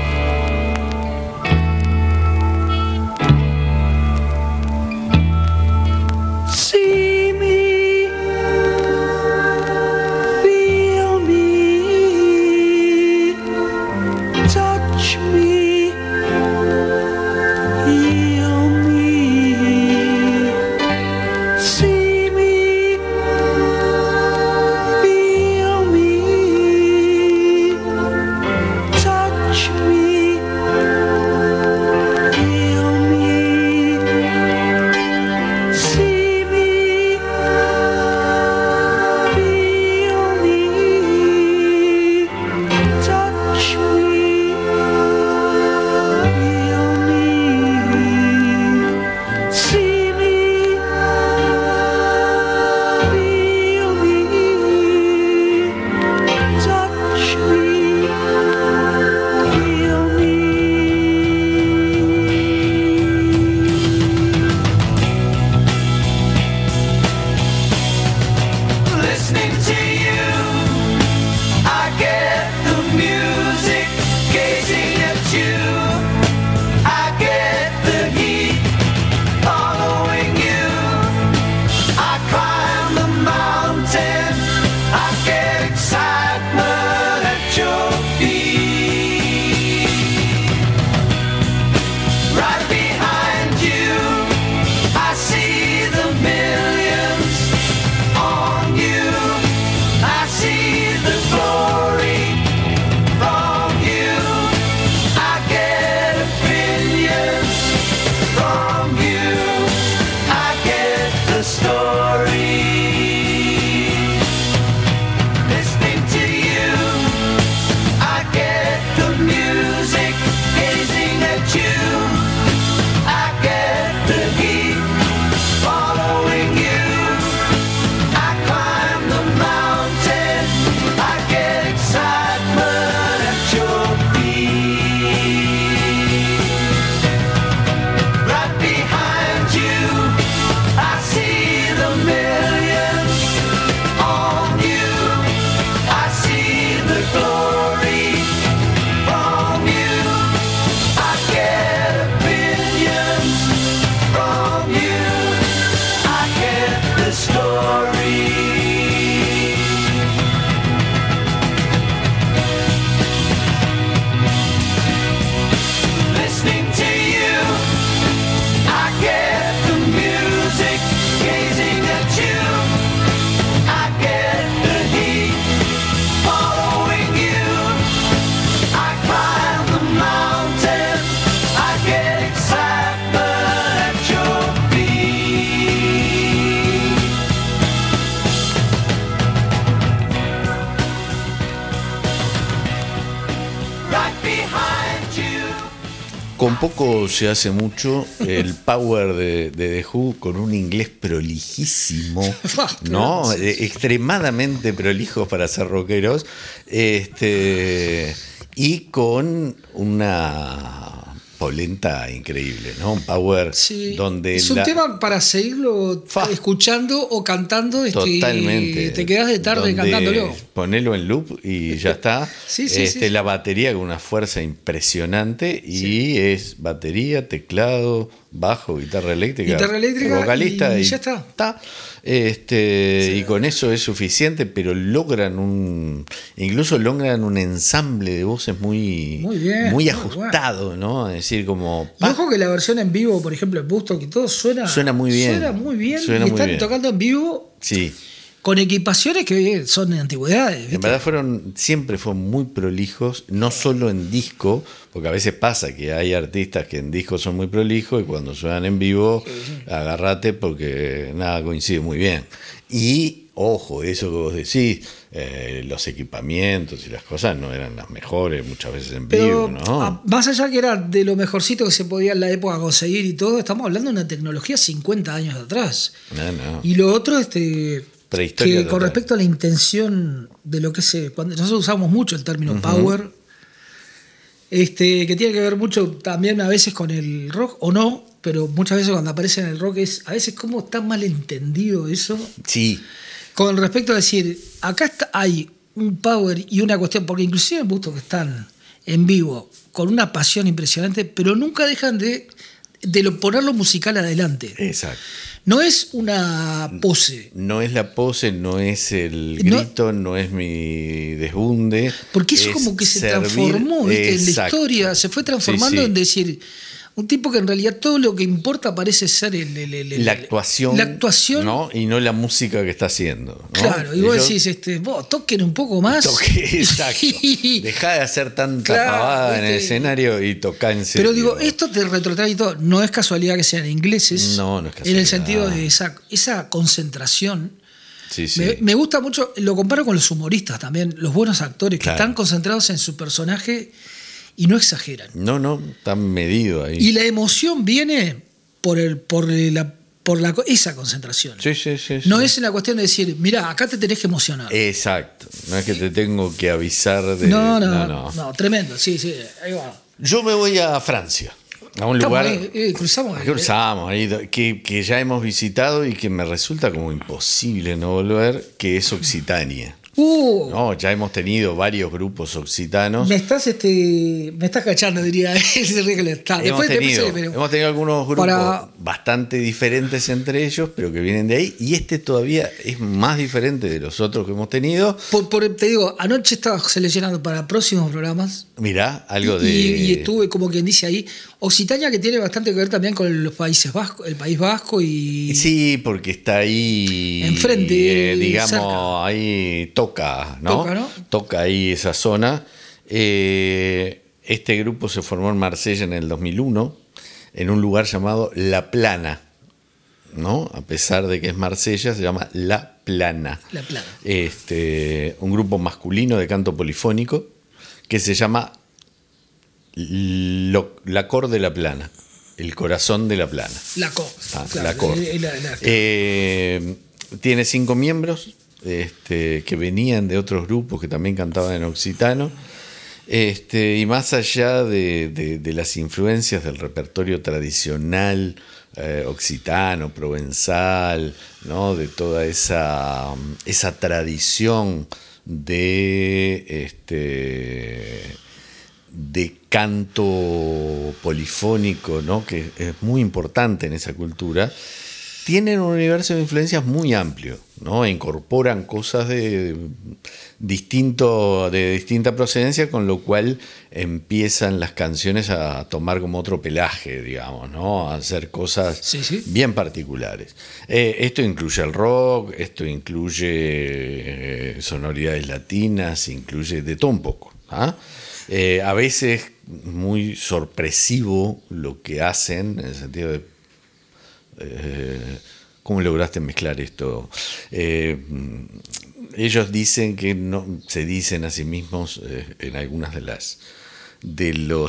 See me, feel me, touch me, heal me. See me, feel me, touch me, heal me. See me, feel me, touch me, heal me. See me, feel me, touch me, heal me. Listening to you, I get the music. Gazing at you, I get the heat. Following you, I climb the mountain. I get excitement at your feet. Right behind you, I see the millions on you. I see the glory from you. I get opinions from you. I get the story. Listening to you, I get the music. Gazing at you, I get the heat. Following you, I climb the mountain. I get excitement at your feet. Right behind you, I see the millions on you. I see the glory from you. I get opinions from you. I get the story. Listening to you, I get the music. Gazing at you, I get the heat. Following you, I climb the mountain. I get excitement at your feet. Right behind you. Con poco se hace mucho el power de The Who con un inglés prolijísimo, ¿no? Extremadamente prolijos para ser rockeros, y con una polenta increíble, ¿no? Un power Sí, donde es un tema para seguirlo escuchando o cantando. Totalmente. Te quedas de tarde Donde cantándolo. Ponelo en loop y ya está. Sí, sí. La batería con una fuerza impresionante y es batería, teclado, bajo, guitarra eléctrica, vocalista y ya está. Y con eso es suficiente, pero incluso logran un ensamble de voces muy bien, ajustado, bueno. ¿no? Es decir, como Y ojo que la versión en vivo, por ejemplo, en Busto, que todo suena muy bien. Y están tocando en vivo. Sí. Con equipaciones que son de antigüedades. ¿viste? En verdad siempre fueron muy prolijos, no solo en disco, porque a veces pasa que hay artistas que en disco son muy prolijos y cuando suenan en vivo, agárrate porque nada coincide muy bien. Y ojo, eso que vos decís, los equipamientos y las cosas no eran las mejores muchas veces en Pero, vivo, ¿no? Más allá que era de lo mejorcito que se podía en la época conseguir y todo, estamos hablando de una tecnología 50 años atrás. No. Y lo otro, Prehistoria que con total. respecto a la intención de lo que cuando nosotros usamos mucho el término power, que tiene que ver mucho también a veces con el rock, o no, pero muchas veces cuando aparece en el rock a veces como está mal entendido eso. Sí. Con respecto a decir, acá hay un power y una cuestión, porque inclusive en Busto que están en vivo con una pasión impresionante, pero nunca dejan de poner lo musical adelante. Exacto. No es una pose. No es la pose, no es el grito, no es mi desbunde. Porque eso como que se transformó, ¿viste? En la historia, se fue transformando en decir, un tipo que en realidad todo lo que importa parece ser la actuación. La actuación. ¿No? Y no la música que está haciendo. ¿no? Claro, y vos decís, vos toquen un poco más. Exacto. Dejá de hacer tanta pavada en el escenario y tocá en serio. Pero digo, esto te retrotrae y todo. No es casualidad que sean ingleses. No es casualidad. En el sentido de esa concentración. Sí. Me gusta mucho, lo comparo con los humoristas también, los buenos actores que Claro. están concentrados en su personaje y no exageran. No, está medido ahí. Y la emoción viene por esa concentración. Sí. No es una cuestión de decir, mirá, acá te tenés que emocionar. Exacto. No es que te tengo que avisar de. No, tremendo, sí, ahí va. Yo me voy a Francia. A un lugar. Cruzamos ahí, que ya hemos visitado y que me resulta como imposible no volver, que es Occitania. No, ya hemos tenido varios grupos occitanos. Me estás cachando, diría. Hemos tenido algunos grupos bastante diferentes entre ellos, pero que vienen de ahí. Y este todavía es más diferente de los otros que hemos tenido. Te digo, anoche estaba seleccionando para próximos programas. Mirá, algo y estuve como quien dice ahí. Occitania, que tiene bastante que ver también con los Países Vascos, el País Vasco y. Sí, porque está ahí. Enfrente, digamos, cerca. ahí toca, ¿no? Toca, ¿no? Toca ahí esa zona. Este grupo se formó en Marsella en el 2001, en un lugar llamado La Plana, ¿no? A pesar de que es Marsella, se llama La Plana. La Plana. Un grupo masculino de canto polifónico que se llama La Cor de La Plana, el corazón de La Plana. La Cor. La Cor. Tiene 5 miembros que venían de otros grupos que también cantaban en occitano. Y más allá de las influencias del repertorio tradicional occitano, provenzal, ¿no? De toda esa tradición de canto polifónico, ¿no? Que es muy importante en esa cultura, tienen un universo de influencias muy amplio, ¿no? Incorporan cosas de distinta procedencia, con lo cual empiezan las canciones a tomar como otro pelaje, digamos, ¿no? A hacer cosas bien particulares. Esto incluye el rock, esto incluye sonoridades latinas, incluye de todo un poco, ¿ah? A veces muy sorpresivo lo que hacen, en el sentido de ¿cómo lograste mezclar esto? Ellos dicen que no se dicen a sí mismos en algunas de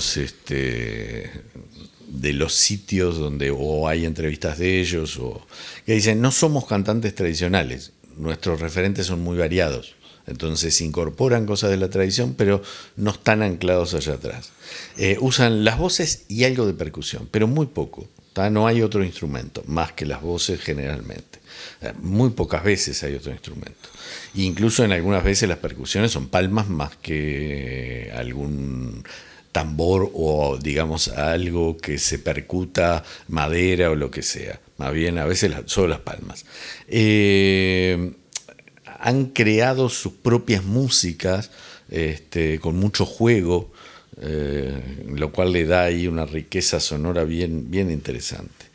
los sitios donde o hay entrevistas de ellos, o que dicen: no somos cantantes tradicionales, nuestros referentes son muy variados. Entonces incorporan cosas de la tradición, pero no están anclados allá atrás. Usan las voces y algo de percusión, pero muy poco. No hay otro instrumento, más que las voces generalmente. Muy pocas veces hay otro instrumento. Incluso en algunas veces las percusiones son palmas más que algún tambor o, digamos, algo que se percuta, madera o lo que sea. Más bien, a veces solo las palmas. Han creado sus propias músicas con mucho juego, lo cual le da ahí una riqueza sonora bien interesante.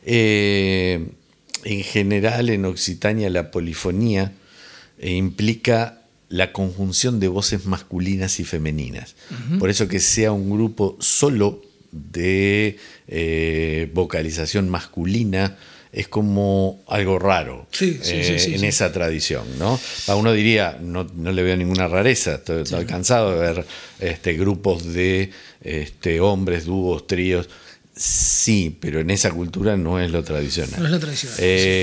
En general, en Occitania, la polifonía implica la conjunción de voces masculinas y femeninas. Por eso que sea un grupo solo de vocalización masculina es como algo raro en esa tradición, ¿no? Uno diría, no le veo ninguna rareza, estoy cansado de ver grupos de hombres, dúos, tríos. Sí, pero en esa cultura no es lo tradicional. No es lo tradicional.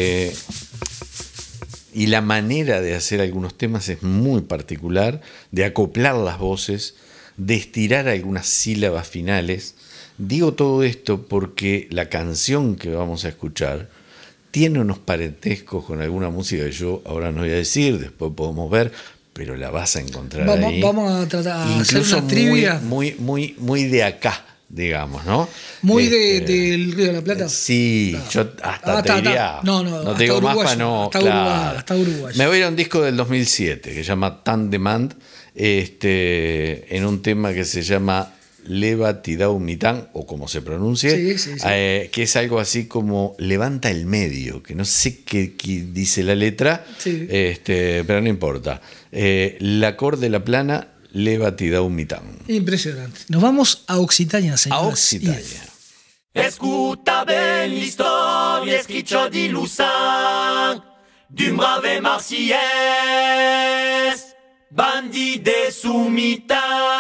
Y la manera de hacer algunos temas es muy particular, de acoplar las voces, de estirar algunas sílabas finales. Digo todo esto porque la canción que vamos a escuchar tiene unos parentescos con alguna música que yo ahora no voy a decir, después podemos ver, pero la vas a encontrar ahí. Vamos a tratar de hacer una trivia. Muy de acá, digamos, ¿no? Muy del Río de la Plata. Sí, yo hasta te diría. No te digo más para no. Hasta Uruguay. Me voy a ir a un disco del 2007 que se llama Tan Demand, en un tema que se llama Leva Tidau Mitán, o como se pronuncie, que es algo así como levanta el medio, que no sé qué dice la letra, pero no importa. El acorde de la plana, Leva Tidau Mitán. Impresionante. Nos vamos a Occitania, señores. A Occitania. Escuta ben l'historia escrita di Lussan, d'un brave marsillès, bandit de Sumitan,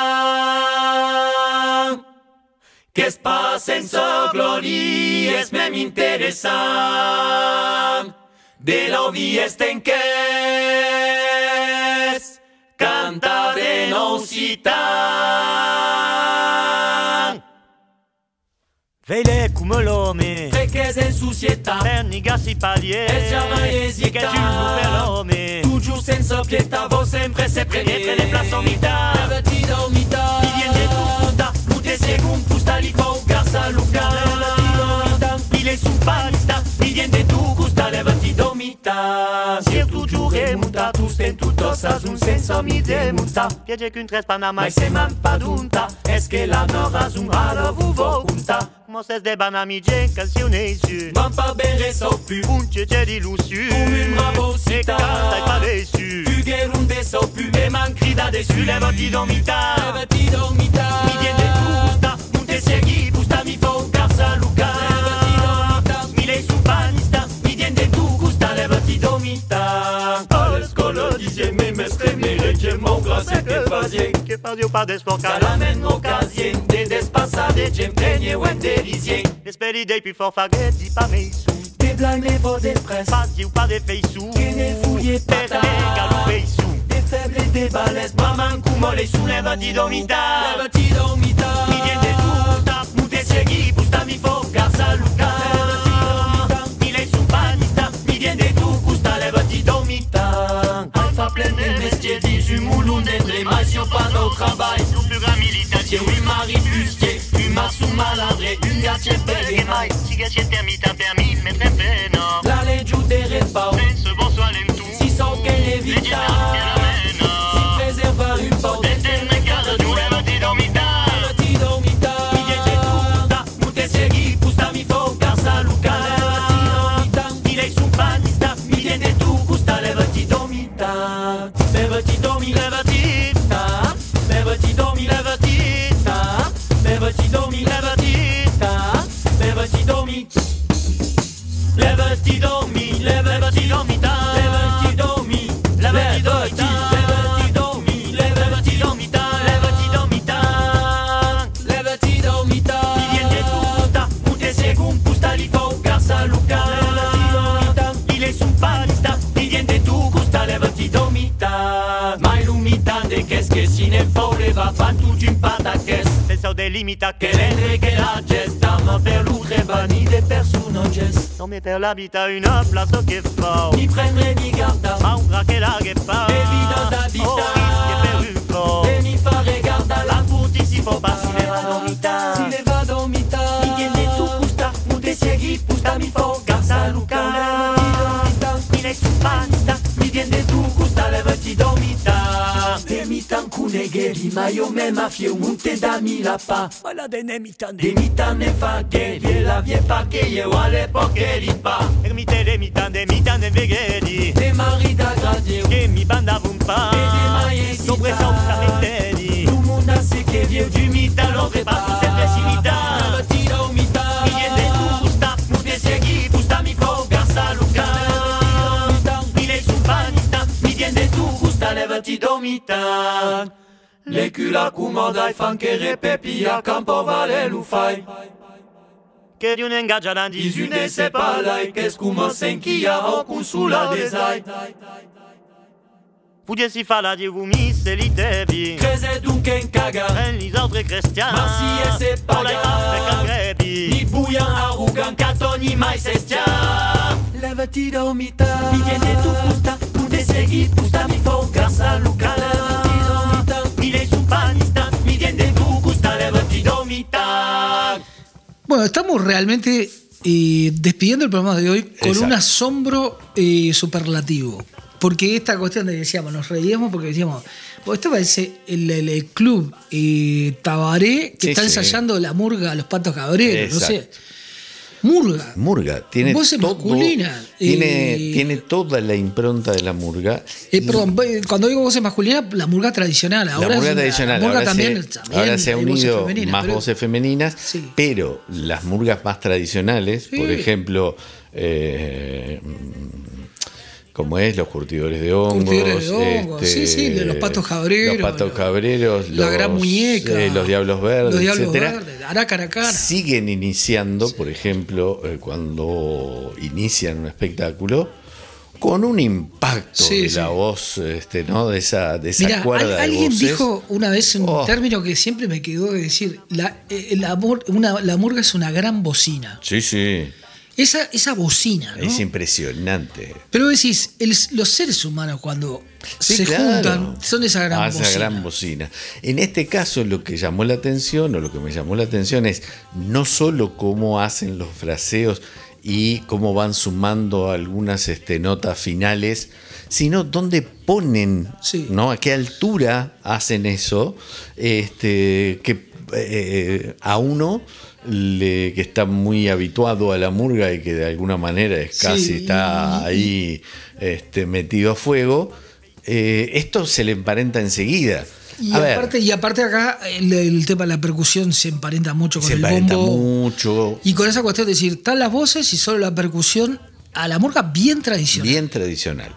que es passa en sa gloria, es même interessant, de la vie estenques, cantar en occitan. Vele come l'ome, Treques en società, per negarsi palier, es jamais e che hesitant, tu per l'ome, toujours sense pietà, vos sempre se prene place en mitad, Levati da mitad, mi viene tu pusta, Pute según pusta li fau garsa luca, Levati da mitad, il est son panista, mi viene tu gusta, levati da mitad, Sir toujours remunta, tu sten tutos as un senso mi demunta, piace che un tres panama, mai se man padunta, es que la nora un halo vuvo unta, Moses de banamige, canzone su, man pa bere so pu, un cece di lusu, come un bravo e cita, cantai pas déçu, Fuguer un de so pu, e man crida dessus, levati da mitad, levati da mitad, mi viene tu pusta, Munte segui, pusta mi fau garsa luca, levati da mitad, mi lei su panista, mi viene tu gusta, levati da mitad, alla scuola dizieme mestre mere che mon grase che fazie, che fazio pas d'esforcar, Calamen occasion, de despassade, gempregne uen derisien, l'esperi dei più forfaghetti pa mei su, de blame vo de pres, fazio ou pas de feisu, che ne fuglie per pata, galu feisu, de faible de bales, maman cumo le su, levati da mitad, levati da mitad, mi viene tu pusta, mute segui, pusta mi fo garsa luca, levati da mitad, mi lei su panista, mi viene tu gusta, levati da mitad, alfa plein de mestier, disu moulou nendre, mai si o pa no travail, lu più gran militante, Dieu, oui, Marie Fustier, une masse ou maladré, une gâtier belle et maille. siga si termita permis, mentre pena, La legge de repau, penso bonsoir lentu, si so che le evita, generale che la mena, si preserva un po' e te ne cade tu levati da mitad, levati da mitad, mi viene tu pusta, mute segui, pusta mi fo garsa luca, levati da mitad, mi lei su panista, mi viene tu gusta, levati da mitad, levati da mitad, levati, levati da mitad, levati da mitad, levati da mitad, levati da mitad, levati da mitad, levati da mitad, levati da levati mitad, levati da mitad, levati da mitad, levati da mitad, mi viene tu pusta, mute según pusta li fau garsa luca, levati da mitad, il est su panista, mi viene tu gusta, levati da mitad. mitande che si ne voleva fan tutti in pataches. Senza delimita Che l'endre che la gestiamo per l'utre bani de personages. non mi per l'abita una place che fa. Mi prendere mi guarda, Ma un che la che fa. Evita d'abitare. Oh, rischia per un po'. e mi fa regardare La furti si può pas si leva nomita. Si le va domita. Mi viene tu gusta, mute sieghi pusta mi fa garza Luca. Mi lei su panista. Mi viene tu gusta levati domita. Te mitan cunegheri, ma io me mafie mute da mi la pa. Voilà de nemitande. De mitane fa che la vie pa che io alle poche di pa. Ermite le mitande vegheri. De mari da gradio. Che mi banda un pa. E de maie si Sopra sa usa metteli. Tu munda se che vie Du mita lo repasso sempre si mita. Levati domita. Mi viene tu gusta. Mute sieghi pusta mi fa garza Luca. Mi lei su panista. Mi viene tu gusta levati domita. Le cula comandai fan che repepi a campo vale lu fai. Che di un ingaggia da Disune se palai che scuma senchia o consula desai. Pudia si fa la di vumi se li devi. Creze dunque in caga. En gli altri cristiani. Ma si e se O lei paga. fa cangrebi. Ni buian arrugan catoni mai se stia. Levati domita. Mi viene tu pusta. Punte segui pusta mi fa garza Luca. Levati domita. Mi lei su panista. Mi viene tu gusta levati domita. Bueno, estamos realmente despidiendo el programa de hoy con Exacto. un asombro superlativo. Porque esta cuestión de que decíamos, nos reíamos porque decíamos, esto parece el club Tabaré que Sí, está sí. ensayando la murga a los Patos Cabreros, no sé. Exacto. Murga. Tiene Voces todo, masculinas. tiene toda la impronta de la murga. Perdón, cuando digo voces masculinas, la murga tradicional. Ahora La murga es una- tradicional, la murga ahora, también, ahora se ha hay voces unido femeninas, más pero- voces femeninas, Sí. pero las murgas más tradicionales, Sí. por ejemplo, como es los curtidores de hongos, Curtidores de hongos, sí, los Patos Cabreros, los Patos Cabreros, La Gran Muñeca, los Diablos Verdes, los Diablos etcétera, Verdes, Aracara. siguen iniciando, por ejemplo, cuando inician un espectáculo, con un impacto Sí, de sí. la voz, ¿no? de esa Mirá, cuerda de alguien voces. dijo una vez un Oh. término que siempre me quedó de decir, la murga es una gran bocina. Sí, sí, Esa bocina, ¿no? es impresionante. Pero decís, los seres humanos cuando Sí, se claro. juntan son esa gran Ah, bocina. esa gran bocina. En este caso, lo que llamó la atención, o lo que me llamó la atención, es no solo cómo hacen los fraseos y cómo van sumando algunas notas finales, sino dónde ponen, Sí. ¿no? A qué altura hacen eso, que a uno que está muy habituado a la murga y que de alguna manera casi Sí, está ahí metido a fuego, esto se le emparenta enseguida. Y A ver, aparte acá el tema de la percusión se emparenta mucho con se el emparenta bombo. mucho, Y con esa cuestión de decir, están las voces y solo la percusión a la murga bien tradicional. bien tradicional.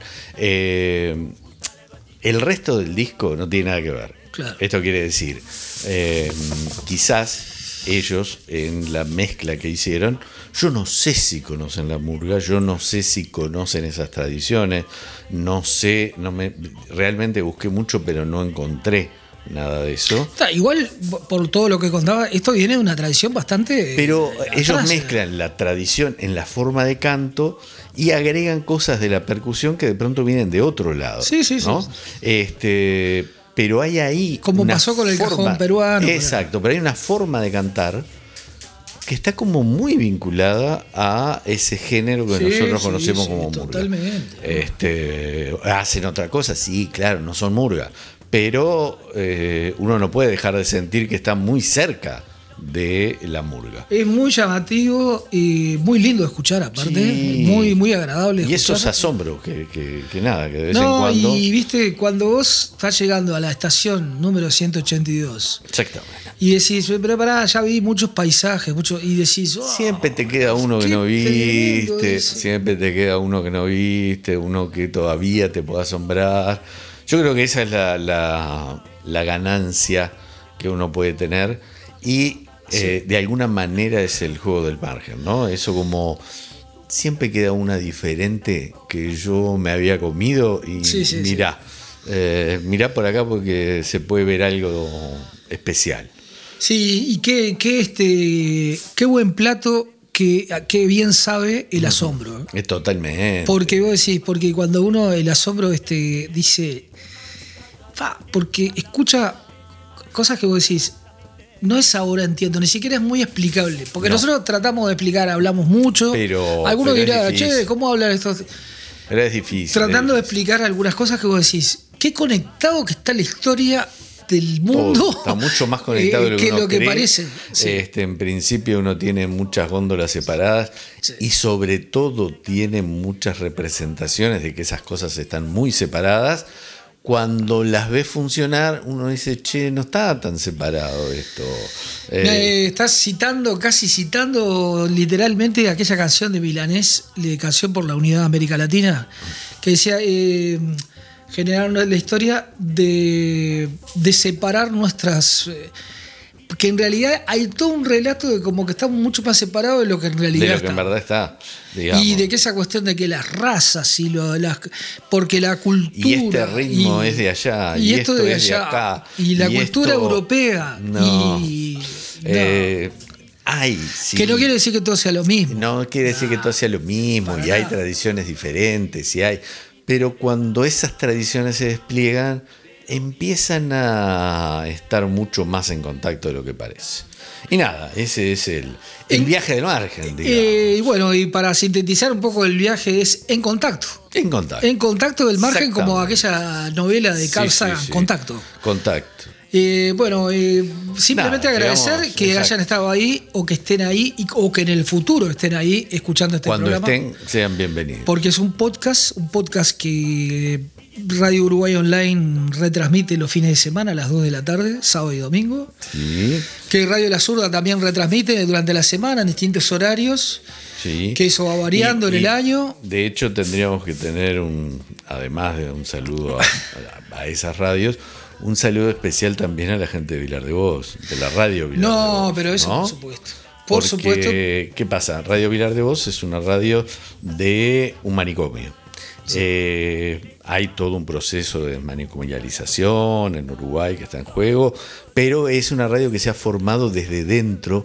El resto del disco no tiene nada que ver. Claro. Esto quiere decir, quizás ellos en la mezcla que hicieron, yo no sé si conocen la murga, yo no sé si conocen esas tradiciones, no sé, realmente busqué mucho pero no encontré nada de eso. Igual, por todo lo que contaba, esto viene de una tradición bastante. Pero ellos atrás. mezclan la tradición en la forma de canto y agregan cosas de la percusión que de pronto vienen de otro lado. Sí, sí, ¿no? sí. Pero hay ahí. Como una pasó con el cajón peruano. Exacto, pero hay una forma de cantar que está como muy vinculada a ese género que Sí, nosotros sí, conocemos sí, como totalmente. murga. Hacen otra cosa, sí, claro, no son murga, pero uno no puede dejar de sentir que está muy cerca de la murga. Es muy llamativo y muy lindo de escuchar, aparte. Sí. Muy, muy agradable. Y esos escuchar. asombros que nada, que de vez en No, cuando. y viste, cuando vos estás llegando a la estación número 182 Exactamente. y decís, pero pará, ya vi muchos paisajes, y decís, oh, Siempre te queda uno que qué no tremendo viste, eso. siempre te queda uno que no viste, uno que todavía te puede asombrar. Yo creo que esa es la ganancia que uno puede tener y de alguna manera es el juego del margen, ¿no? Eso como siempre queda una diferente que yo me había comido y Sí, sí, mirá, mirá por acá porque se puede ver algo especial. Sí, y qué buen plato, qué bien sabe el asombro. Totalmente. Porque vos decís, porque cuando uno el asombro dice, porque escucha cosas que vos decís, no es ahora entiendo, ni siquiera es muy explicable. Porque nosotros tratamos de explicar, hablamos mucho. Algunos dirán, che, ¿cómo hablar esto? Pero es difícil. Tratando de explicar algunas cosas que vos decís, qué conectado que está la historia del mundo. Está mucho más conectado de lo que uno cree. Parece. Sí. En principio uno tiene muchas góndolas separadas y sobre todo tiene muchas representaciones de que esas cosas están muy separadas. Cuando las ves funcionar, uno dice, che, no está tan separado esto. Estás casi citando literalmente aquella canción de Milanés, Canción por la Unidad de América Latina, que decía, generaron la historia de separar nuestras... que en realidad hay todo un relato de como que estamos mucho más separados de lo que en realidad de lo que en verdad está, digamos. Y de que esa cuestión de que las razas y porque la cultura y este ritmo es de allá y esto es de acá y la cultura europea sí. Que no quiere decir que todo sea lo mismo. No quiere decir que todo sea lo mismo y hay tradiciones diferentes pero cuando esas tradiciones se despliegan empiezan a estar mucho más en contacto de lo que parece. Y nada, ese es el viaje del margen, y bueno, y para sintetizar un poco el viaje es En Contacto. En Contacto del margen, como aquella novela de Carl Sagan, Contacto. Simplemente agradecer que hayan estado ahí o que estén ahí o que en el futuro estén ahí escuchando este programa. Cuando estén, sean bienvenidos. Porque es un podcast que Radio Uruguay Online retransmite los fines de semana a las 2 de la tarde, sábado y domingo. Sí. Que Radio La Zurda también retransmite durante la semana en distintos horarios. Sí. Que eso va variando en el año. De hecho, tendríamos que tener además de un saludo a esas radios, un saludo especial también a la gente de Vilar de Voz, de la radio Vilar de Voz. No, pero eso por supuesto. Por supuesto. ¿Qué pasa? Radio Vilar de Voz es una radio de un manicomio. Sí. Hay todo un proceso de manicomialización en Uruguay que está en juego, pero es una radio que se ha formado desde dentro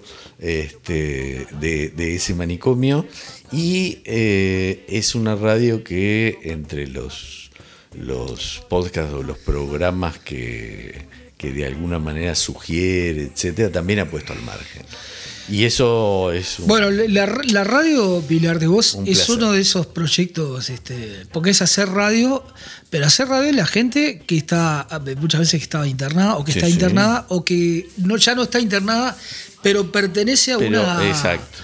de ese manicomio y es una radio que entre los podcasts o los programas que de alguna manera sugiere, etcétera, también ha puesto al margen. Y eso es bueno, la radio Vilar de Voz es uno de esos proyectos, porque es hacer radio, pero hacer radio es la gente que está, muchas veces que estaba internada, o que está internada, o que ya no está internada, pero pertenece a una... Exacto.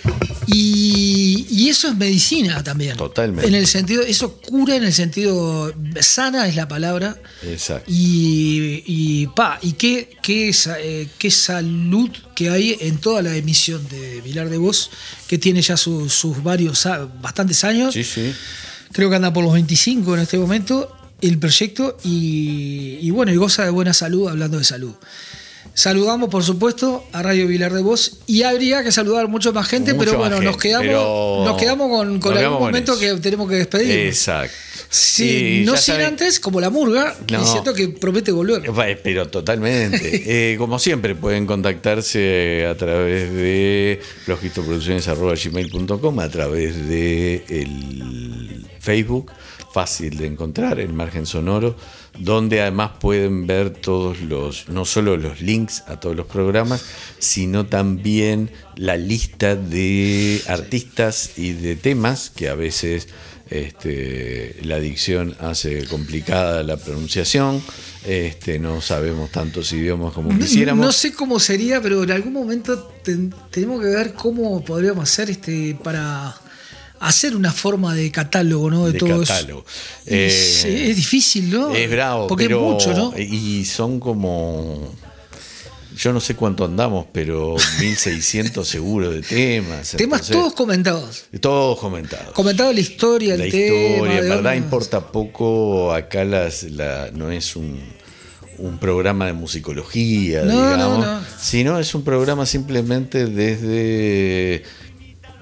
Y eso es medicina también. Totalmente. En el sentido, eso cura en el sentido, sana es la palabra. Exacto. Y qué salud que hay en toda la emisión de Vilar de Voz, que tiene ya sus bastantes años. Sí, sí. Creo que anda por los 25 en este momento el proyecto y bueno, y goza de buena salud, hablando de salud. Saludamos, por supuesto, a Radio Vilar de Voz y habría que saludar mucho más gente, pero bueno, nos quedamos con algún momento eso que tenemos que despedir. Exacto. Sí, no sin antes, como la murga, diciendo que promete volver. Pero totalmente. Como siempre, pueden contactarse a través de flojistoproducciones@gmail.com, a través de el Facebook, fácil de encontrar, El Margen Sonoro, donde además pueden ver no solo los links a todos los programas, sino también la lista de artistas y de temas que a veces la dicción hace complicada la pronunciación, no sabemos tantos idiomas como quisiéramos. No sé cómo sería, pero en algún momento tenemos que ver cómo podríamos hacer para hacer una forma de catálogo, ¿no? De todo catálogo. Es difícil, ¿no? Es bravo, porque es mucho, ¿no? Y son como... Yo no sé cuánto andamos, pero 1600 seguro de temas. Temas todos comentados. Todos comentados. Comentado la historia, el tema. En verdad importa poco. Acá no es un programa de musicología, digamos. No. Sino es un programa simplemente desde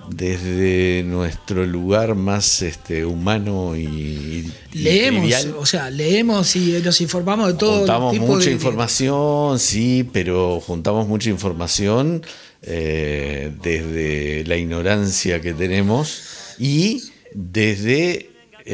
desde nuestro lugar más humano y leemos, trivial. O sea, leemos y nos informamos de todo Juntamos tipo mucha de información, sí, pero juntamos mucha información desde la ignorancia que tenemos y desde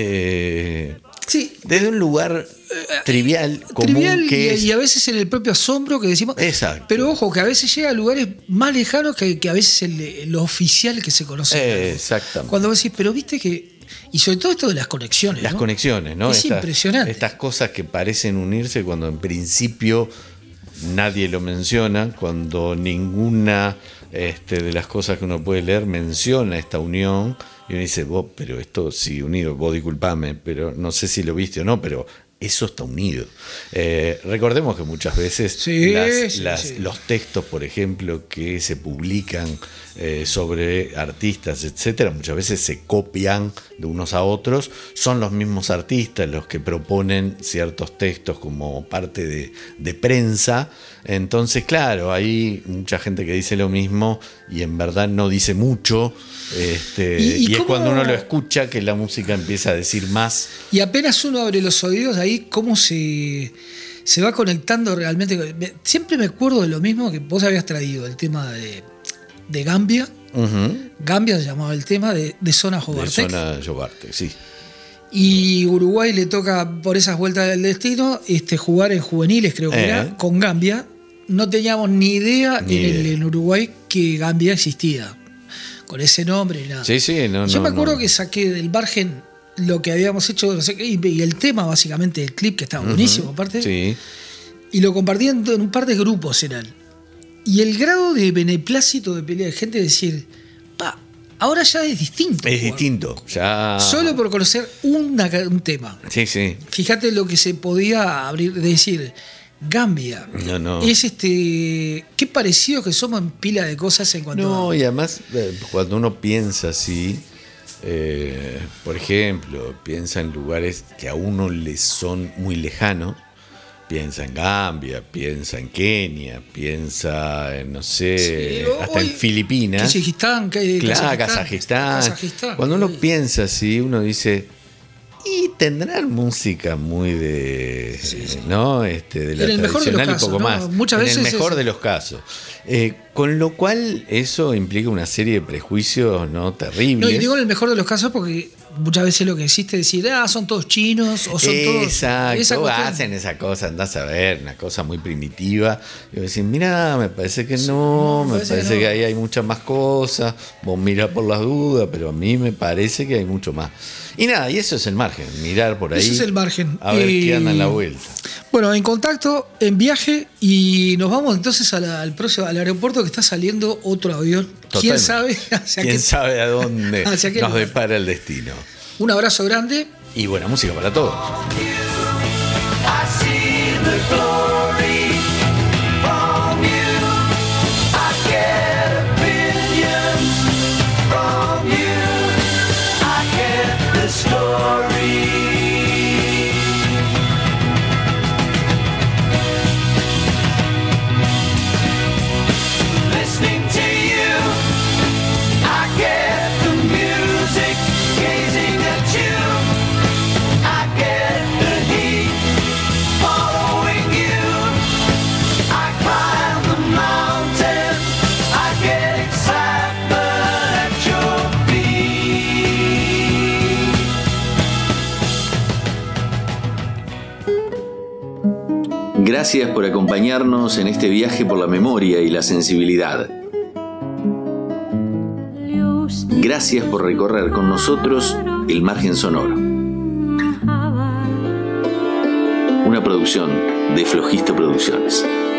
desde un lugar trivial, común, trivial que y a veces en el propio asombro que decimos. Exacto. Pero ojo, que a veces llega a lugares más lejanos que a veces lo oficial que se conoce. Exactamente. Cuando vos decís, pero viste que. Y sobre todo esto de las conexiones. Las ¿no? conexiones, ¿no? Es impresionante. Estas cosas que parecen unirse cuando en principio nadie lo menciona, cuando ninguna de las cosas que uno puede leer menciona esta unión. Y uno dice, vos, pero esto sí unido, vos disculpame, pero no sé si lo viste o no, pero eso está unido. Recordemos que muchas veces los textos, por ejemplo, que se publican sobre artistas, etcétera, muchas veces se copian de unos a otros. Son los mismos artistas los que proponen ciertos textos como parte de prensa. Entonces, claro, hay mucha gente que dice lo mismo y en verdad no dice mucho. Y es cuando uno lo escucha que la música empieza a decir más. Y apenas uno abre los oídos, ahí cómo se va conectando realmente. Siempre me acuerdo de lo mismo que vos habías traído, el tema de Gambia. Uh-huh. Gambia se llamaba el tema de Zona Jobartec. De Zona Jobartec, sí. Y Uruguay le toca, por esas vueltas del destino, jugar en juveniles, creo que era, con Gambia. No teníamos ni idea en Uruguay que Gambia existía. Con ese nombre y nada. Sí, yo me acuerdo que saqué del margen lo que habíamos hecho, no sé qué, y el tema básicamente del clip, que estaba buenísimo aparte, sí. Y lo compartí en un par de grupos eran. Y el grado de beneplácito de pelea de gente de decir, ahora ya es distinto. Es distinto, ya. Solo por conocer un tema. Sí, sí. Fíjate lo que se podía abrir, de decir, Gambia. No. Es qué parecido que somos en pila de cosas en cuanto No, y además, cuando uno piensa así, por ejemplo, piensa en lugares que a uno le son muy lejanos. Piensa en Gambia, piensa en Kenia, piensa en, no sé, hasta en Filipinas. Kazajistán. Cuando uno piensa así, uno dice, y tendrán música muy de, ¿no? De la tradicional y poco más. Muchas veces en el mejor de los casos. Con lo cual eso implica una serie de prejuicios no terribles. No, y digo en el mejor de los casos porque muchas veces lo que existe es decir, son todos chinos o son todos. Exacto, hacen esa cosa, andás a ver, una cosa muy primitiva. Y vos decís, mirá, me parece que no, me parece que ahí hay muchas más cosas. Vos mirá por las dudas, pero a mí me parece que hay mucho más. Y nada, y eso es el margen, mirar por ahí. Eso es el margen. A ver qué anda en la vuelta. Bueno, en contacto, en viaje, y nos vamos entonces al próximo, al aeropuerto, que está saliendo otro avión. Totalmente. ¿Quién sabe? ¿Quién sabe a dónde nos depara el destino? Un abrazo grande. Y buena música para todos. Gracias por acompañarnos en este viaje por la memoria y la sensibilidad. Gracias por recorrer con nosotros el margen sonoro. Una producción de Flojista Producciones.